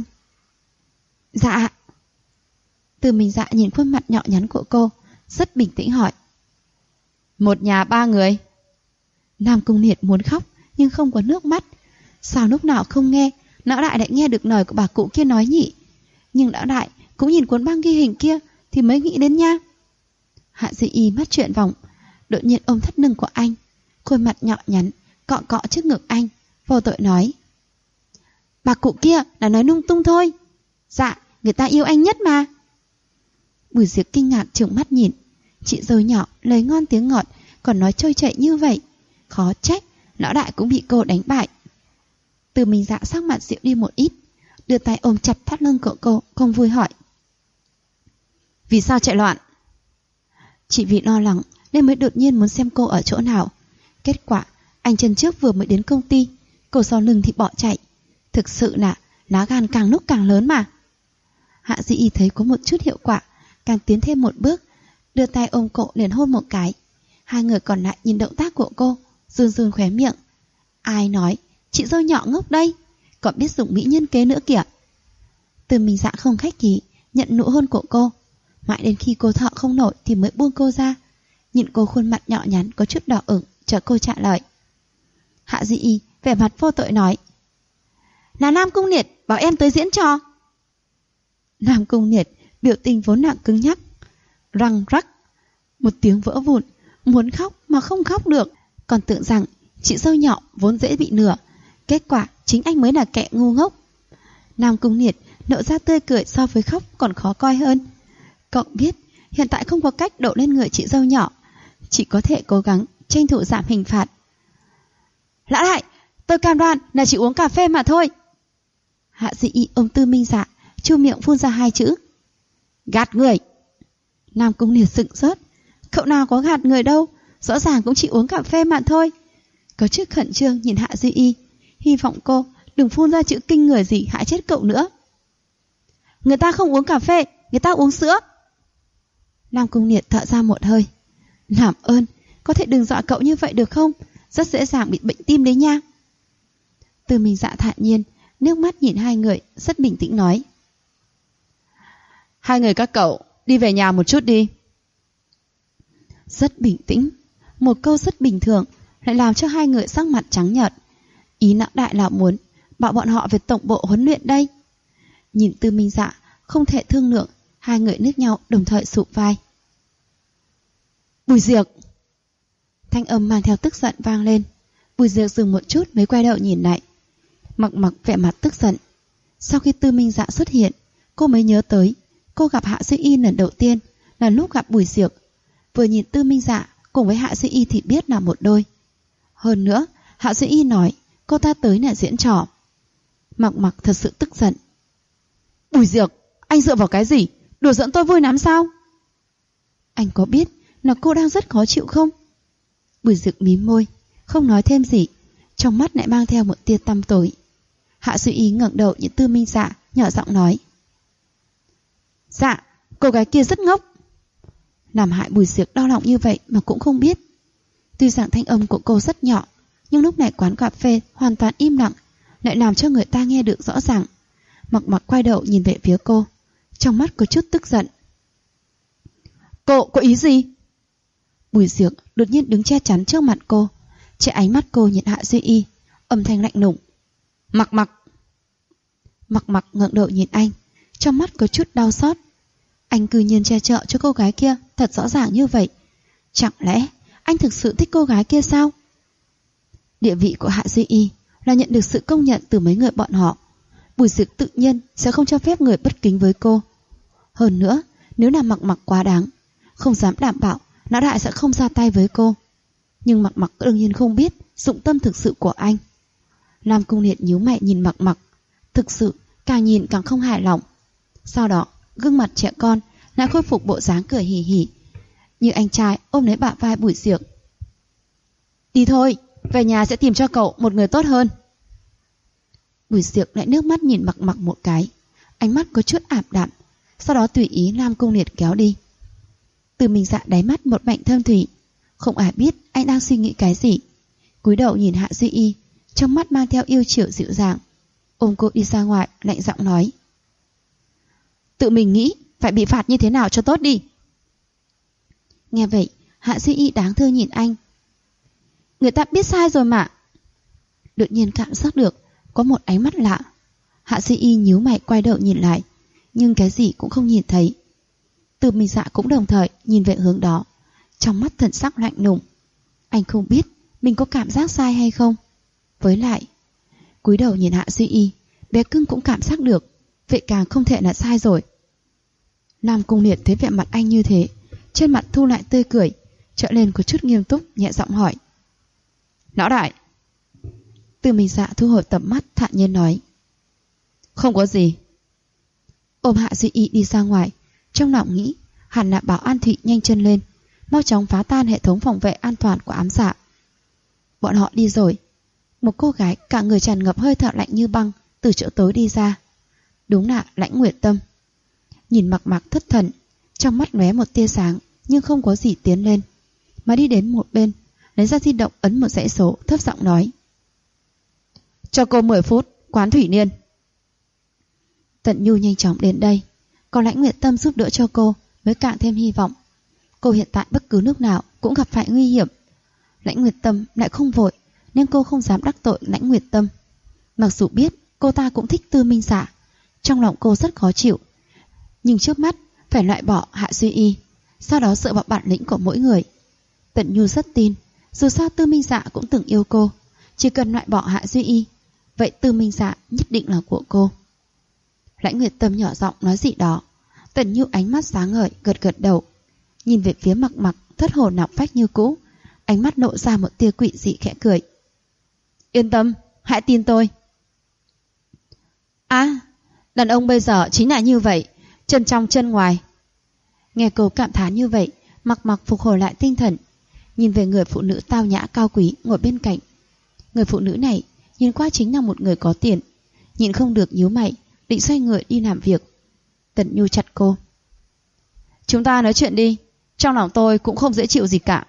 S1: Dạ. Tư Minh Dạ nhìn khuôn mặt nhỏ nhắn của cô, rất bình tĩnh hỏi. Một nhà ba người. Nam Cung Liệt muốn khóc nhưng không có nước mắt. Sao lúc nào không nghe, lão đại lại nghe được lời của bà cụ kia nói nhỉ? Nhưng lão đại cũng nhìn cuốn băng ghi hình kia thì mới nghĩ đến nha. Hạ Duy Y mắt chuyển vòng, đột nhiên ôm thắt lưng của anh, khuôn mặt nhỏ nhắn cọ cọ trước ngực anh, vô tội nói. Bà cụ kia là nói lung tung thôi. Dạ, người ta yêu anh nhất mà. Bùi Diệp kinh ngạc trừng mắt nhìn. Chị dâu nhỏ lời ngon tiếng ngọt còn nói trôi chảy như vậy, khó trách lão đại cũng bị cô đánh bại. Từ Minh Dạ sắc mặt dịu đi một ít, đưa tay ôm chặt thắt lưng của cô, không vui hỏi. Vì sao chạy loạn? Chỉ vì lo lắng nên mới đột nhiên muốn xem cô ở chỗ nào. Kết quả anh chân trước vừa mới đến công ty, cô sau lưng thì bỏ chạy. Thực sự là lá gan càng lúc càng lớn mà. Hạ Dĩ Y thấy có một chút hiệu quả, càng tiến thêm một bước, đưa tay ôm cô liền hôn một cái. Hai người còn lại nhìn động tác của cô, run run khóe miệng. Ai nói chị dâu nhỏ ngốc đây, còn biết dùng mỹ nhân kế nữa kìa. Từ Minh Dạ không khách khí nhận nụ hôn của cô, mãi đến khi cô thọ không nổi thì mới buông cô ra. Nhìn cô khuôn mặt nhỏ nhắn có chút đỏ ửng, chờ cô trả lời. Hạ Dĩ Y vẻ mặt vô tội nói. Là Nam Cung Liệt bảo em tới diễn trò. Nam Cung Liệt biểu tình vốn nặng cứng nhắc, răng rắc một tiếng vỡ vụn, muốn khóc mà không khóc được, còn tưởng rằng chị dâu nhỏ vốn dễ bị lừa, kết quả chính anh mới là kẻ ngu ngốc. Nam Cung Liệt nở ra tươi cười so với khóc còn khó coi hơn. Cậu biết hiện tại không có cách đổ lên người chị dâu nhỏ, chỉ có thể cố gắng tranh thủ giảm hình phạt. Lão đại, tôi cam đoan là chỉ uống cà phê mà thôi. Hạ Dĩ Y ôm Tư Minh Dạ, chu miệng phun ra hai chữ. Gạt người. Nam Cung Liệt sững sốt. Cậu nào có gạt người đâu, rõ ràng cũng chỉ uống cà phê mà thôi. Có chút khẩn trương nhìn Hạ Duy Y, hy vọng cô đừng phun ra chữ kinh người gì hại chết cậu nữa. Người ta không uống cà phê, người ta uống sữa. Nam Cung Liệt thở ra một hơi. Làm ơn, có thể đừng dọa cậu như vậy được không? Rất dễ dàng bị bệnh tim đấy nha. Từ Minh Dạ thản nhiên, nước mắt nhìn hai người, rất bình tĩnh nói. Hai người các cậu đi về nhà một chút đi. Rất bình tĩnh, một câu rất bình thường lại làm cho hai người sắc mặt trắng nhợt. Ý lão đại là muốn bảo bọn họ về tổng bộ huấn luyện đây. Nhìn Tư Minh Dạ không thể thương lượng, hai người liếc nhau đồng thời sụp vai. Bùi Diệc. Thanh âm mang theo tức giận vang lên. Bùi Diệc dừng một chút mới quay đầu nhìn lại. Mặc Mặc vẻ mặt tức giận. Sau khi Tư Minh Dạ xuất hiện, cô mới nhớ tới cô gặp Hạ Duy Y lần đầu tiên là lúc gặp Bùi Diệc. Vừa nhìn Tư Minh Dạ cùng với Hạ Duy Y thì biết là một đôi. Hơn nữa, Hạ Duy Y nói cô ta tới là diễn trò. Mặc Mặc thật sự tức giận. Bùi Diệc, anh dựa vào cái gì? Đùa giỡn tôi vui lắm sao? Anh có biết là cô đang rất khó chịu không? Bùi Diệc mím môi, không nói thêm gì, trong mắt lại mang theo một tia tăm tối. Hạ Duy Y ngẩng đầu nhìn Tư Minh Dạ, nhỏ giọng nói. Dạ, cô gái kia rất ngốc. Làm hại Bùi Diệc đau lòng như vậy mà cũng không biết. Tuy rằng thanh âm của cô rất nhỏ, nhưng lúc này quán cà phê hoàn toàn im lặng, lại làm cho người ta nghe được rõ ràng. Mặc Mặc quay đầu nhìn về phía cô, trong mắt có chút tức giận. Cô có ý gì? Bùi Diệc đột nhiên đứng che chắn trước mặt cô, che ánh mắt cô nhìn Hạ Duy Y, âm thanh lạnh lùng. Mặc Mặc. Mặc Mặc ngẩng đầu nhìn anh, trong mắt có chút đau xót. Anh cư nhiên che chở cho cô gái kia thật rõ ràng như vậy. Chẳng lẽ anh thực sự thích cô gái kia sao? Địa vị của Hạ Duy Y là nhận được sự công nhận từ mấy người bọn họ. Bùi Diệc tự nhiên sẽ không cho phép người bất kính với cô. Hơn nữa, nếu là Mặc Mặc quá đáng, không dám đảm bảo lão đại sẽ không ra tay với cô. Nhưng Mặc Mặc đương nhiên không biết dụng tâm thực sự của anh. Nam Cung Liệt nhíu mày nhìn Mặc Mặc, thực sự càng nhìn càng không hài lòng. Sau đó gương mặt trẻ con lại khôi phục bộ dáng cười hì hì, như anh trai ôm lấy bả vai Bùi Diệc. Đi thôi, về nhà sẽ tìm cho cậu một người tốt hơn. Bùi Diệc lại nước mắt nhìn Mặc Mặc một cái, ánh mắt có chút ảm đạm, sau đó tùy ý Nam Cung Liệt kéo đi. Từ Minh Dạ đáy mắt một mảnh thơm thủy, không ai biết anh đang suy nghĩ cái gì. Cúi đầu nhìn Hạ Duy Y, trong mắt mang theo yêu chiều dịu dàng, ôm cô đi ra ngoài, lạnh giọng nói: tự mình nghĩ phải bị phạt như thế nào cho tốt đi. Nghe vậy, Hạ Duy Y đáng thương nhìn anh. Người ta biết sai rồi mà. Đột nhiên cảm giác được có một ánh mắt lạ. Hạ Duy Y nhíu mày quay đầu nhìn lại, nhưng cái gì cũng không nhìn thấy. Từ Minh Dạ cũng đồng thời nhìn về hướng đó, trong mắt thần sắc lạnh lùng. Anh không biết mình có cảm giác sai hay không. Với lại, cúi đầu nhìn Hạ Duy Y, bé cưng cũng cảm giác được, vậy càng không thể là sai rồi. Nam Cung Liệt thấy vẻ mặt anh như thế, trên mặt thu lại tươi cười, trở lên có chút nghiêm túc, nhẹ giọng hỏi: Lão đại. Từ Minh Dạ thu hồi tầm mắt, thản nhiên nói: không có gì. Ôm Hạ Duy Y đi ra ngoài, trong lòng nghĩ hẳn là bảo An Thụy nhanh chân lên, mau chóng phá tan hệ thống phòng vệ an toàn của ám dạ. Bọn họ đi rồi, một cô gái cả người tràn ngập hơi thở lạnh như băng từ chỗ tối đi ra. Đúng là Lãnh Nguyệt Tâm. Nhìn Mặc Mặc thất thần, trong mắt lóe một tia sáng, nhưng không có gì tiến lên, mà đi đến một bên, lấy ra di động ấn một dãy số, thấp giọng nói: cho cô 10 phút, quán Thủy Niên. Tận Nhu nhanh chóng đến đây, có Lãnh Nguyệt Tâm giúp đỡ cho cô mới càng thêm hy vọng. Cô hiện tại bất cứ lúc nào cũng gặp phải nguy hiểm. Lãnh Nguyệt Tâm lại không vội, nên cô không dám đắc tội Lãnh Nguyệt Tâm. Mặc dù biết cô ta cũng thích Tư Minh Dạ, trong lòng cô rất khó chịu, nhưng trước mắt phải loại bỏ Hạ Duy Y, sau đó dựa vào bản lĩnh của mỗi người. Tận Nhu rất tin, dù sao Tư Minh Dạ cũng từng yêu cô, chỉ cần loại bỏ Hạ Duy Y, vậy Tư Minh Dạ nhất định là của cô. Lãnh Nguyệt Tâm nhỏ giọng nói gì đó, Tần Nhu ánh mắt sáng ngời, gật gật đầu, nhìn về phía Mặc Mặc thất hồn lạc phách như cũ, ánh mắt lộ ra một tia quỷ dị, khẽ cười: yên tâm, hãy tin tôi. Đàn ông bây giờ chính là như vậy, chân trong chân ngoài. Nghe cô cảm thán như vậy, Mặc Mặc phục hồi lại tinh thần, nhìn về người phụ nữ tao nhã cao quý ngồi bên cạnh. Người phụ nữ này nhìn qua chính là một người có tiền, nhìn không được nhíu mày, định xoay người đi làm việc. Tần Nhu chặt cô: chúng ta nói chuyện đi, trong lòng tôi cũng không dễ chịu gì cả.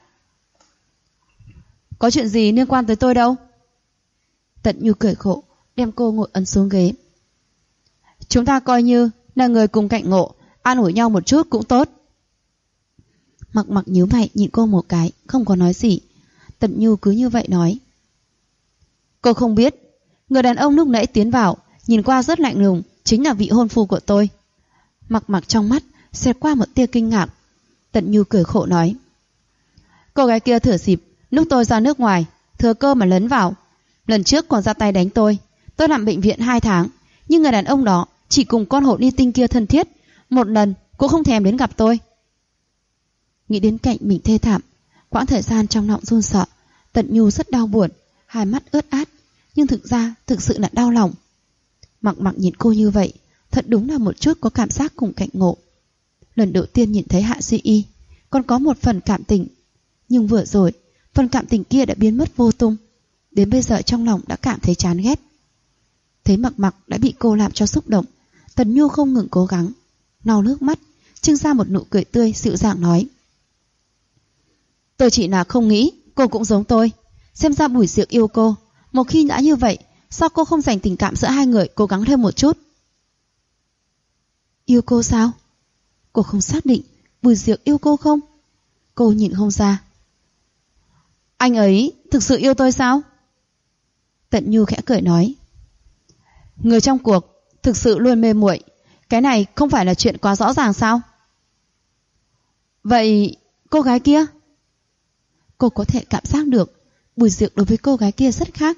S1: Có chuyện gì liên quan tới tôi đâu. Tần Nhu cười khổ, đem cô ngồi ấn xuống ghế. Chúng ta coi như là người cùng cạnh ngộ, an ủi nhau một chút cũng tốt. Mặc Mặc nhíu mày nhìn cô một cái, không có nói gì. Tần Nhu cứ như vậy nói: cô không biết, người đàn ông lúc nãy tiến vào nhìn qua rất lạnh lùng, chính là vị hôn phu của tôi. Mặc Mặc trong mắt xẹt qua một tia kinh ngạc. Tần Nhu cười khổ nói: cô gái kia thừa dịp lúc tôi ra nước ngoài, thừa cơ mà lấn vào. Lần trước còn ra tay đánh tôi nằm bệnh viện 2 tháng, nhưng người đàn ông đó chỉ cùng con hổ ly tinh kia thân thiết, một lần cũng không thèm đến gặp tôi. Nghĩ đến cạnh mình thê thảm, quãng thời gian trong lòng run sợ, Tần Nhu rất đau buồn, hai mắt ướt át, nhưng thực sự là đau lòng. Mặc Mặc nhìn cô như vậy, thật đúng là một chút có cảm giác cùng cạnh ngộ. Lần đầu tiên nhìn thấy Hạ Duy Y, còn có một phần cảm tình, nhưng vừa rồi phần cảm tình kia đã biến mất vô tung. Đến bây giờ trong lòng đã cảm thấy chán ghét. Thấy Mặc Mặc đã bị cô làm cho xúc động, Tần Nhu không ngừng cố gắng lau nước mắt, trưng ra một nụ cười tươi dịu dàng nói: tôi chỉ là không nghĩ cô cũng giống tôi. Xem ra Bùi Diệc yêu cô, một khi đã như vậy, sao cô không dành tình cảm giữa hai người cố gắng thêm một chút? Yêu cô sao? Cô không xác định Bùi Diệc yêu cô không? Cô nhìn không ra. Anh ấy thực sự yêu tôi sao? Tần Nhu khẽ cười nói: người trong cuộc thực sự luôn mê muội, cái này không phải là chuyện quá rõ ràng sao? Vậy cô gái kia? Cô có thể cảm giác được Bùi Diệc đối với cô gái kia rất khác.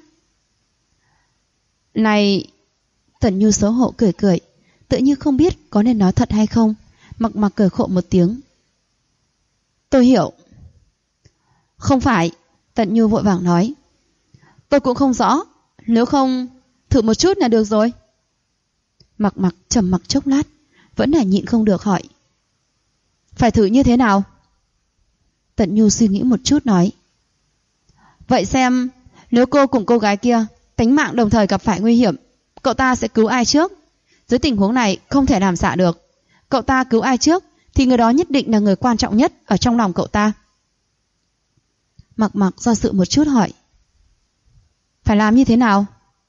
S1: Này... Tần Nhu xấu hổ cười cười, tự như không biết có nên nói thật hay không. Mặc Mặc cười khổ một tiếng: tôi hiểu. Không phải. Tần Nhu vội vàng nói: tôi cũng không rõ, nếu không thử một chút là được rồi. Mặc Mặc trầm mặc chốc lát, vẫn là nhịn không được hỏi: phải thử như thế nào? Tần Nhu suy nghĩ một chút nói: Vậy xem, nếu cô cùng cô gái kia tính mạng đồng thời gặp phải nguy hiểm, cậu ta sẽ cứu ai trước? Dưới tình huống này không thể làm xạ được. Cậu ta cứu ai trước thì người đó nhất định là người quan trọng nhất ở trong lòng cậu ta. Mặc Mặc do dự một chút hỏi. Phải làm như thế nào?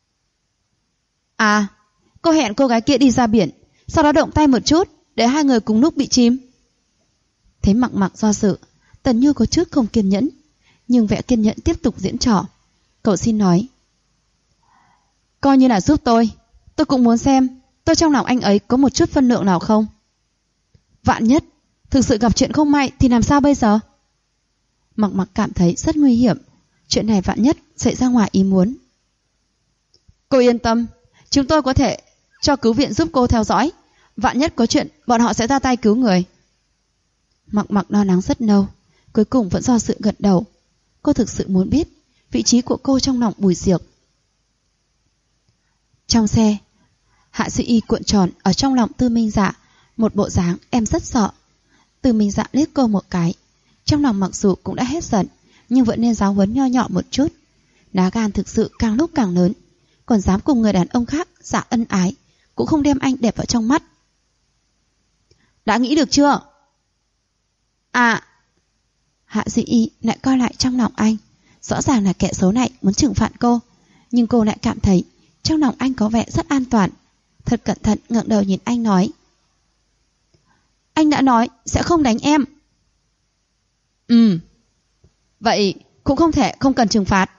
S1: À, cô hẹn cô gái kia đi ra biển, sau đó động tay một chút để hai người cùng lúc bị chìm. Thấy Mặc Mặc do dự, Tần Như có chút không kiên nhẫn, nhưng vẻ kiên nhẫn tiếp tục diễn trò. Cậu xin nói. Coi như là giúp tôi cũng muốn xem tôi trong lòng anh ấy có một chút phân lượng nào không. Vạn nhất thực sự gặp chuyện không may thì làm sao bây giờ? Mặc Mặc cảm thấy rất nguy hiểm. Chuyện này vạn nhất xảy ra ngoài ý muốn. Cô yên tâm, chúng tôi có thể cho cứu viện giúp cô theo dõi. Vạn nhất có chuyện, bọn họ sẽ ra tay cứu người. Mặc Mặc lo lắng rất lâu, cuối cùng vẫn do sự gật đầu. Cô thực sự muốn biết vị trí của cô trong lòng Bùi Diệc. Trong xe, Hạ Sĩ Y cuộn tròn ở trong lòng Tư Minh Dạ, một bộ dáng em rất sợ. Tư Minh Dạ liếc cô một cái, trong lòng mặc dù cũng đã hết giận, nhưng vẫn nên giáo huấn nho nhỏ một chút. Lá gan thực sự càng lúc càng lớn, còn dám cùng người đàn ông khác giả ân ái, cũng không đem anh đẹp vào trong mắt. Đã nghĩ được chưa? À, Hạ Sĩ Y lại coi lại trong lòng anh. Rõ ràng là kẻ xấu này muốn trừng phạt cô, nhưng cô lại cảm thấy trong lòng anh có vẻ rất an toàn. Thật cẩn thận ngẩng đầu nhìn anh nói. Anh đã nói sẽ không đánh em. Vậy cũng không thể không cần trừng phạt.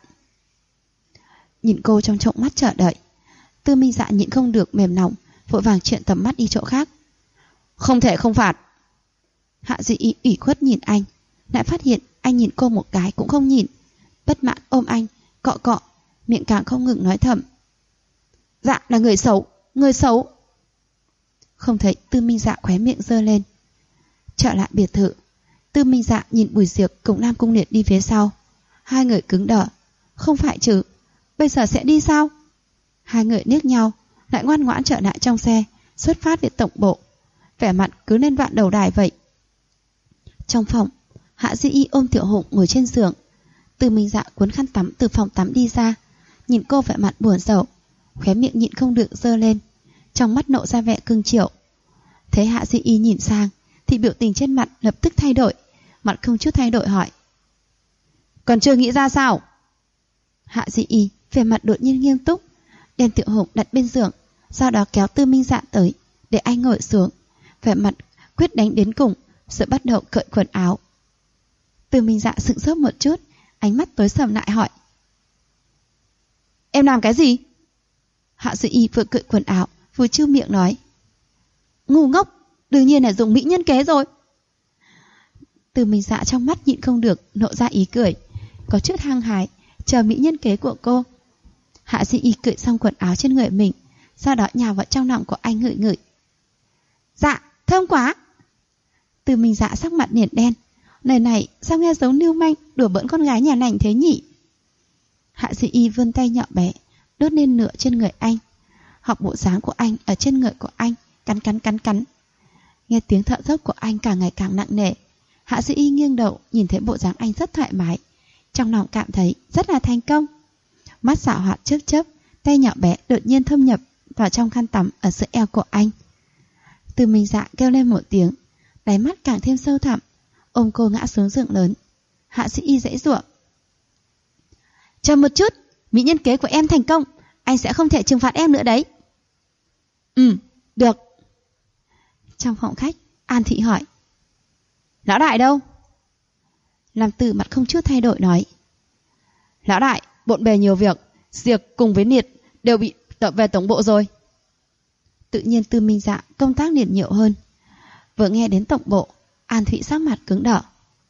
S1: Nhìn cô trong trộm mắt chờ đợi, Tư Minh Dạ nhịn không được mềm lòng, vội vàng chuyển tầm mắt đi chỗ khác. Không thể không phạt. Hạ Dị Y ủy khuất nhìn anh, lại phát hiện anh nhìn cô một cái cũng không nhìn, bất mãn ôm anh, cọ cọ, miệng càng không ngừng nói thầm. Dạ là người xấu, người xấu. Không thấy Tư Minh Dạ khóe miệng giơ lên. Trở lại biệt thự, Tư Minh Dạ nhìn Bùi Diệc cùng Nam Cung Liệt đi phía sau. Hai người cứng đờ. Không phải chứ, bây giờ sẽ đi sao? Hai người liếc nhau, lại ngoan ngoãn trở lại trong xe, xuất phát về tổng bộ. Vẻ mặt cứ lên vạn đầu đài vậy. Trong phòng, Hạ Di Y ôm Tiểu Hùng ngồi trên giường. Tư Minh Dạ cuốn khăn tắm từ phòng tắm đi ra, nhìn cô vẻ mặt buồn rầu, khóe miệng nhịn không được giơ lên, trong mắt nộ ra vẻ cưng chiều. Thấy Hạ Di Y nhìn sang thì biểu tình trên mặt lập tức thay đổi, mặt không chút thay đổi hỏi. Còn chưa nghĩ ra sao? Hạ Di Y vẻ mặt đột nhiên nghiêm túc, đem Tiểu Hùng đặt bên giường, sau đó kéo Tư Minh Dạ tới để anh ngồi xuống, vẻ mặt quyết đánh đến cùng, rồi bắt đầu cởi quần áo. Tư Minh Dạ sững sốt một chút, ánh mắt tối sầm lại hỏi. Em làm cái gì? Hạ Di Y vừa cởi quần áo vừa trêu miệng nói. Ngu ngốc, đương nhiên là dùng mỹ nhân kế rồi. Tư Minh Dạ trong mắt nhịn không được nộ ra ý cười, có chút hăng hái chờ mỹ nhân kế của cô. Hạ Di Y cởi xong quần áo trên người mình, sau đó nhào vào trong lòng của anh ngửi ngửi. Dạ, thơm quá. Tư Minh Dạ sắc mặt liền đen, lời này sao nghe giống lưu manh đùa bỡn con gái nhà lành thế nhỉ? Hạ Di Y vươn tay nhỏ bé đốt lên nửa trên người anh, học bộ dáng của anh ở trên người của anh, cắn. Nghe tiếng thở dốc của anh càng ngày càng nặng nề, Hạ Di Y nghiêng đầu nhìn thấy bộ dáng anh rất thoải mái, trong lòng cảm thấy rất là thành công. Mắt xảo hoạt chớp, tay nhỏ bé đột nhiên thâm nhập vào trong khăn tắm ở giữa eo của anh. Tư Minh Dạ kêu lên một tiếng, đáy mắt càng thêm sâu thẳm, ôm cô ngã xuống giường lớn. Hạ Sĩ Y giãy giụa. Chờ một chút, mỹ nhân kế của em thành công, anh sẽ không thể trừng phạt em nữa đấy. Được. Trong phòng khách, An Thị hỏi. Lão đại đâu? Làm Tử mặt không chút thay đổi nói. Lão đại bộn bề nhiều việc, Diệc cùng với Niệt đều bị tập về tổng bộ rồi. Tự nhiên Tư Minh Dạ công tác liền nhiều hơn. Vừa nghe đến tổng bộ, An Thụy sắc mặt cứng đờ.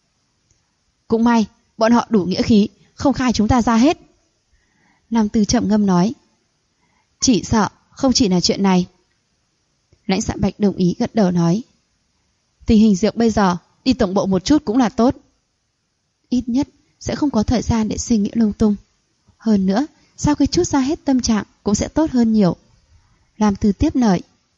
S1: Cũng may bọn họ đủ nghĩa khí, không khai chúng ta ra hết. Nam Tư chậm ngâm nói. Chỉ sợ không chỉ là chuyện này. Lãnh Dạ Bạch đồng ý gật đầu nói. Tình hình Diệc bây giờ đi tổng bộ một chút cũng là tốt. Ít nhất sẽ không có thời gian để suy nghĩ lung tung. Hơn nữa, sau khi chút ra hết tâm trạng cũng sẽ tốt hơn nhiều. Lam Tư tiếp lời.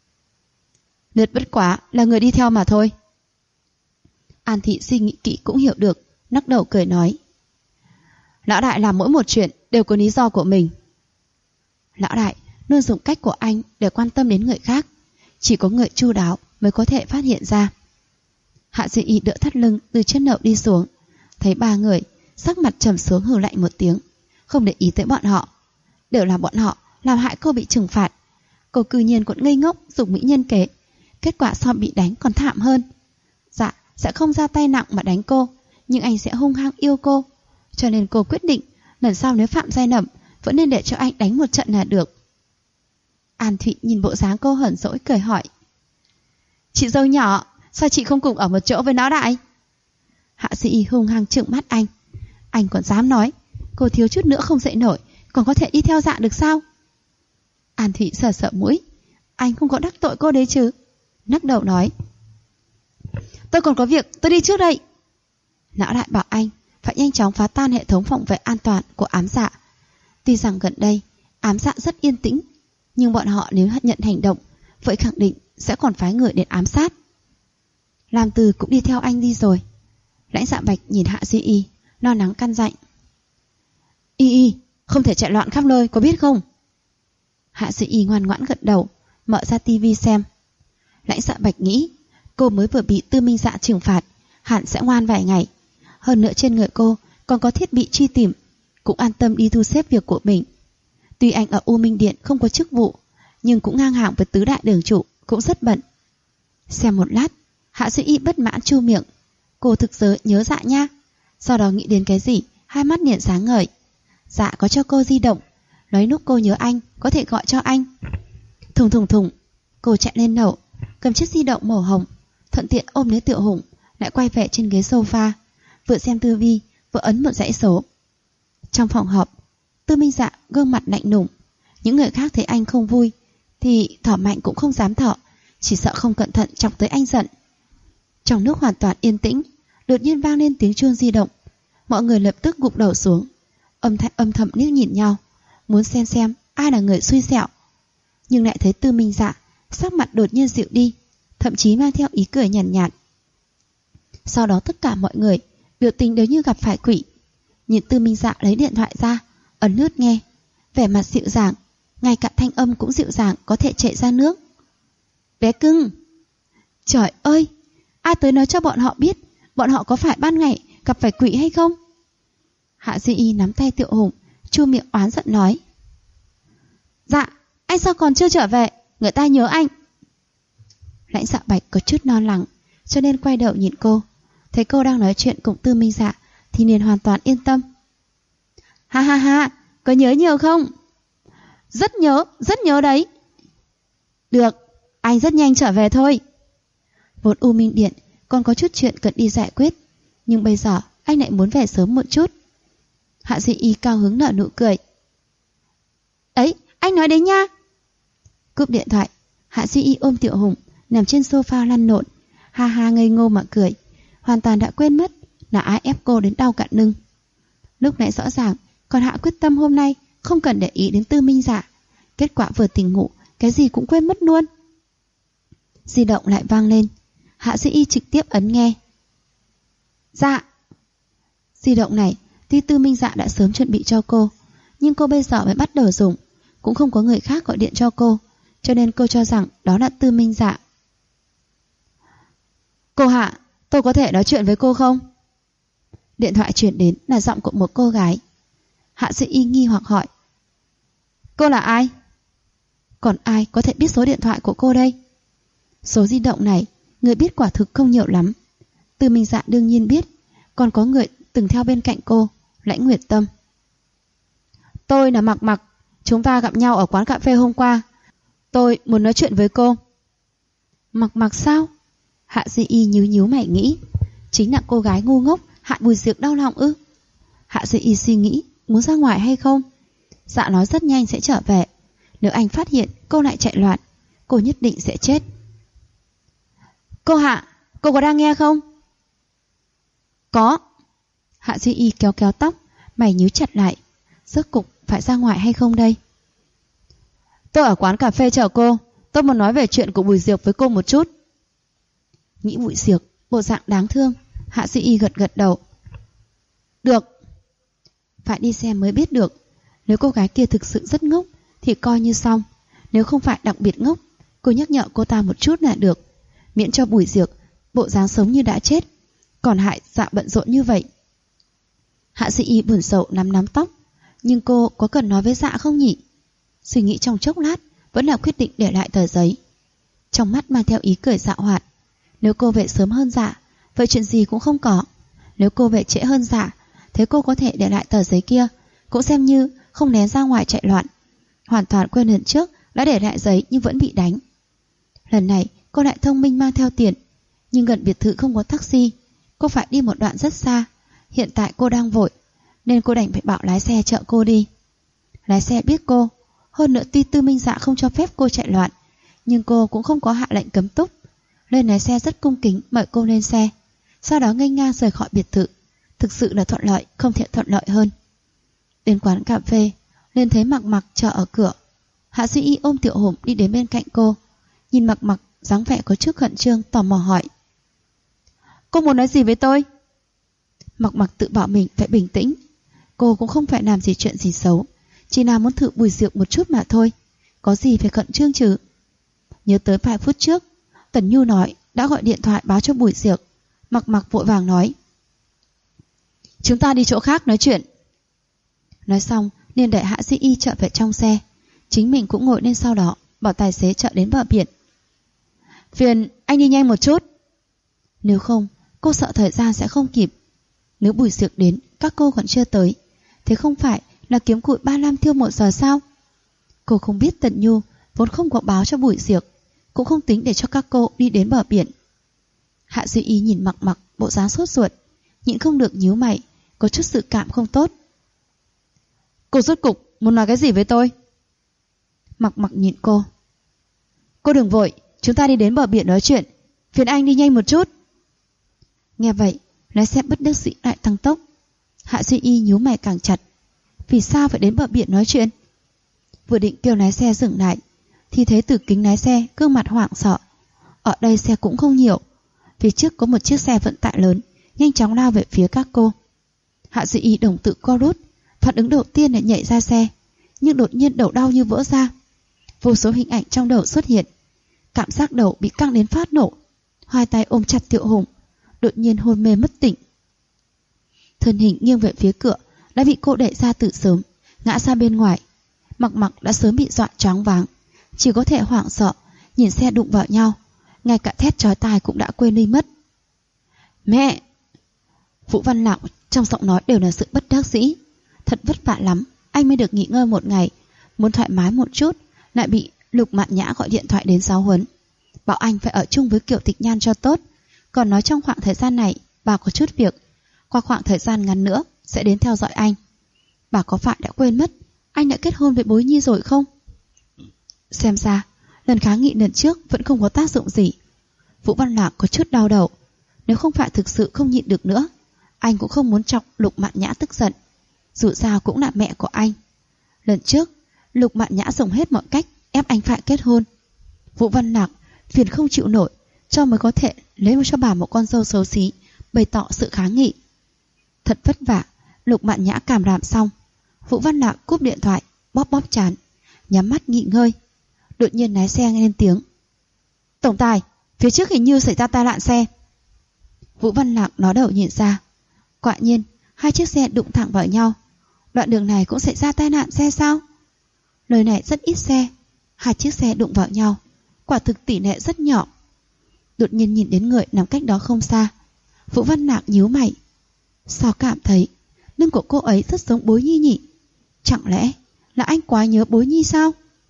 S1: Lượt bất quá là người đi theo mà thôi. An Thị suy nghĩ kỹ cũng hiểu được, lắc đầu cười nói. Lão đại làm mỗi một chuyện đều có lý do của mình. Lão đại luôn dùng cách của anh để quan tâm đến người khác. Chỉ có người chu đáo mới có thể phát hiện ra. Hạ Duy Y đỡ thắt lưng từ trên nậu đi xuống. Thấy ba người, sắc mặt trầm xuống hừ lạnh một tiếng, không để ý tới bọn họ. Đều là bọn họ làm hại cô bị trừng phạt. Cô cư nhiên còn ngây ngốc dùng mỹ nhân kế. Kết quả so bị đánh còn thảm hơn. Dạ, sẽ không ra tay nặng mà đánh cô, nhưng anh sẽ hung hăng yêu cô. Cho nên cô quyết định lần sau nếu phạm sai lầm vẫn nên để cho anh đánh một trận là được. An Thụy nhìn bộ dáng cô hờn dỗi cười hỏi: Chị dâu nhỏ, sao chị không cùng ở một chỗ với lão đại? Hạ Duy Y hung hăng trừng mắt anh. Anh còn dám nói cô thiếu chút nữa không dậy nổi, còn có thể đi theo Dạ được sao? An Thụy sờ sợ mũi. Anh không có đắc tội cô đấy chứ? Nắc đầu nói: Tôi còn có việc, tôi đi trước đây. Lão đại bảo anh phải nhanh chóng phá tan hệ thống phòng vệ an toàn của ám dạ. Tuy rằng gần đây ám dạ rất yên tĩnh, nhưng bọn họ nếu nhận hành động vậy khẳng định sẽ còn phái người đến ám sát. Lam Từ cũng đi theo anh đi rồi. Lãnh Dạ Bạch nhìn Hạ Duy Y, lo lắng căn dặn: Y, không thể chạy loạn khắp nơi, có biết không? Hạ Duy Y ngoan ngoãn gật đầu, mở ra tivi xem. Lãnh Dạ Bạch nghĩ cô mới vừa bị Tư Minh Dạ trừng phạt, hẳn sẽ ngoan vài ngày. Hơn nữa trên người cô còn có thiết bị truy tìm, cũng an tâm đi thu xếp việc của mình. Tuy anh ở U Minh Điện không có chức vụ, nhưng cũng ngang hàng với tứ đại đường chủ, cũng rất bận. Xem một lát, Hạ Duy Y bất mãn chu miệng. Cô thực sự nhớ Dạ nha. Sau đó nghĩ đến cái gì, hai mắt liền sáng ngời. Dạ có cho cô di động, nói lúc cô nhớ anh có thể gọi cho anh. Thùng thùng thùng, cô chạy lên lầu, cầm chiếc di động màu hồng, thuận tiện ôm lấy Tiểu Hùng, lại quay về trên ghế sofa, vừa xem tivi vừa ấn một dãy số. Trong phòng họp, Tư Minh Dạ gương mặt lạnh lùng. Những người khác thấy anh không vui thì thở mạnh cũng không dám thở, chỉ sợ không cẩn thận chọc tới anh giận. Trong nước hoàn toàn yên tĩnh, đột nhiên vang lên tiếng chuông di động. Mọi người lập tức gục đầu xuống, âm thầm liếc nhìn nhau, muốn xem ai là người xui xẻo. Nhưng lại thấy Tư Minh Dạ sắc mặt đột nhiên dịu đi, thậm chí mang theo ý cười nhàn nhạt. Sau đó tất cả mọi người biểu tình đều như gặp phải quỷ. Nhìn Tư Minh Dạ lấy điện thoại ra, ấn nút nghe, vẻ mặt dịu dàng, ngay cả thanh âm cũng dịu dàng, có thể chảy ra nước. Bé cưng. Trời ơi, ai tới nói cho bọn họ biết bọn họ có phải ban ngày gặp phải quỷ hay không? Hạ Duy Y nắm tay Tiểu Hùng, chu miệng oán giận nói: Dạ, anh sao còn chưa trở về, người ta nhớ anh. Lãnh Dạ Bạch có chút lo lắng, cho nên quay đầu nhìn cô. Thấy cô đang nói chuyện cùng Tư Minh Dạ thì liền hoàn toàn yên tâm. Ha ha ha, có nhớ nhiều không? Rất nhớ đấy. Được, anh rất nhanh trở về thôi. Vốn U Minh Điện còn có chút chuyện cần đi giải quyết, nhưng bây giờ anh lại muốn về sớm một chút. Hạ Duy Y cao hứng nở nụ cười. Ấy, anh nói đấy nha. Cúp điện thoại, Hạ Duy Y ôm Tiểu Hùng nằm trên sofa lăn lộn, ha ha ngây ngô mà cười, hoàn toàn đã quên mất là ai ép cô đến đau cả lưng. Lúc nãy rõ ràng còn hạ quyết tâm hôm nay không cần để ý đến Tư Minh Dạ, kết quả vừa tỉnh ngủ cái gì cũng quên mất luôn. Di động lại vang lên, Hạ Duy Y trực tiếp ấn nghe. Dạ. Di động này tuy Tư Minh Dạ đã sớm chuẩn bị cho cô, nhưng cô bây giờ mới bắt đầu dùng, cũng không có người khác gọi điện cho cô, cho nên cô cho rằng đó là Tư Minh Dạ. Cô Hạ, tôi có thể nói chuyện với cô không? Điện thoại chuyển đến là giọng của một cô gái. Hạ Duy Y nghi hoặc hỏi: Cô là ai? Còn ai có thể biết số điện thoại của cô đây? Số di động này người biết quả thực không nhiều lắm. Tư Minh Dạ đương nhiên biết, còn có người từng theo bên cạnh cô, Lãnh Nguyệt Tâm. Tôi là Mặc Mặc, chúng ta gặp nhau ở quán cà phê hôm qua. Tôi muốn nói chuyện với cô. Mặc Mặc sao? Hạ Duy Y nhíu mày nghĩ, chính là cô gái ngu ngốc hại Bùi Diệc đau lòng ư? Hạ Duy Y suy nghĩ muốn ra ngoài hay không. Dạ nói rất nhanh sẽ trở về, nếu anh phát hiện cô lại chạy loạn, cô nhất định sẽ chết. Cô Hạ, cô có đang nghe không? Có. Hạ Duy Y kéo tóc, mày nhíu chặt lại. Rốt cục phải ra ngoài hay không đây? Tôi ở quán cà phê chờ cô, tôi muốn nói về chuyện của Bùi Diệc với cô một chút. Nghĩ Bùi Diệc bộ dạng đáng thương, Hạ Duy Y gật đầu. Được. Phải đi xem mới biết được. Nếu cô gái kia thực sự rất ngốc thì coi như xong. Nếu không phải đặc biệt ngốc, cô nhắc nhở cô ta một chút là được, miễn cho Bùi Diệc bộ dáng sống như đã chết, còn hại dạ bận rộn như vậy. Hạ Sĩ Y buồn rầu nắm nắm tóc. Nhưng cô có cần nói với dạ không nhỉ? Suy nghĩ trong chốc lát, vẫn là quyết định để lại tờ giấy. Trong mắt mang theo ý cười dạo hoạt. Nếu cô về sớm hơn dạ, vậy chuyện gì cũng không có. Nếu cô về trễ hơn dạ, thế cô có thể để lại tờ giấy kia, cũng xem như không nén ra ngoài chạy loạn. Hoàn toàn quên lần trước đã để lại giấy nhưng vẫn bị đánh. Lần này cô lại thông minh mang theo tiền, nhưng gần biệt thự không có taxi, cô phải đi một đoạn rất xa. Hiện tại cô đang vội, nên cô đành phải bảo lái xe chở cô đi. Lái xe biết cô, hơn nữa tuy Tư Minh Dạ không cho phép cô chạy loạn, nhưng cô cũng không có hạ lệnh cấm túc. Lên lái xe rất cung kính mời cô lên xe, sau đó nghênh ngang rời khỏi biệt thự. Thực sự là thuận lợi không thể thuận lợi hơn. Đến quán cà phê, lên thấy Mặc Mặc chờ ở cửa. Hạ Duy Y ôm Tiểu Hùng đi đến bên cạnh cô, nhìn Mặc Mặc dáng vẻ có chút khẩn trương, tò mò hỏi: cô muốn nói gì với tôi? Mặc Mặc tự bảo mình phải bình tĩnh. Cô cũng không phải làm gì chuyện gì xấu, chỉ là muốn thử Bùi Diệc một chút mà thôi. Có gì phải khẩn trương chứ? Nhớ tới vài phút trước Tần Nhu nói đã gọi điện thoại báo cho Bùi Diệc. Mặc Mặc vội vàng nói: chúng ta đi chỗ khác nói chuyện. Nói xong liền đẩy Hạ Duy Y trở về trong xe, chính mình cũng ngồi lên sau đó, bảo tài xế chở đến bờ biển. Phiền anh đi nhanh một chút. Nếu không cô sợ thời gian sẽ không kịp. Nếu Bùi Diệc đến các cô còn chưa tới, thế không phải là kiếm cụi 35 thiêu 1 giờ sao? Cô không biết Tần Nhu vốn không có báo cho Bùi Diệc, cũng không tính để cho các cô đi đến bờ biển. Hạ Duy Y nhìn Mặc Mặc bộ dáng sốt ruột, nhịn không được nhíu mày, có chút sự cảm không tốt. Cô rốt cục muốn nói cái gì với tôi? Mặc Mặc nhìn cô. Cô đừng vội, chúng ta đi đến bờ biển nói chuyện, phiền anh đi nhanh một chút. Nghe vậy, lái xe bất đắc dĩ lại tăng tốc. Hạ Duy Y nhíu mày càng chặt. Vì sao phải đến bờ biển nói chuyện? Vừa định kêu lái xe dừng lại, thì thấy từ kính lái xe gương mặt hoảng sợ. Ở đây xe cũng không nhiều, phía trước có một chiếc xe vận tải lớn nhanh chóng lao về phía các cô. Hạ Duy Y đồng tử co rút, phản ứng đầu tiên là nhảy ra xe, nhưng đột nhiên đầu đau như vỡ ra. Vô số hình ảnh trong đầu xuất hiện, cảm giác đầu bị căng đến phát nổ. Hai tay ôm chặt Tiểu Hùng, đột nhiên hôn mê mất tỉnh. Thân hình nghiêng về phía cửa đã bị cô đẩy ra từ sớm, ngã ra bên ngoài. Mặc Mặc đã sớm bị dọa choáng váng, chỉ có thể hoảng sợ nhìn xe đụng vào nhau, ngay cả thét chói tai cũng đã quên đi mất. Mẹ! Vũ Văn Lạc trong giọng nói đều là sự bất đắc dĩ. Thật vất vả lắm anh mới được nghỉ ngơi một ngày, muốn thoải mái một chút lại bị Lục Mạn Nhã gọi điện thoại đến giáo huấn, bảo anh phải ở chung với Kiều Tịch Nhan cho tốt, còn nói trong khoảng thời gian này bà có chút việc, qua khoảng thời gian ngắn nữa sẽ đến theo dõi anh. Bà có phải đã quên mất anh đã kết hôn với Bối Nhi rồi không? Xem ra lần kháng nghị lần trước vẫn không có tác dụng gì. Vũ Văn Lạc có chút đau đầu. Nếu không phải thực sự không nhịn được nữa, anh cũng không muốn chọc Lục Mạn Nhã tức giận. Dù sao cũng là mẹ của anh. Lần trước Lục Mạn Nhã dùng hết mọi cách ép anh phải kết hôn. Vũ Văn Lạc phiền không chịu nổi, cho mới có thể lấy cho bà một con dâu xấu xí, bày tỏ sự kháng nghị. Thật vất vả Lục Mạn Nhã cảm đảm xong, Vũ Văn Lạc cúp điện thoại, bóp bóp trán, nhắm mắt nghỉ ngơi. Đột nhiên lái xe nghe lên tiếng: tổng tài, phía trước hình như xảy ra tai nạn xe. Vũ Văn Lạc ló đầu nhìn ra, quả nhiên hai chiếc xe đụng thẳng vào nhau. Đoạn đường này cũng xảy ra tai nạn xe sao? Nơi này rất ít xe, hai chiếc xe đụng vào nhau, quả thực tỷ lệ rất nhỏ. Đột nhiên nhìn đến người nằm cách đó không xa, Vũ Văn Lạc nhíu mày. Sao cảm thấy lưng của cô ấy rất giống Bối Nhi nhỉ? Chẳng lẽ là anh quá nhớ Bối Nhi sao?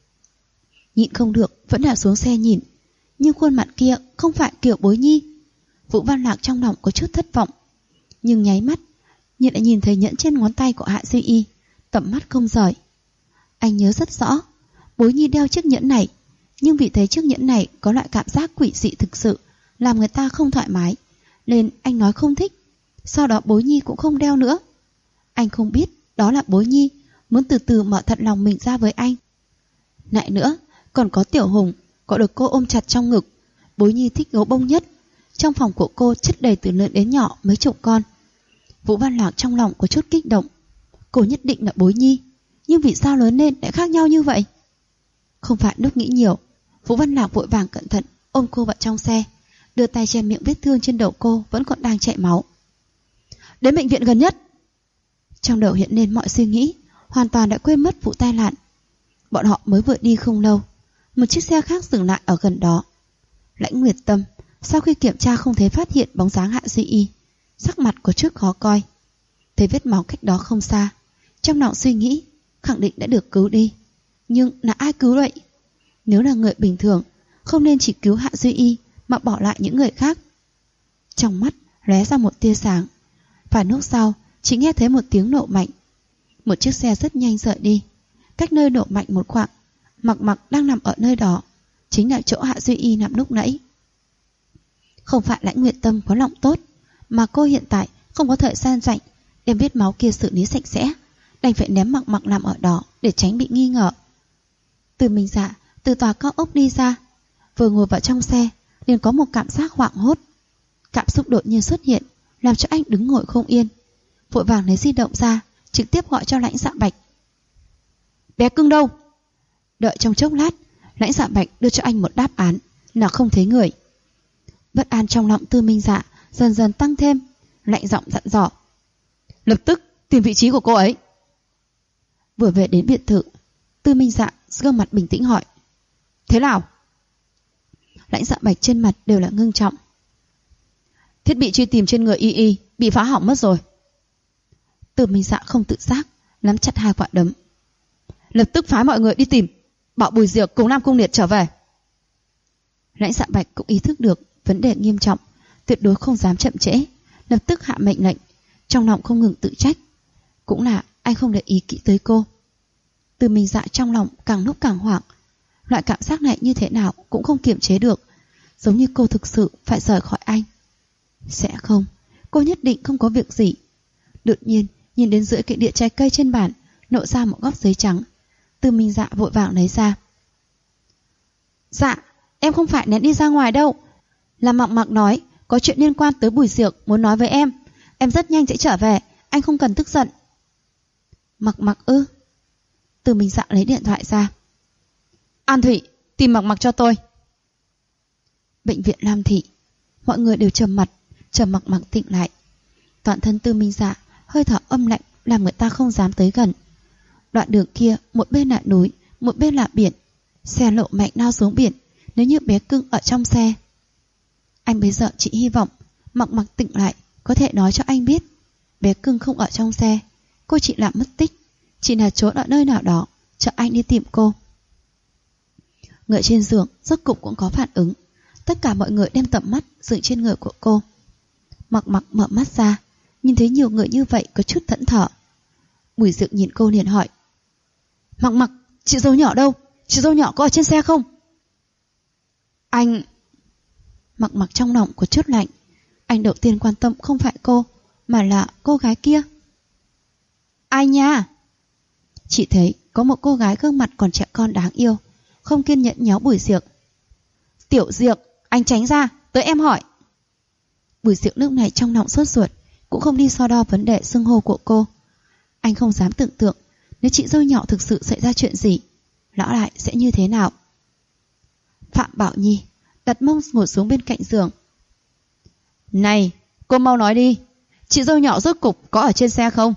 S1: Nhịn không được vẫn là xuống xe nhìn, nhưng khuôn mặt kia không phải kiểu Bối Nhi. Vũ Văn Lạc trong lòng có chút thất vọng, nhưng nháy mắt lại nhìn thấy nhẫn trên ngón tay của Hạ Duy Y, tầm mắt không rời. Anh nhớ rất rõ, Bối Nhi đeo chiếc nhẫn này, nhưng vì thấy chiếc nhẫn này có loại cảm giác quỷ dị thực sự, làm người ta không thoải mái, nên anh nói không thích. Sau đó Bối Nhi cũng không đeo nữa. Anh không biết đó là Bối Nhi muốn từ từ mở thật lòng mình ra với anh. Lại nữa, còn có Tiểu Hùng, có được cô ôm chặt trong ngực. Bối Nhi thích gấu bông nhất. Trong phòng của cô chất đầy từ lớn đến nhỏ mấy chục con. Vũ Văn Lạc trong lòng có chút kích động. Cô nhất định là Bối Nhi, nhưng vì sao lớn lên lại khác nhau như vậy? Không phải lúc nghĩ nhiều, Vũ Văn Lạc vội vàng cẩn thận ôm cô vào trong xe, đưa tay che miệng vết thương trên đầu cô vẫn còn đang chảy máu. Đến bệnh viện gần nhất. Trong đầu hiện lên mọi suy nghĩ, hoàn toàn đã quên mất vụ tai nạn. Bọn họ mới vừa đi không lâu, một chiếc xe khác dừng lại ở gần đó. Lãnh Nguyệt Tâm sau khi kiểm tra không thấy phát hiện bóng dáng Hạ Duy Y, sắc mặt có chút khó coi. Thấy vết máu cách đó không xa, trong lòng suy nghĩ khẳng định đã được cứu đi. Nhưng là ai cứu vậy? Nếu là người bình thường, không nên chỉ cứu Hạ Duy Y mà bỏ lại những người khác. Trong mắt lóe ra một tia sáng. Vài lúc sau chỉ nghe thấy một tiếng nổ mạnh. Một chiếc xe rất nhanh rời đi. Cách nơi nổ mạnh một khoảng, Mặc Mặc đang nằm ở nơi đó, chính là chỗ Hạ Duy Y nằm lúc nãy. Không phải Lãnh Nguyệt Tâm có lòng tốt, mà cô hiện tại không có thời gian rảnh đem vết máu kia xử lý sạch sẽ, đành phải ném Mặc Mặc nằm ở đó để tránh bị nghi ngờ. Từ Minh Dạ từ tòa cao ốc đi ra, vừa ngồi vào trong xe liền có một cảm giác hoảng hốt. Cảm xúc đột nhiên xuất hiện làm cho anh đứng ngồi không yên, vội vàng lấy di động ra trực tiếp gọi cho Lãnh Dạ Bạch. Bé cưng đâu? Đợi trong chốc lát, Lãnh Dạ Bạch đưa cho anh một đáp án là không thấy người. Bất an trong lòng Tư Minh Dạ dần dần tăng thêm, lạnh giọng dặn dò. Lập tức tìm vị trí của cô ấy. Vừa về đến biệt thự, Tư Minh Dạ gương mặt bình tĩnh hỏi. Thế nào? Lãnh Dạ Bạch trên mặt đều là ngưng trọng. Thiết bị truy tìm trên người Y bị phá hỏng mất rồi. Tư Minh Dạ không tự giác nắm chặt hai quả đấm. Lập tức phái mọi người đi tìm, bảo Bùi Diệc cùng Nam Cung Liệt trở về. Lãnh Dạ Bạch cũng ý thức được vấn đề nghiêm trọng, tuyệt đối không dám chậm trễ, lập tức hạ mệnh lệnh, trong lòng không ngừng tự trách. Cũng là anh không để ý kỹ tới cô. Tư Minh Dạ trong lòng càng lúc càng hoảng, loại cảm giác này như thế nào cũng không kiềm chế được, giống như cô thực sự phải rời khỏi anh. Sẽ không, cô nhất định không có việc gì. Đột nhiên nhìn đến giữa kệ đĩa trái cây trên bàn lộ ra một góc giấy trắng. Tư Minh Dạ vội vàng lấy ra. Dạ, em không phải ném đi ra ngoài đâu, là Mặc Mặc nói có chuyện liên quan tới Bùi Diệc muốn nói với em. Em rất nhanh sẽ trở về, anh không cần tức giận. Mặc Mặc ư? Tư Minh Dạ lấy điện thoại ra. An Thụy, tìm Mặc Mặc cho tôi. Bệnh viện Lam Thị, mọi người đều trầm mặt, chờ Mặc Mặc tỉnh lại. Toàn thân Tư Minh Dạ hơi thở âm lạnh làm người ta không dám tới gần. Đoạn đường kia một bên là núi, một bên là biển. Xe lộ mạnh lao xuống biển. Nếu như bé cưng ở trong xe, anh bây giờ chỉ hy vọng Mặc Mặc tỉnh lại có thể nói cho anh biết bé cưng không ở trong xe, cô chỉ là mất tích, chỉ là trốn ở nơi nào đó, chờ anh đi tìm cô. Người trên giường rốt cục cũng có phản ứng. Tất cả mọi người đem tầm mắt dừng trên người của cô. Mặc Mặc mở mắt ra, nhìn thấy nhiều người như vậy có chút thẫn thờ. Bùi Diệc nhìn cô liền hỏi. Mặc Mặc, chị dâu nhỏ đâu? Chị dâu nhỏ có ở trên xe không? Anh... Mặc Mặc trong lòng có chút lạnh. Anh đầu tiên quan tâm không phải cô, mà là cô gái kia. Ai nha? Chị thấy có một cô gái gương mặt còn trẻ con đáng yêu, không kiên nhẫn nhéo Bùi Diệc. Tiểu Diệc, anh tránh ra, tới em hỏi. Bùi Diệc lúc này trong lòng sốt ruột, cũng không đi so đo vấn đề xưng hô của cô. Anh không dám tưởng tượng nếu chị dâu nhỏ thực sự xảy ra chuyện gì, lão đại sẽ như thế nào. Phạm Bảo Nhi đặt mông ngồi xuống bên cạnh giường. Này, cô mau nói đi, chị dâu nhỏ rốt cục có ở trên xe không?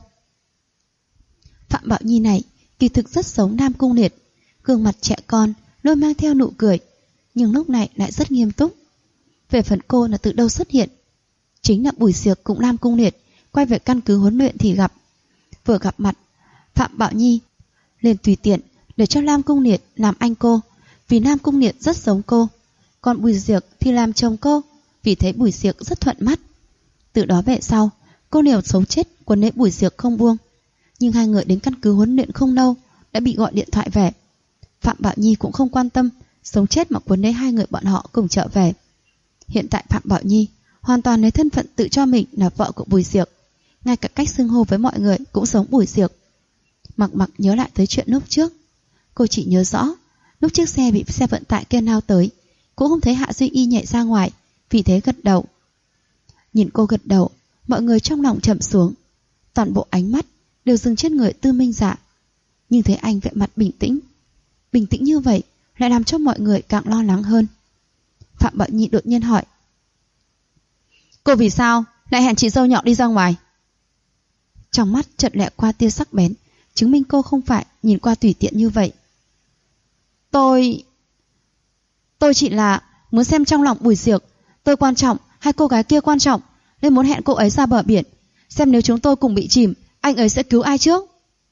S1: Phạm Bảo Nhi này kỳ thực rất giống Nam Cung Liệt, gương mặt trẻ con luôn mang theo nụ cười, nhưng lúc này lại rất nghiêm túc. Về phần cô là từ đâu xuất hiện, chính là Bùi Diệc cùng Nam Cung Liệt quay về căn cứ huấn luyện thì gặp. Vừa gặp mặt, Phạm Bảo Nhi liền tùy tiện để cho Nam Cung Liệt làm anh cô, vì Nam Cung Liệt rất giống cô, còn Bùi Diệc thì làm chồng cô, vì thế Bùi Diệc rất thuận mắt. Từ đó về sau, cô liều sống chết quấn lấy Bùi Diệc không buông. Nhưng hai người đến căn cứ huấn luyện không lâu đã bị gọi điện thoại về. Phạm Bảo Nhi cũng không quan tâm, sống chết mà quấn lấy hai người bọn họ cùng trở về. Hiện tại Phạm Bảo Nhi hoàn toàn lấy thân phận tự cho mình là vợ của Bùi Diệc, ngay cả cách xưng hô với mọi người cũng giống Bùi Diệc. Mặc Mặc nhớ lại tới chuyện lúc trước. Cô chỉ nhớ rõ lúc chiếc xe bị xe vận tải kia lao tới, cũng không thấy Hạ Duy Y nhảy ra ngoài, vì thế gật đầu. Nhìn cô gật đầu, mọi người trong lòng trầm xuống. Toàn bộ ánh mắt đều dừng trên người Tư Minh Dạ. Nhưng thấy anh vẻ mặt bình tĩnh. Bình tĩnh như vậy lại làm cho mọi người càng lo lắng hơn. Phạm Bảo Nhi đột nhiên hỏi: cô vì sao lại hẹn chị dâu nhỏ đi ra ngoài? Trong mắt chợt lẹ qua tia sắc bén, chứng minh cô không phải nhìn qua tùy tiện như vậy. Tôi chỉ là muốn xem trong lòng Bùi Diệc tôi quan trọng hay cô gái kia quan trọng, nên muốn hẹn cô ấy ra bờ biển, xem nếu chúng tôi cùng bị chìm, anh ấy sẽ cứu ai trước.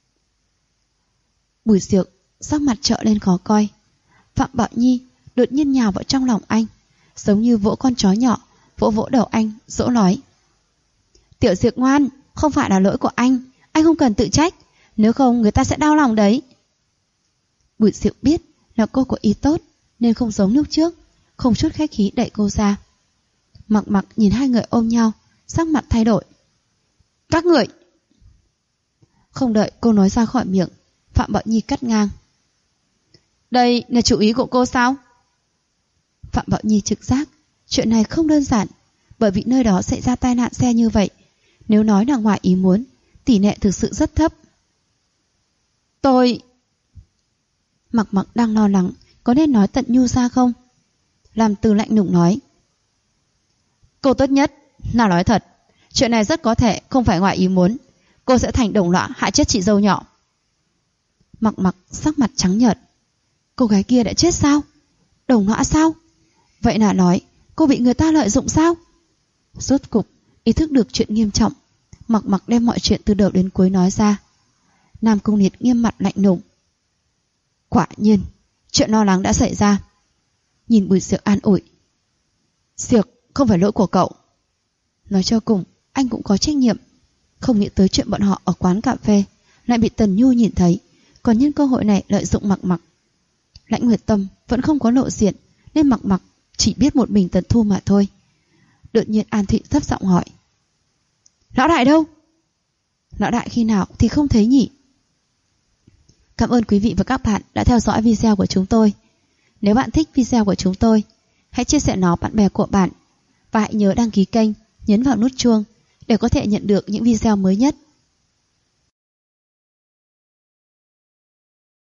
S1: Bùi Diệc sắc mặt trợn lên khó coi. Phạm Bảo Nhi đột nhiên nhào vào trong lòng anh, giống như vỗ con chó nhỏ, vỗ vỗ đầu anh, dỗ nói: Tiểu Diệc ngoan, không phải là lỗi của anh không cần tự trách, nếu không người ta sẽ đau lòng đấy. Bùi Diệc biết là cô có ý tốt, nên không giống lúc trước, không chút khách khí đẩy cô ra. Mặc Mặc nhìn hai người ôm nhau, sắc mặt thay đổi. Các người! Không đợi cô nói ra khỏi miệng, Phạm Bảo Nhi cắt ngang. Đây là chủ ý của cô sao? Phạm Bảo Nhi trực giác chuyện này không đơn giản, bởi vì nơi đó xảy ra tai nạn xe như vậy, nếu nói là ngoài ý muốn, tỷ lệ thực sự rất thấp. Mặc Mặc đang lo lắng có nên nói tận nhu ra không. Làm Từ lạnh lùng nói: cô tốt nhất là nói thật, chuyện này rất có thể không phải ngoài ý muốn, cô sẽ thành đồng lõa hại chết chị dâu nhỏ. Mặc Mặc sắc mặt trắng nhợt. Cô gái kia đã chết sao? Đồng lõa sao? Vậy là nói cô bị người ta lợi dụng sao? Rốt cục ý thức được chuyện nghiêm trọng, Mặc Mặc đem mọi chuyện từ đầu đến cuối nói ra. Nam Cung Liệt nghiêm mặt lạnh lùng. Quả nhiên chuyện lo lắng đã xảy ra. Nhìn Bùi Diệc an ủi: Diệc, không phải lỗi của cậu. Nói cho cùng anh cũng có trách nhiệm. Không nghĩ tới chuyện bọn họ ở quán cà phê lại bị Tần Nhu nhìn thấy, còn nhân cơ hội này lợi dụng Mặc Mặc. Lãnh Nguyệt Tâm vẫn không có lộ diện, nên Mặc Mặc chỉ biết một mình Tần Thu mà thôi. Đột nhiên An Thị thấp giọng hỏi: Lão đại đâu? Lão đại khi nào thì không thấy nhỉ? Cảm ơn quý vị và các bạn đã theo dõi video của chúng tôi. Nếu bạn thích video của chúng tôi, hãy chia sẻ nó bạn bè của bạn. Và hãy nhớ đăng ký kênh, nhấn vào nút chuông để có thể nhận được những video mới nhất.